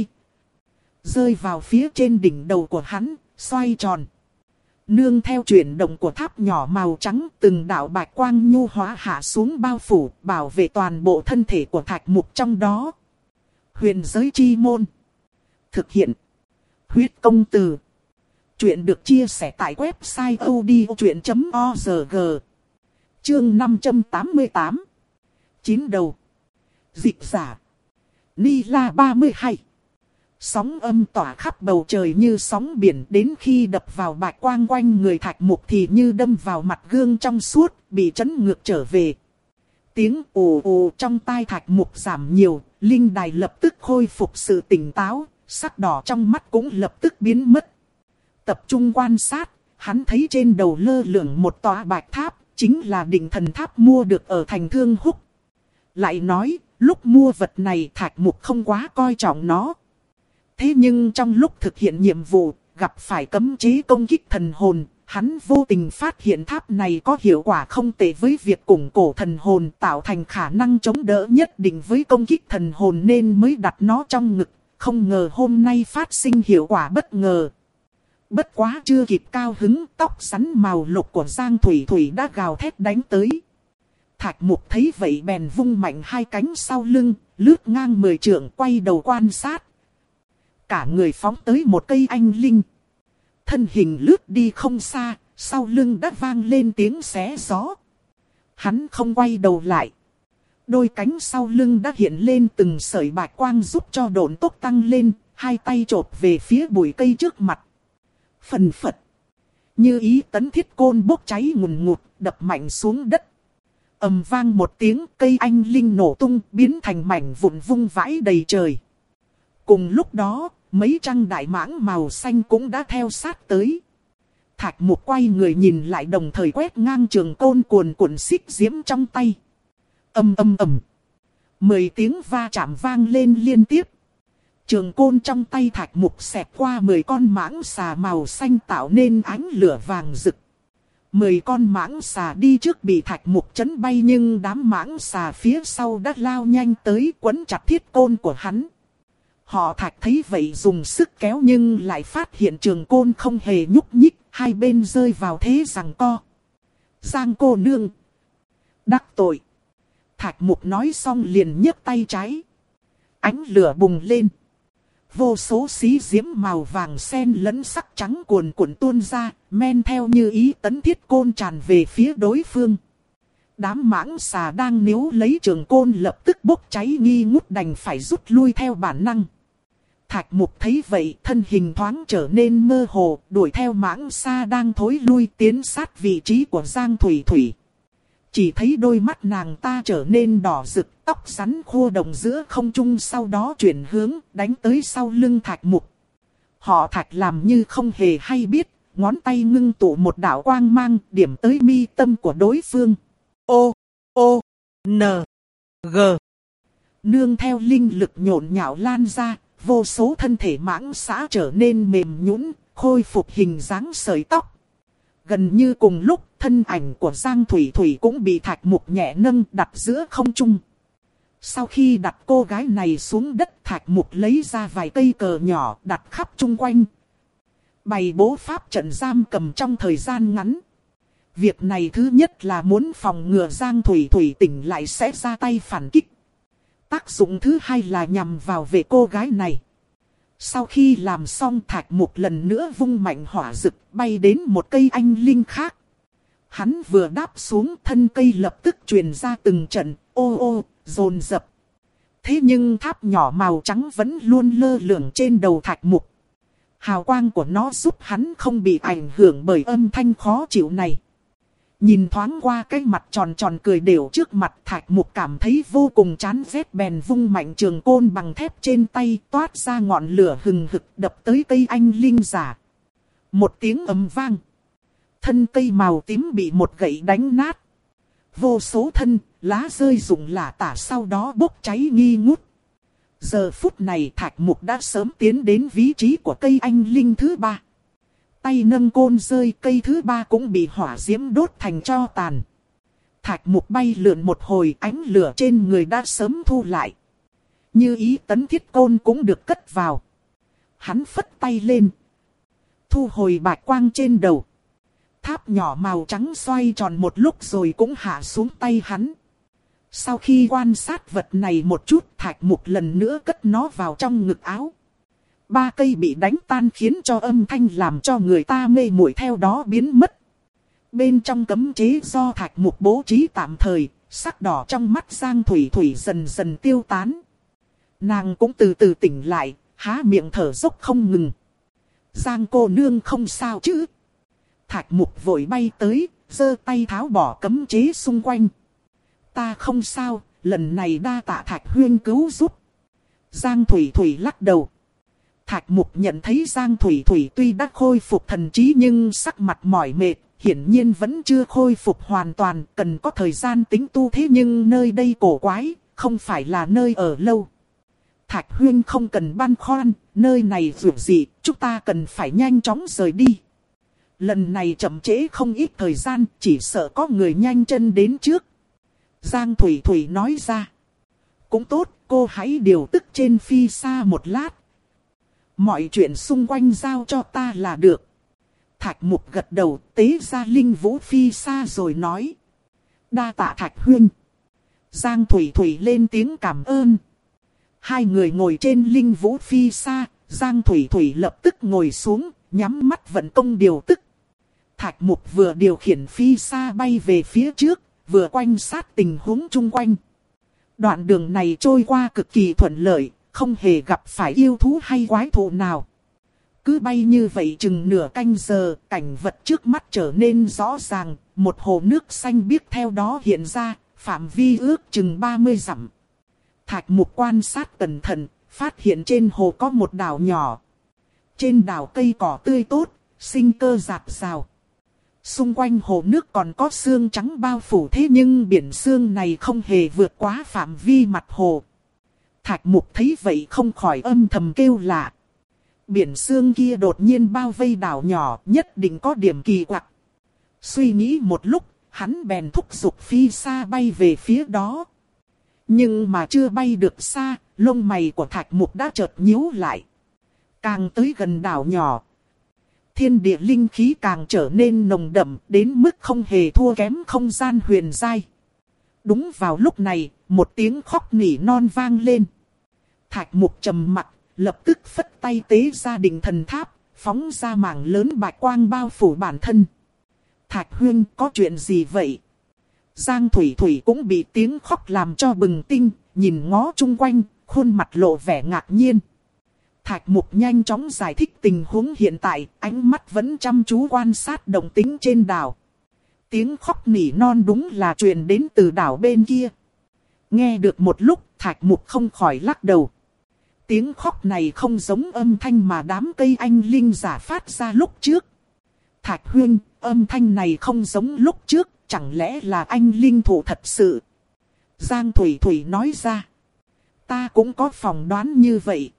Rơi vào phía trên đỉnh đầu của hắn, xoay tròn. Nương theo chuyển động của tháp nhỏ màu trắng, từng đạo bạch quang nhu hóa hạ xuống bao phủ, bảo vệ toàn bộ thân thể của Thạch Mục trong đó. Huyền giới chi môn. Thực hiện. Huyết công từ. Chuyện được chia sẻ tại website a u d i o chuyện chấm org. Chương năm trăm tám mươi tám. Chín đầu. Dịch giả. Ni La ba mươi hai. Sóng âm tỏa khắp bầu trời như sóng biển, đến khi đập vào bạch quang quanh người Thạch Mục thì như đâm vào mặt gương trong suốt, bị chấn ngược trở về. tiếng ù ù trong tai Thạch Mục giảm nhiều, linh đài lập tức khôi phục sự tỉnh táo, sắc đỏ trong mắt cũng lập tức biến mất. Tập trung quan sát, hắn thấy trên đầu lơ lửng một tòa bạch tháp, chính là Định Thần Tháp mua được ở thành Thương Húc. Lại nói, lúc mua vật này Thạch Mục không quá coi trọng nó. Thế nhưng trong lúc thực hiện nhiệm vụ, gặp phải cấm chế công kích thần hồn, hắn vô tình phát hiện tháp này có hiệu quả không tệ với việc củng cổ thần hồn, tạo thành khả năng chống đỡ nhất định với công kích thần hồn nên mới đặt nó trong ngực. Không ngờ hôm nay phát sinh hiệu quả bất ngờ. Bất quá chưa kịp cao hứng, tóc rắn màu lục của Giang Thủy Thủy đã gào thét đánh tới. Thạch Mục thấy vậy bèn vung mạnh hai cánh sau lưng, lướt ngang mười trượng quay đầu quan sát. Cả người phóng tới một cây anh linh. Thân hình lướt đi không xa, sau lưng đã vang lên tiếng xé gió. Hắn không quay đầu lại. Đôi cánh sau lưng đã hiện lên từng sợi bạch quang giúp cho độn tốc tăng lên, hai tay chộp về phía bụi cây trước mặt. Phần phật. Như ý tấn thiết côn bốc cháy ngùn ngụt, đập mạnh xuống đất. Ầm vang một tiếng, cây anh linh nổ tung, biến thành mảnh vụn vung vãi đầy trời. Cùng lúc đó, mấy trăng đại mãng màu xanh cũng đã theo sát tới. Thạch Mục quay người nhìn lại đồng thời quét ngang trường côn cuồn cuộn xích diễm trong tay. Ầm ầm ầm. Mười tiếng va chạm vang lên liên tiếp. Trường côn trong tay Thạch Mục xẹt qua mười con mãng xà màu xanh tạo nên ánh lửa vàng rực. Mười con mãng xà đi trước bị Thạch Mục chấn bay nhưng đám mãng xà phía sau đã lao nhanh tới quấn chặt thiết côn của hắn. Họ Thạch thấy vậy dùng sức kéo nhưng lại phát hiện trường côn không hề nhúc nhích, hai bên rơi vào thế giằng co. Giang cô nương. Đắc tội. Thạch Mục nói xong liền nhấc tay trái. Ánh lửa bùng lên. Vô số xí diễm màu vàng sen lẫn sắc trắng cuồn cuộn tuôn ra, men theo như ý tấn thiết côn tràn về phía đối phương. Đám mãng xà đang níu lấy trường côn lập tức bốc cháy nghi ngút đành phải rút lui theo bản năng. Thạch Mục thấy vậy thân hình thoáng trở nên mơ hồ, đuổi theo mãng xà đang thối lui tiến sát vị trí của Giang Thủy Thủy. Chỉ thấy đôi mắt nàng ta trở nên đỏ rực, tóc rắn khô đồng giữa không trung sau đó chuyển hướng đánh tới sau lưng Thạch Mục. Họ Thạch làm như không hề hay biết, ngón tay ngưng tụ một đạo quang mang điểm tới mi tâm của đối phương. O, O, N, G. Nương theo linh lực nhộn nhạo lan ra, vô số thân thể mãng xà trở nên mềm nhũn, khôi phục hình dáng sợi tóc. Gần như cùng lúc, thân ảnh của Giang Thủy Thủy cũng bị Thạch Mục nhẹ nâng đặt giữa không trung. Sau khi đặt cô gái này xuống đất, Thạch Mục lấy ra vài cây cờ nhỏ đặt khắp chung quanh. Bày bố pháp trận giam cầm trong thời gian ngắn. Việc này thứ nhất là muốn phòng ngừa Giang Thủy Thủy tỉnh lại sẽ ra tay phản kích. Tác dụng thứ hai là nhằm vào vệ cô gái này. Sau khi làm xong, Thạch Mục lần nữa vung mạnh hỏa dực bay đến một cây anh linh khác. Hắn vừa đáp xuống thân cây lập tức truyền ra từng trận ô ô dồn dập. Thế nhưng tháp nhỏ màu trắng vẫn luôn lơ lửng trên đầu Thạch Mục. Hào quang của nó giúp hắn không bị ảnh hưởng bởi âm thanh khó chịu này. Nhìn thoáng qua cái mặt tròn tròn cười đều trước mặt, Thạch Mục cảm thấy vô cùng chán ghét bèn vung mạnh trường côn bằng thép trên tay toát ra ngọn lửa hừng hực đập tới cây anh linh giả. Một tiếng ầm vang. Thân cây màu tím bị một gậy đánh nát. Vô số thân, lá rơi rụng lả tả sau đó bốc cháy nghi ngút. Giờ phút này Thạch Mục đã sớm tiến đến vị trí của cây anh linh thứ ba. Tay nâng côn rơi, cây thứ ba cũng bị hỏa diễm đốt thành tro tàn. Thạch Mục bay lượn một hồi, ánh lửa trên người đã sớm thu lại. Như ý tấn thiết côn cũng được cất vào. Hắn phất tay lên. Thu hồi bạch quang trên đầu. Tháp nhỏ màu trắng xoay tròn một lúc rồi cũng hạ xuống tay hắn. Sau khi quan sát vật này một chút, Thạch Mục lần nữa cất nó vào trong ngực áo. Ba cây bị đánh tan khiến cho âm thanh làm cho người ta mê muội theo đó biến mất. Bên trong cấm chế do Thạch Mục bố trí tạm thời, sắc đỏ trong mắt Giang Thủy Thủy dần dần tiêu tán. Nàng cũng từ từ tỉnh lại, há miệng thở dốc không ngừng. Giang cô nương không sao chứ? Thạch Mục vội bay tới, giơ tay tháo bỏ cấm chế xung quanh. Ta không sao, lần này đa tạ Thạch Huyên cứu giúp. Giang Thủy Thủy lắc đầu. Thạch Mục nhận thấy Giang Thủy Thủy tuy đã khôi phục thần trí nhưng sắc mặt mỏi mệt, hiển nhiên vẫn chưa khôi phục hoàn toàn, cần có thời gian tính tu, thế nhưng nơi đây cổ quái, không phải là nơi ở lâu. Thạch Huyên không cần băn khoăn, nơi này dù gì, chúng ta cần phải nhanh chóng rời đi. Lần này chậm trễ không ít thời gian, chỉ sợ có người nhanh chân đến trước. Giang Thủy Thủy nói ra. Cũng tốt, cô hãy điều tức trên phi xa một lát. Mọi chuyện xung quanh giao cho ta là được. Thạch Mục gật đầu, tế ra linh vũ phi xa rồi nói. Đa tạ Thạch Huyên. Giang Thủy Thủy lên tiếng cảm ơn. Hai người ngồi trên linh vũ phi xa, Giang Thủy Thủy lập tức ngồi xuống, nhắm mắt vận công điều tức. Thạch Mục vừa điều khiển phi xa bay về phía trước, vừa quan sát tình huống chung quanh. Đoạn đường này trôi qua cực kỳ thuận lợi, không hề gặp phải yêu thú hay quái thú nào. Cứ bay như vậy chừng nửa canh giờ, cảnh vật trước mắt trở nên rõ ràng, một hồ nước xanh biếc theo đó hiện ra, phạm vi ước chừng ba mươi dặm. Thạch Mục quan sát cẩn thận, phát hiện trên hồ có một đảo nhỏ. Trên đảo cây cỏ tươi tốt, sinh cơ rạt rào. Xung quanh hồ nước còn có sương trắng bao phủ, thế nhưng biển sương này không hề vượt quá phạm vi mặt hồ. Thạch Mục thấy vậy không khỏi âm thầm kêu lạ. Biển sương kia đột nhiên bao vây đảo nhỏ, nhất định có điểm kỳ quặc. Suy nghĩ một lúc, hắn bèn thúc giục phi xa bay về phía đó. Nhưng mà chưa bay được xa, lông mày của Thạch Mục đã chợt nhíu lại. Càng tới gần đảo nhỏ, thiên địa linh khí càng trở nên nồng đậm, đến mức không hề thua kém không gian huyền giai. Đúng vào lúc này, một tiếng khóc nỉ non vang lên. Thạch Mục trầm mặc, lập tức phất tay tế ra định thần tháp, phóng ra mảng lớn bạch quang bao phủ bản thân. Thạch Huyên, có chuyện gì vậy? Giang Thủy Thủy cũng bị tiếng khóc làm cho bừng tinh, nhìn ngó chung quanh, khuôn mặt lộ vẻ ngạc nhiên. Thạch Mục nhanh chóng giải thích tình huống hiện tại, ánh mắt vẫn chăm chú quan sát động tĩnh trên đảo. Tiếng khóc nỉ non đúng là truyền đến từ đảo bên kia. Nghe được một lúc, Thạch Mục không khỏi lắc đầu. Tiếng khóc này không giống âm thanh mà đám cây anh linh giả phát ra lúc trước. Thạch Huyên, âm thanh này không giống lúc trước, chẳng lẽ là anh linh thủ thật sự? Giang Thủy Thủy nói ra. Ta cũng có phỏng đoán như vậy.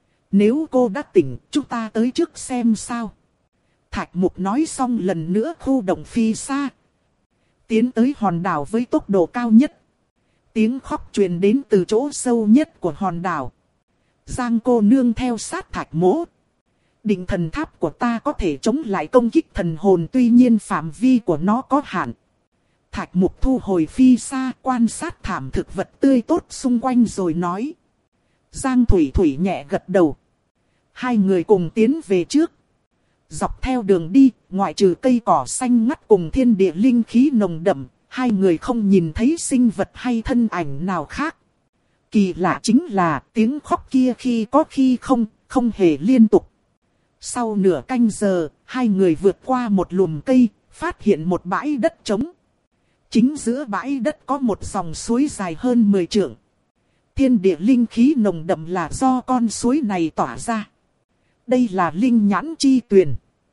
Nếu cô đã tỉnh, chúng ta tới trước xem sao. Thạch Mục nói xong lần nữa khu động phi xa. Tiến tới hòn đảo với tốc độ cao nhất. Tiếng khóc truyền đến từ chỗ sâu nhất của hòn đảo. Giang cô nương theo sát Thạch Mỗ. Định thần tháp của ta có thể chống lại công kích thần hồn, tuy nhiên phạm vi của nó có hạn. Thạch Mục thu hồi phi xa, quan sát thảm thực vật tươi tốt xung quanh rồi nói. Giang Thủy Thủy nhẹ gật đầu. Hai người cùng tiến về trước. Dọc theo đường đi, ngoại trừ cây cỏ xanh ngắt cùng thiên địa linh khí nồng đậm, hai người không nhìn thấy sinh vật hay thân ảnh nào khác. Kỳ lạ chính là tiếng khóc kia khi có khi không, không hề liên tục. Sau nửa canh giờ, hai người vượt qua một lùm cây, phát hiện một bãi đất trống. Chính giữa bãi đất có một dòng suối dài hơn mười trượng. Thiên địa linh khí nồng đậm là do con suối này tỏa ra. Đây là linh nhãn chi tuyền.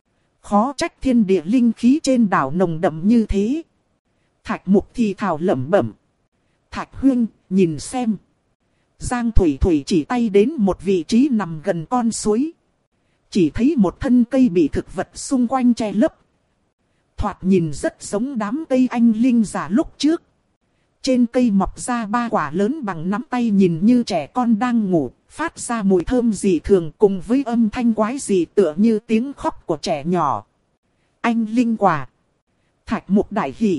Khó trách thiên địa linh khí trên đảo nồng đậm như thế. Thạch Mục thì thào lẩm bẩm. Thạch Huyên, nhìn xem. Giang Thủy Thủy chỉ tay đến một vị trí nằm gần con suối. Chỉ thấy một thân cây bị thực vật xung quanh che lấp. Thoạt nhìn rất giống đám cây anh linh giả lúc trước. Trên cây mọc ra ba quả lớn bằng nắm tay, nhìn như trẻ con đang ngủ, phát ra mùi thơm dị thường cùng với âm thanh quái dị tựa như tiếng khóc của trẻ nhỏ. Anh linh quả. Thạch Mục đại hỉ.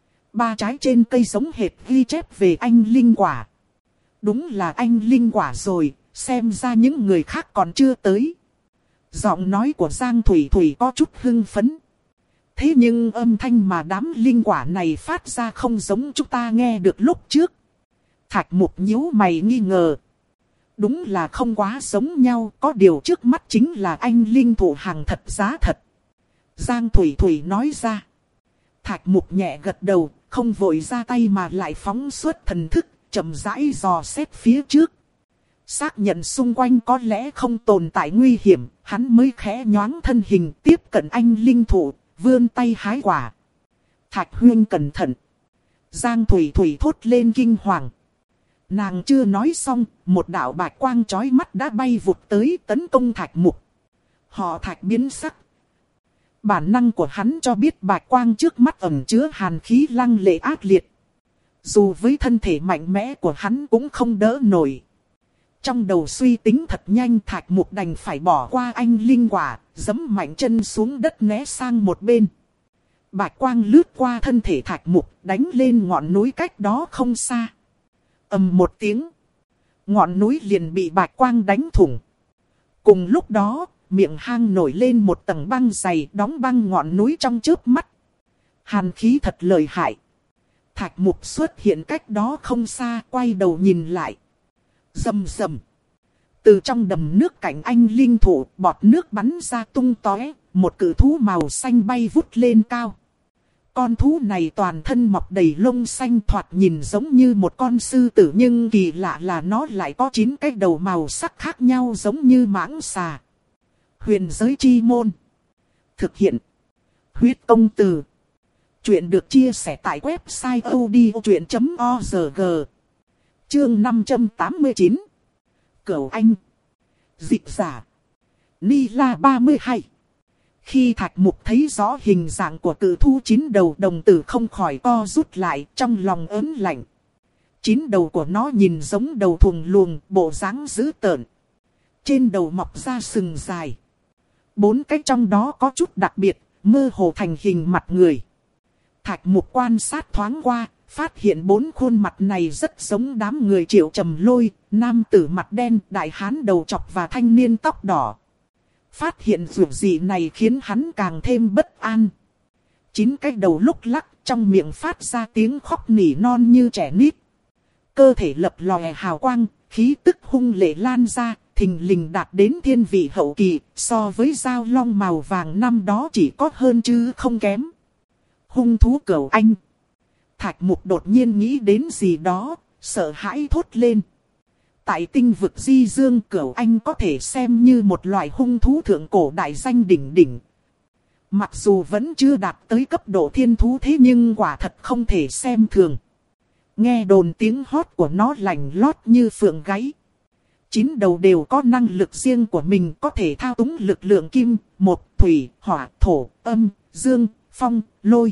Ba trái trên cây giống hệt ghi chép về anh linh quả. Đúng là anh linh quả rồi, xem ra những người khác còn chưa tới. Giọng nói của Giang Thủy Thủy có chút hưng phấn. Thế nhưng âm thanh mà đám linh quả này phát ra không giống chúng ta nghe được lúc trước. Thạch Mục nhíu mày nghi ngờ. Đúng là không quá giống nhau, có điều trước mắt chính là anh linh thụ hàng thật giá thật. Giang Thủy Thủy nói ra. Thạch Mục nhẹ gật đầu, không vội ra tay mà lại phóng xuất thần thức, chậm rãi dò xét phía trước. Xác nhận xung quanh có lẽ không tồn tại nguy hiểm, hắn mới khẽ nhoáng thân hình tiếp cận anh linh thụ, vươn tay hái quả. Thạch Huyên cẩn thận. Giang Thủy Thủy thốt lên kinh hoàng. Nàng chưa nói xong, một đạo bạch quang chói mắt đã bay vụt tới tấn công Thạch Mục. Họ Thạch biến sắc. Bản năng của hắn cho biết bạch quang trước mắt ẩn chứa hàn khí lăng lệ ác liệt. Dù với thân thể mạnh mẽ của hắn cũng không đỡ nổi. Trong đầu suy tính thật nhanh, Thạch Mục đành phải bỏ qua anh linh quả, giẫm mạnh chân xuống đất né sang một bên. Bạch quang lướt qua thân thể Thạch Mục, đánh lên ngọn núi cách đó không xa. Ầm một tiếng, ngọn núi liền bị bạch quang đánh thủng. Cùng lúc đó, miệng hang nổi lên một tầng băng dày, đóng băng ngọn núi trong chớp mắt. Hàn khí thật lợi hại. Thạch Mục xuất hiện cách đó không xa, quay đầu nhìn lại. Rầm rầm. Từ trong đầm nước cạnh anh linh thụ, bọt nước bắn ra tung tóe, một cự thú màu xanh bay vút lên cao. Con thú này toàn thân mọc đầy lông xanh, thoạt nhìn giống như một con sư tử, nhưng kỳ lạ là nó lại có chín cái đầu màu sắc khác nhau giống như mãng xà. Huyền giới chi môn. Thực hiện. Huyết công từ. Chuyện được chia sẻ tại website odchuyện chấm org. Chương năm trăm tám mươi chín. Cửu Anh. Dịch giả. Ni La ba mươi hai. Khi Thạch Mục thấy rõ hình dạng của cự thú chín đầu, đồng tử không khỏi co rút lại, trong lòng ớn lạnh. Chín đầu của nó nhìn giống đầu thuồng luồng, bộ dáng dữ tợn. Trên đầu mọc ra sừng dài. Bốn cái trong đó có chút đặc biệt, mơ hồ thành hình mặt người. Thạch Mục quan sát thoáng qua, phát hiện bốn khuôn mặt này rất giống đám người Triệu Trầm Lôi, nam tử mặt đen, đại hán đầu trọc và thanh niên tóc đỏ. Phát hiện dù gì này khiến hắn càng thêm bất an. Chín cái đầu lúc lắc, trong miệng phát ra tiếng khóc nỉ non như trẻ nít. Cơ thể lập lòe hào quang, khí tức hung lệ lan ra, thình lình đạt đến thiên vị hậu kỳ, so với dao long màu vàng năm đó chỉ có hơn chứ không kém. Hung thú Cửu Anh. Thạch Mục đột nhiên nghĩ đến gì đó, sợ hãi thốt lên. Tại tinh vực Di Dương, Cửu Anh có thể xem như một loại hung thú thượng cổ đại danh đỉnh đỉnh. Mặc dù vẫn chưa đạt tới cấp độ thiên thú, thế nhưng quả thật không thể xem thường. Nghe đồn tiếng hót của nó lành lót như phượng gáy. Chín đầu đều có năng lực riêng của mình, có thể thao túng lực lượng kim, một, thủy, hỏa, thổ, âm, dương, phong, lôi.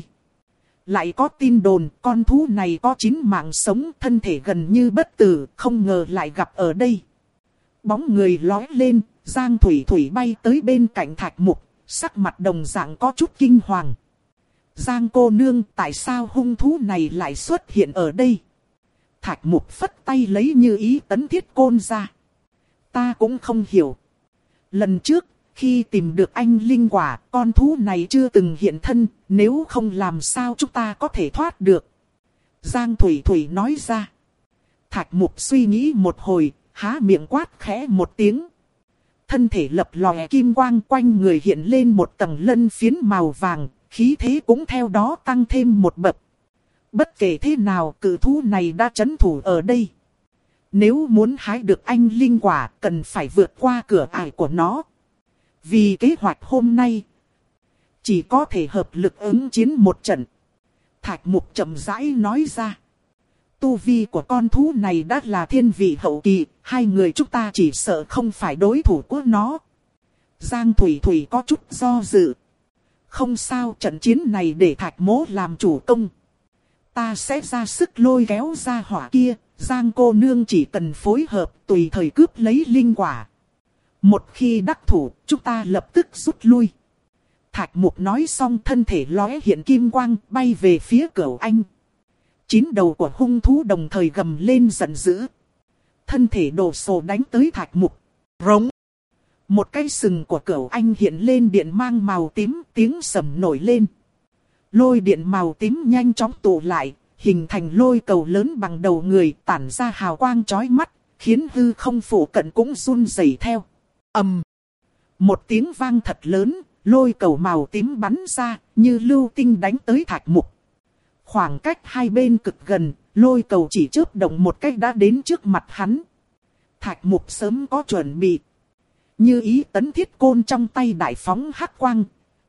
Lại có tin đồn con thú này có chín mạng sống, thân thể gần như bất tử, không ngờ lại gặp ở đây. Bóng người lói lên, Giang Thủy Thủy bay tới bên cạnh Thạch Mục, sắc mặt đồng dạng có chút kinh hoàng. Giang cô nương, tại sao hung thú này lại xuất hiện ở đây? Thạch Mục phất tay lấy Như Ý Tấn Thiết Côn ra. Ta cũng không hiểu. Lần trước, khi tìm được anh linh quả, con thú này chưa từng hiện thân, nếu không làm sao chúng ta có thể thoát được. Giang Thủy Thủy nói ra. Thạch Mục suy nghĩ một hồi, há miệng quát khẽ một tiếng. Thân thể lập lòe kim quang, quanh người hiện lên một tầng lân phiến màu vàng, khí thế cũng theo đó tăng thêm một bậc. Bất kể thế nào, cự thú này đã trấn thủ ở đây. Nếu muốn hái được anh linh quả, cần phải vượt qua cửa ải của nó. Vì kế hoạch hôm nay, chỉ có thể hợp lực ứng chiến một trận. Thạch Mục chậm rãi nói ra. Tu vi của con thú này đã là thiên vị hậu kỳ, hai người chúng ta chỉ sợ không phải đối thủ của nó. Giang Thủy Thủy có chút do dự. Không sao, trận chiến này để Thạch Mỗ làm chủ công. Ta sẽ ra sức lôi kéo ra hỏa kia, Giang cô nương chỉ cần phối hợp tùy thời cướp lấy linh quả. Một khi đắc thủ, chúng ta lập tức rút lui. Thạch Mục nói xong, thân thể lóe hiện kim quang, bay về phía Cửu Anh. Chín đầu của hung thú đồng thời gầm lên giận dữ. Thân thể đổ sổ đánh tới Thạch Mục. Rống. Một cái sừng của Cửu Anh hiện lên điện mang màu tím, tiếng sầm nổi lên. Lôi điện màu tím nhanh chóng tụ lại, hình thành lôi cầu lớn bằng đầu người, tản ra hào quang chói mắt, khiến hư không phủ cận cũng run rẩy theo. Ầm. Một tiếng vang thật lớn, lôi cầu màu tím bắn ra, như lưu tinh đánh tới Thạch Mục. Khoảng cách hai bên cực gần, lôi cầu chỉ chớp động một cách đã đến trước mặt hắn. Thạch Mục sớm có chuẩn bị. Như ý tấn thiết côn trong tay đại phóng hắc quang.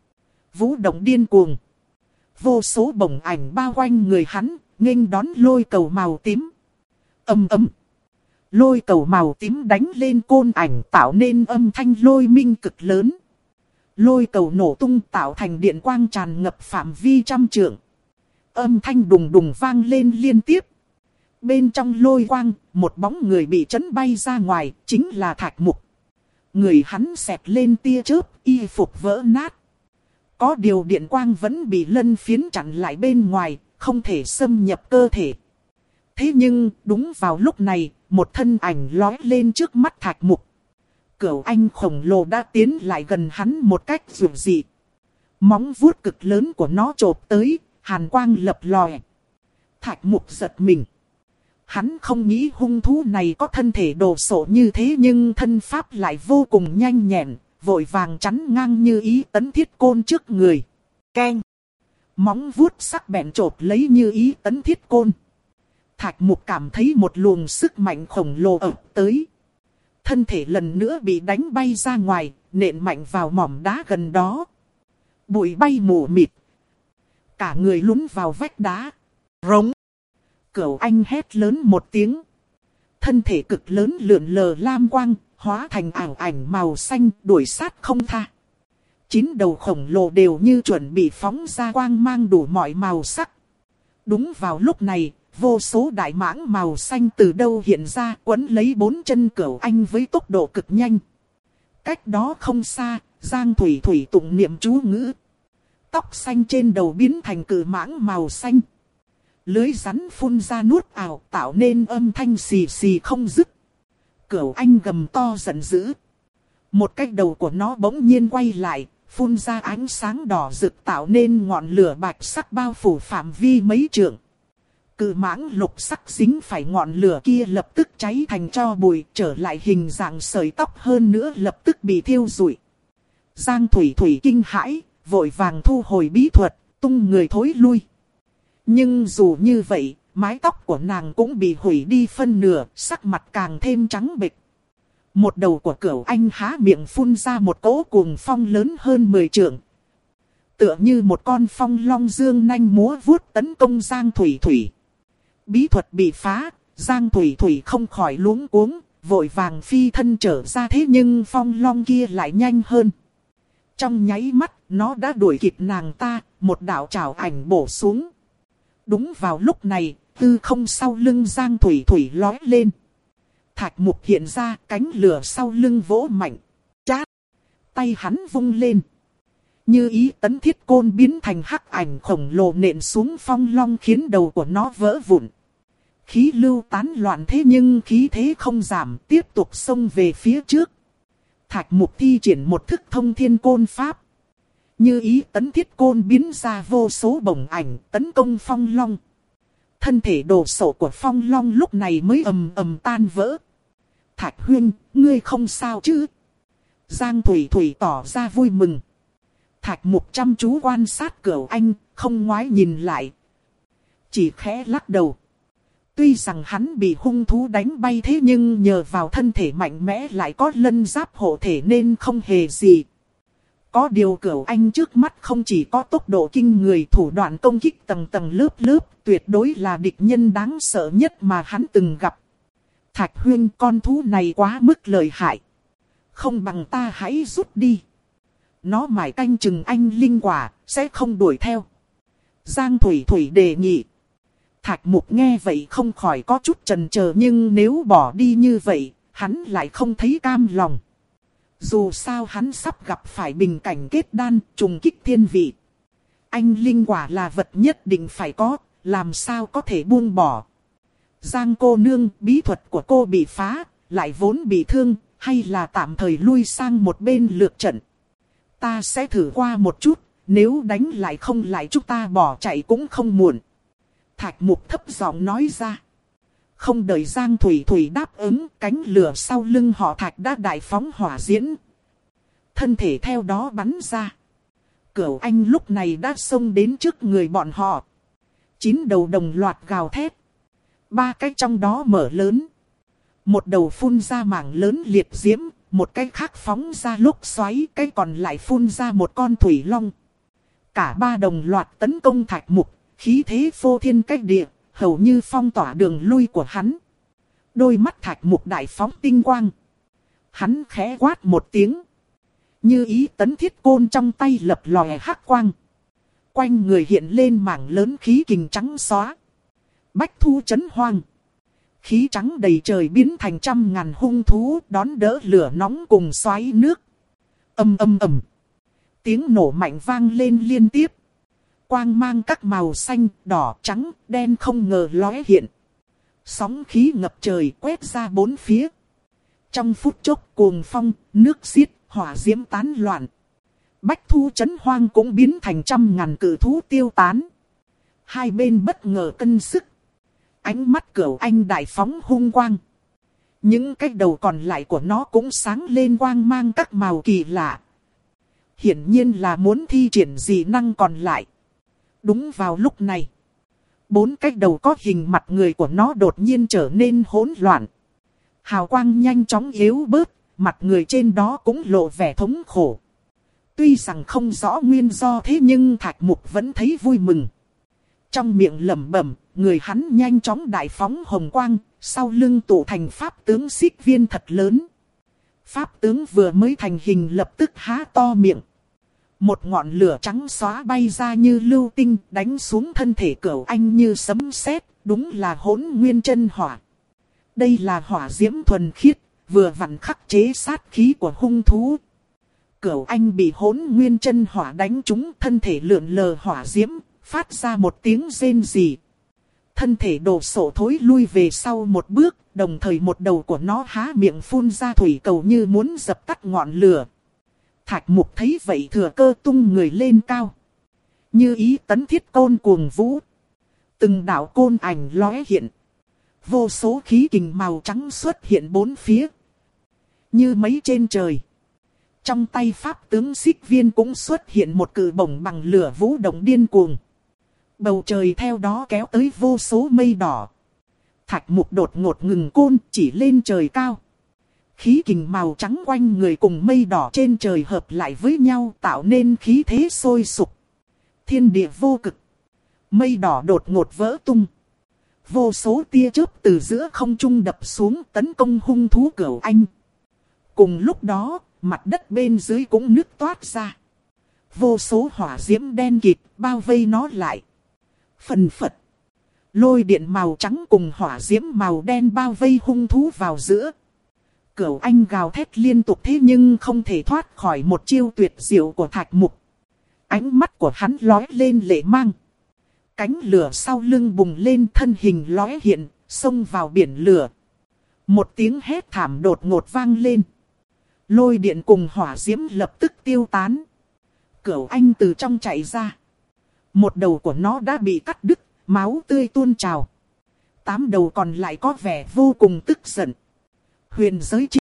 Vũ động điên cuồng. Vô số bổng ảnh bao quanh người hắn, nghênh đón lôi cầu màu tím. Âm ầm. Lôi cầu màu tím đánh lên côn ảnh tạo nên âm thanh lôi minh cực lớn. Lôi cầu nổ tung tạo thành điện quang tràn ngập phạm vi trăm trượng. Âm thanh đùng đùng vang lên liên tiếp. Bên trong lôi quang, một bóng người bị chấn bay ra ngoài, chính là Thạch Mục. Người hắn xẹt lên tia chớp, y phục vỡ nát. Có điều điện quang vẫn bị lân phiến chặn lại bên ngoài, không thể xâm nhập cơ thể. Thế nhưng, đúng vào lúc này, một thân ảnh lói lên trước mắt Thạch Mục. Cửu anh khổng lồ đã tiến lại gần hắn một cách dữ dị. Móng vuốt cực lớn của nó chộp tới, hàn quang lập lòe. Thạch Mục giật mình. Hắn không nghĩ hung thú này có thân thể đồ sộ như thế nhưng thân pháp lại vô cùng nhanh nhẹn, vội vàng chắn ngang như ý tấn thiết côn trước người. Keng! Móng vuốt sắc bén chộp lấy như ý tấn thiết côn. Thạch Mục cảm thấy một luồng sức mạnh khổng lồ ập tới. Thân thể lần nữa bị đánh bay ra ngoài, nện mạnh vào mỏm đá gần đó. Bụi bay mù mịt. Cả người lún vào vách đá. Rống! Cửu anh hét lớn một tiếng. Thân thể cực lớn lượn lờ lam quang, hóa thành ảo ảnh màu xanh đuổi sát không tha. Chín đầu khổng lồ đều như chuẩn bị phóng ra quang mang đủ mọi màu sắc. Đúng vào lúc này, vô số đại mãng màu xanh từ đâu hiện ra quấn lấy bốn chân cửu anh với tốc độ cực nhanh. Cách đó không xa, Giang Thủy Thủy tụng niệm chú ngữ. Tóc xanh trên đầu biến thành cự mãng màu xanh. Lưới rắn phun ra nuốt ảo tạo nên âm thanh xì xì không dứt. Cửu anh gầm to giận dữ. Một cái đầu của nó bỗng nhiên quay lại, phun ra ánh sáng đỏ rực tạo nên ngọn lửa bạch sắc bao phủ phạm vi mấy trượng. Cự mãng lục sắc dính phải ngọn lửa kia lập tức cháy thành tro bụi, trở lại hình dạng sợi tóc hơn nữa lập tức bị thiêu rụi. Giang Thủy Thủy kinh hãi, vội vàng thu hồi bí thuật, tung người thối lui. Nhưng dù như vậy, mái tóc của nàng cũng bị hủy đi phân nửa, sắc mặt càng thêm trắng bệch. Một đầu của Cửu Anh há miệng phun ra một cỗ cuồng phong lớn hơn mười trượng. Tựa như một con phong long dương nanh múa vuốt tấn công Giang Thủy Thủy. Bí thuật bị phá, Giang Thủy Thủy không khỏi luống cuống, vội vàng phi thân trở ra thế nhưng phong long kia lại nhanh hơn. Trong nháy mắt, nó đã đuổi kịp nàng ta, một đạo trảo ảnh bổ xuống. Đúng vào lúc này, tư không sau lưng Giang Thủy Thủy lói lên. Thạch Mục hiện ra, cánh lửa sau lưng vỗ mạnh. Chát! Tay hắn vung lên. Như ý tấn thiết côn biến thành hắc ảnh khổng lồ nện xuống phong long khiến đầu của nó vỡ vụn. Khí lưu tán loạn thế nhưng khí thế không giảm, tiếp tục xông về phía trước. Thạch Mục thi triển một thức thông thiên côn pháp. Như ý tấn thiết côn biến ra vô số bổng ảnh tấn công phong long. Thân thể đồ sộ của phong long lúc này mới ầm ầm tan vỡ. Thạch huynh, ngươi không sao chứ? Giang Thủy Thủy tỏ ra vui mừng. Thạch Mục chăm chú quan sát Cửu Anh, không ngoái nhìn lại. Chỉ khẽ lắc đầu. Tuy rằng hắn bị hung thú đánh bay thế nhưng nhờ vào thân thể mạnh mẽ lại có lân giáp hộ thể nên không hề gì. Có điều Cửu Anh trước mắt không chỉ có tốc độ kinh người, thủ đoạn công kích tầng tầng lớp lớp, tuyệt đối là địch nhân đáng sợ nhất mà hắn từng gặp. Thạch huynh, con thú này quá mức lợi hại. Không bằng ta hãy rút đi. Nó mải canh chừng anh linh quả, sẽ không đuổi theo. Giang Thủy Thủy đề nghị. Thạch Mục nghe vậy không khỏi có chút chần chờ, nhưng nếu bỏ đi như vậy, hắn lại không thấy cam lòng. Dù sao hắn sắp gặp phải bình cảnh kết đan, trùng kích thiên vị. Anh linh quả là vật nhất định phải có, làm sao có thể buông bỏ. Giang cô nương, bí thuật của cô bị phá, lại vốn bị thương, hay là tạm thời lui sang một bên lược trận. Ta sẽ thử qua một chút, nếu đánh lại không lại chúng ta bỏ chạy cũng không muộn. Thạch Mục thấp giọng nói ra. Không đợi Giang Thủy Thủy đáp ứng, cánh lửa sau lưng họ Thạch đã đại phóng hỏa diễn. Thân thể theo đó bắn ra. Cửu Anh lúc này đã xông đến trước người bọn họ. Chín đầu đồng loạt gào thét. Ba cái trong đó mở lớn. Một đầu phun ra mảng lớn liệt diễm, một cái khác phóng ra lốc xoáy, cái còn lại phun ra một con thủy long. Cả ba đồng loạt tấn công Thạch Mục, khí thế phô thiên cách địa, hầu như phong tỏa đường lui của hắn. Đôi mắt Thạch Mục đại phóng tinh quang. Hắn khẽ quát một tiếng. Như ý tấn thiết côn trong tay lập lòe hắc quang. Quanh người hiện lên mảng lớn khí kình trắng xóa. Bách thu chấn hoang. Khí trắng đầy trời biến thành trăm ngàn hung thú đón đỡ lửa nóng cùng xoáy nước. Âm âm ầm. Tiếng nổ mạnh vang lên liên tiếp. Quang mang các màu xanh, đỏ, trắng, đen không ngờ lóe hiện. Sóng khí ngập trời quét ra bốn phía. Trong phút chốc cuồng phong, nước xiết, hỏa diễm tán loạn. Bách thu chấn hoang cũng biến thành trăm ngàn cự thú tiêu tán. Hai bên bất ngờ cân sức. Ánh mắt Cửu Anh đại phóng hung quang. Những cái đầu còn lại của nó cũng sáng lên quang mang các màu kỳ lạ. Hiển nhiên là muốn thi triển dị năng còn lại. Đúng vào lúc này, bốn cái đầu có hình mặt người của nó đột nhiên trở nên hỗn loạn. Hào quang nhanh chóng yếu bớt, mặt người trên đó cũng lộ vẻ thống khổ. Tuy rằng không rõ nguyên do thế nhưng Thạch Mục vẫn thấy vui mừng. Trong miệng lẩm bẩm, người hắn nhanh chóng đại phóng hồng quang, sau lưng tụ thành pháp tướng xích viên thật lớn. Pháp tướng vừa mới thành hình lập tức há to miệng. Một ngọn lửa trắng xóa bay ra như lưu tinh đánh xuống thân thể Cửu Anh như sấm sét, đúng là hỗn nguyên chân hỏa. Đây là hỏa diễm thuần khiết, vừa vặn khắc chế sát khí của hung thú. Cửu Anh bị hỗn nguyên chân hỏa đánh trúng, thân thể lượn lờ hỏa diễm, phát ra một tiếng rên rỉ. Thân thể đổ sổ thối lui về sau một bước, đồng thời một đầu của nó há miệng phun ra thủy cầu như muốn dập tắt ngọn lửa. Thạch Mục thấy vậy thừa cơ tung người lên cao. Như ý tấn thiết côn cuồng vũ. Từng đạo côn ảnh lóe hiện. Vô số khí kình màu trắng xuất hiện bốn phía. Như mấy trên trời. Trong tay pháp tướng xích viên cũng xuất hiện một cự bổng bằng lửa vũ động điên cuồng. Bầu trời theo đó kéo tới vô số mây đỏ. Thạch Mục đột ngột ngừng côn chỉ lên trời cao. Khí kình màu trắng quanh người cùng mây đỏ trên trời hợp lại với nhau tạo nên khí thế sôi sục. Thiên địa vô cực. Mây đỏ đột ngột vỡ tung. Vô số tia chớp từ giữa không trung đập xuống tấn công hung thú Cửu Anh. Cùng lúc đó, mặt đất bên dưới cũng nứt toát ra. Vô số hỏa diễm đen kịt bao vây nó lại. Phần phật. Lôi điện màu trắng cùng hỏa diễm màu đen bao vây hung thú vào giữa. Cửu Anh gào thét liên tục thế nhưng không thể thoát khỏi một chiêu tuyệt diệu của Thạch Mục. Ánh mắt của hắn lóe lên lệ mang. Cánh lửa sau lưng bùng lên thân hình lóe hiện, xông vào biển lửa. Một tiếng hét thảm đột ngột vang lên. Lôi điện cùng hỏa diễm lập tức tiêu tán. Cửu Anh từ trong chạy ra. Một đầu của nó đã bị cắt đứt, máu tươi tuôn trào. Tám đầu còn lại có vẻ vô cùng tức giận. Huyền giới chi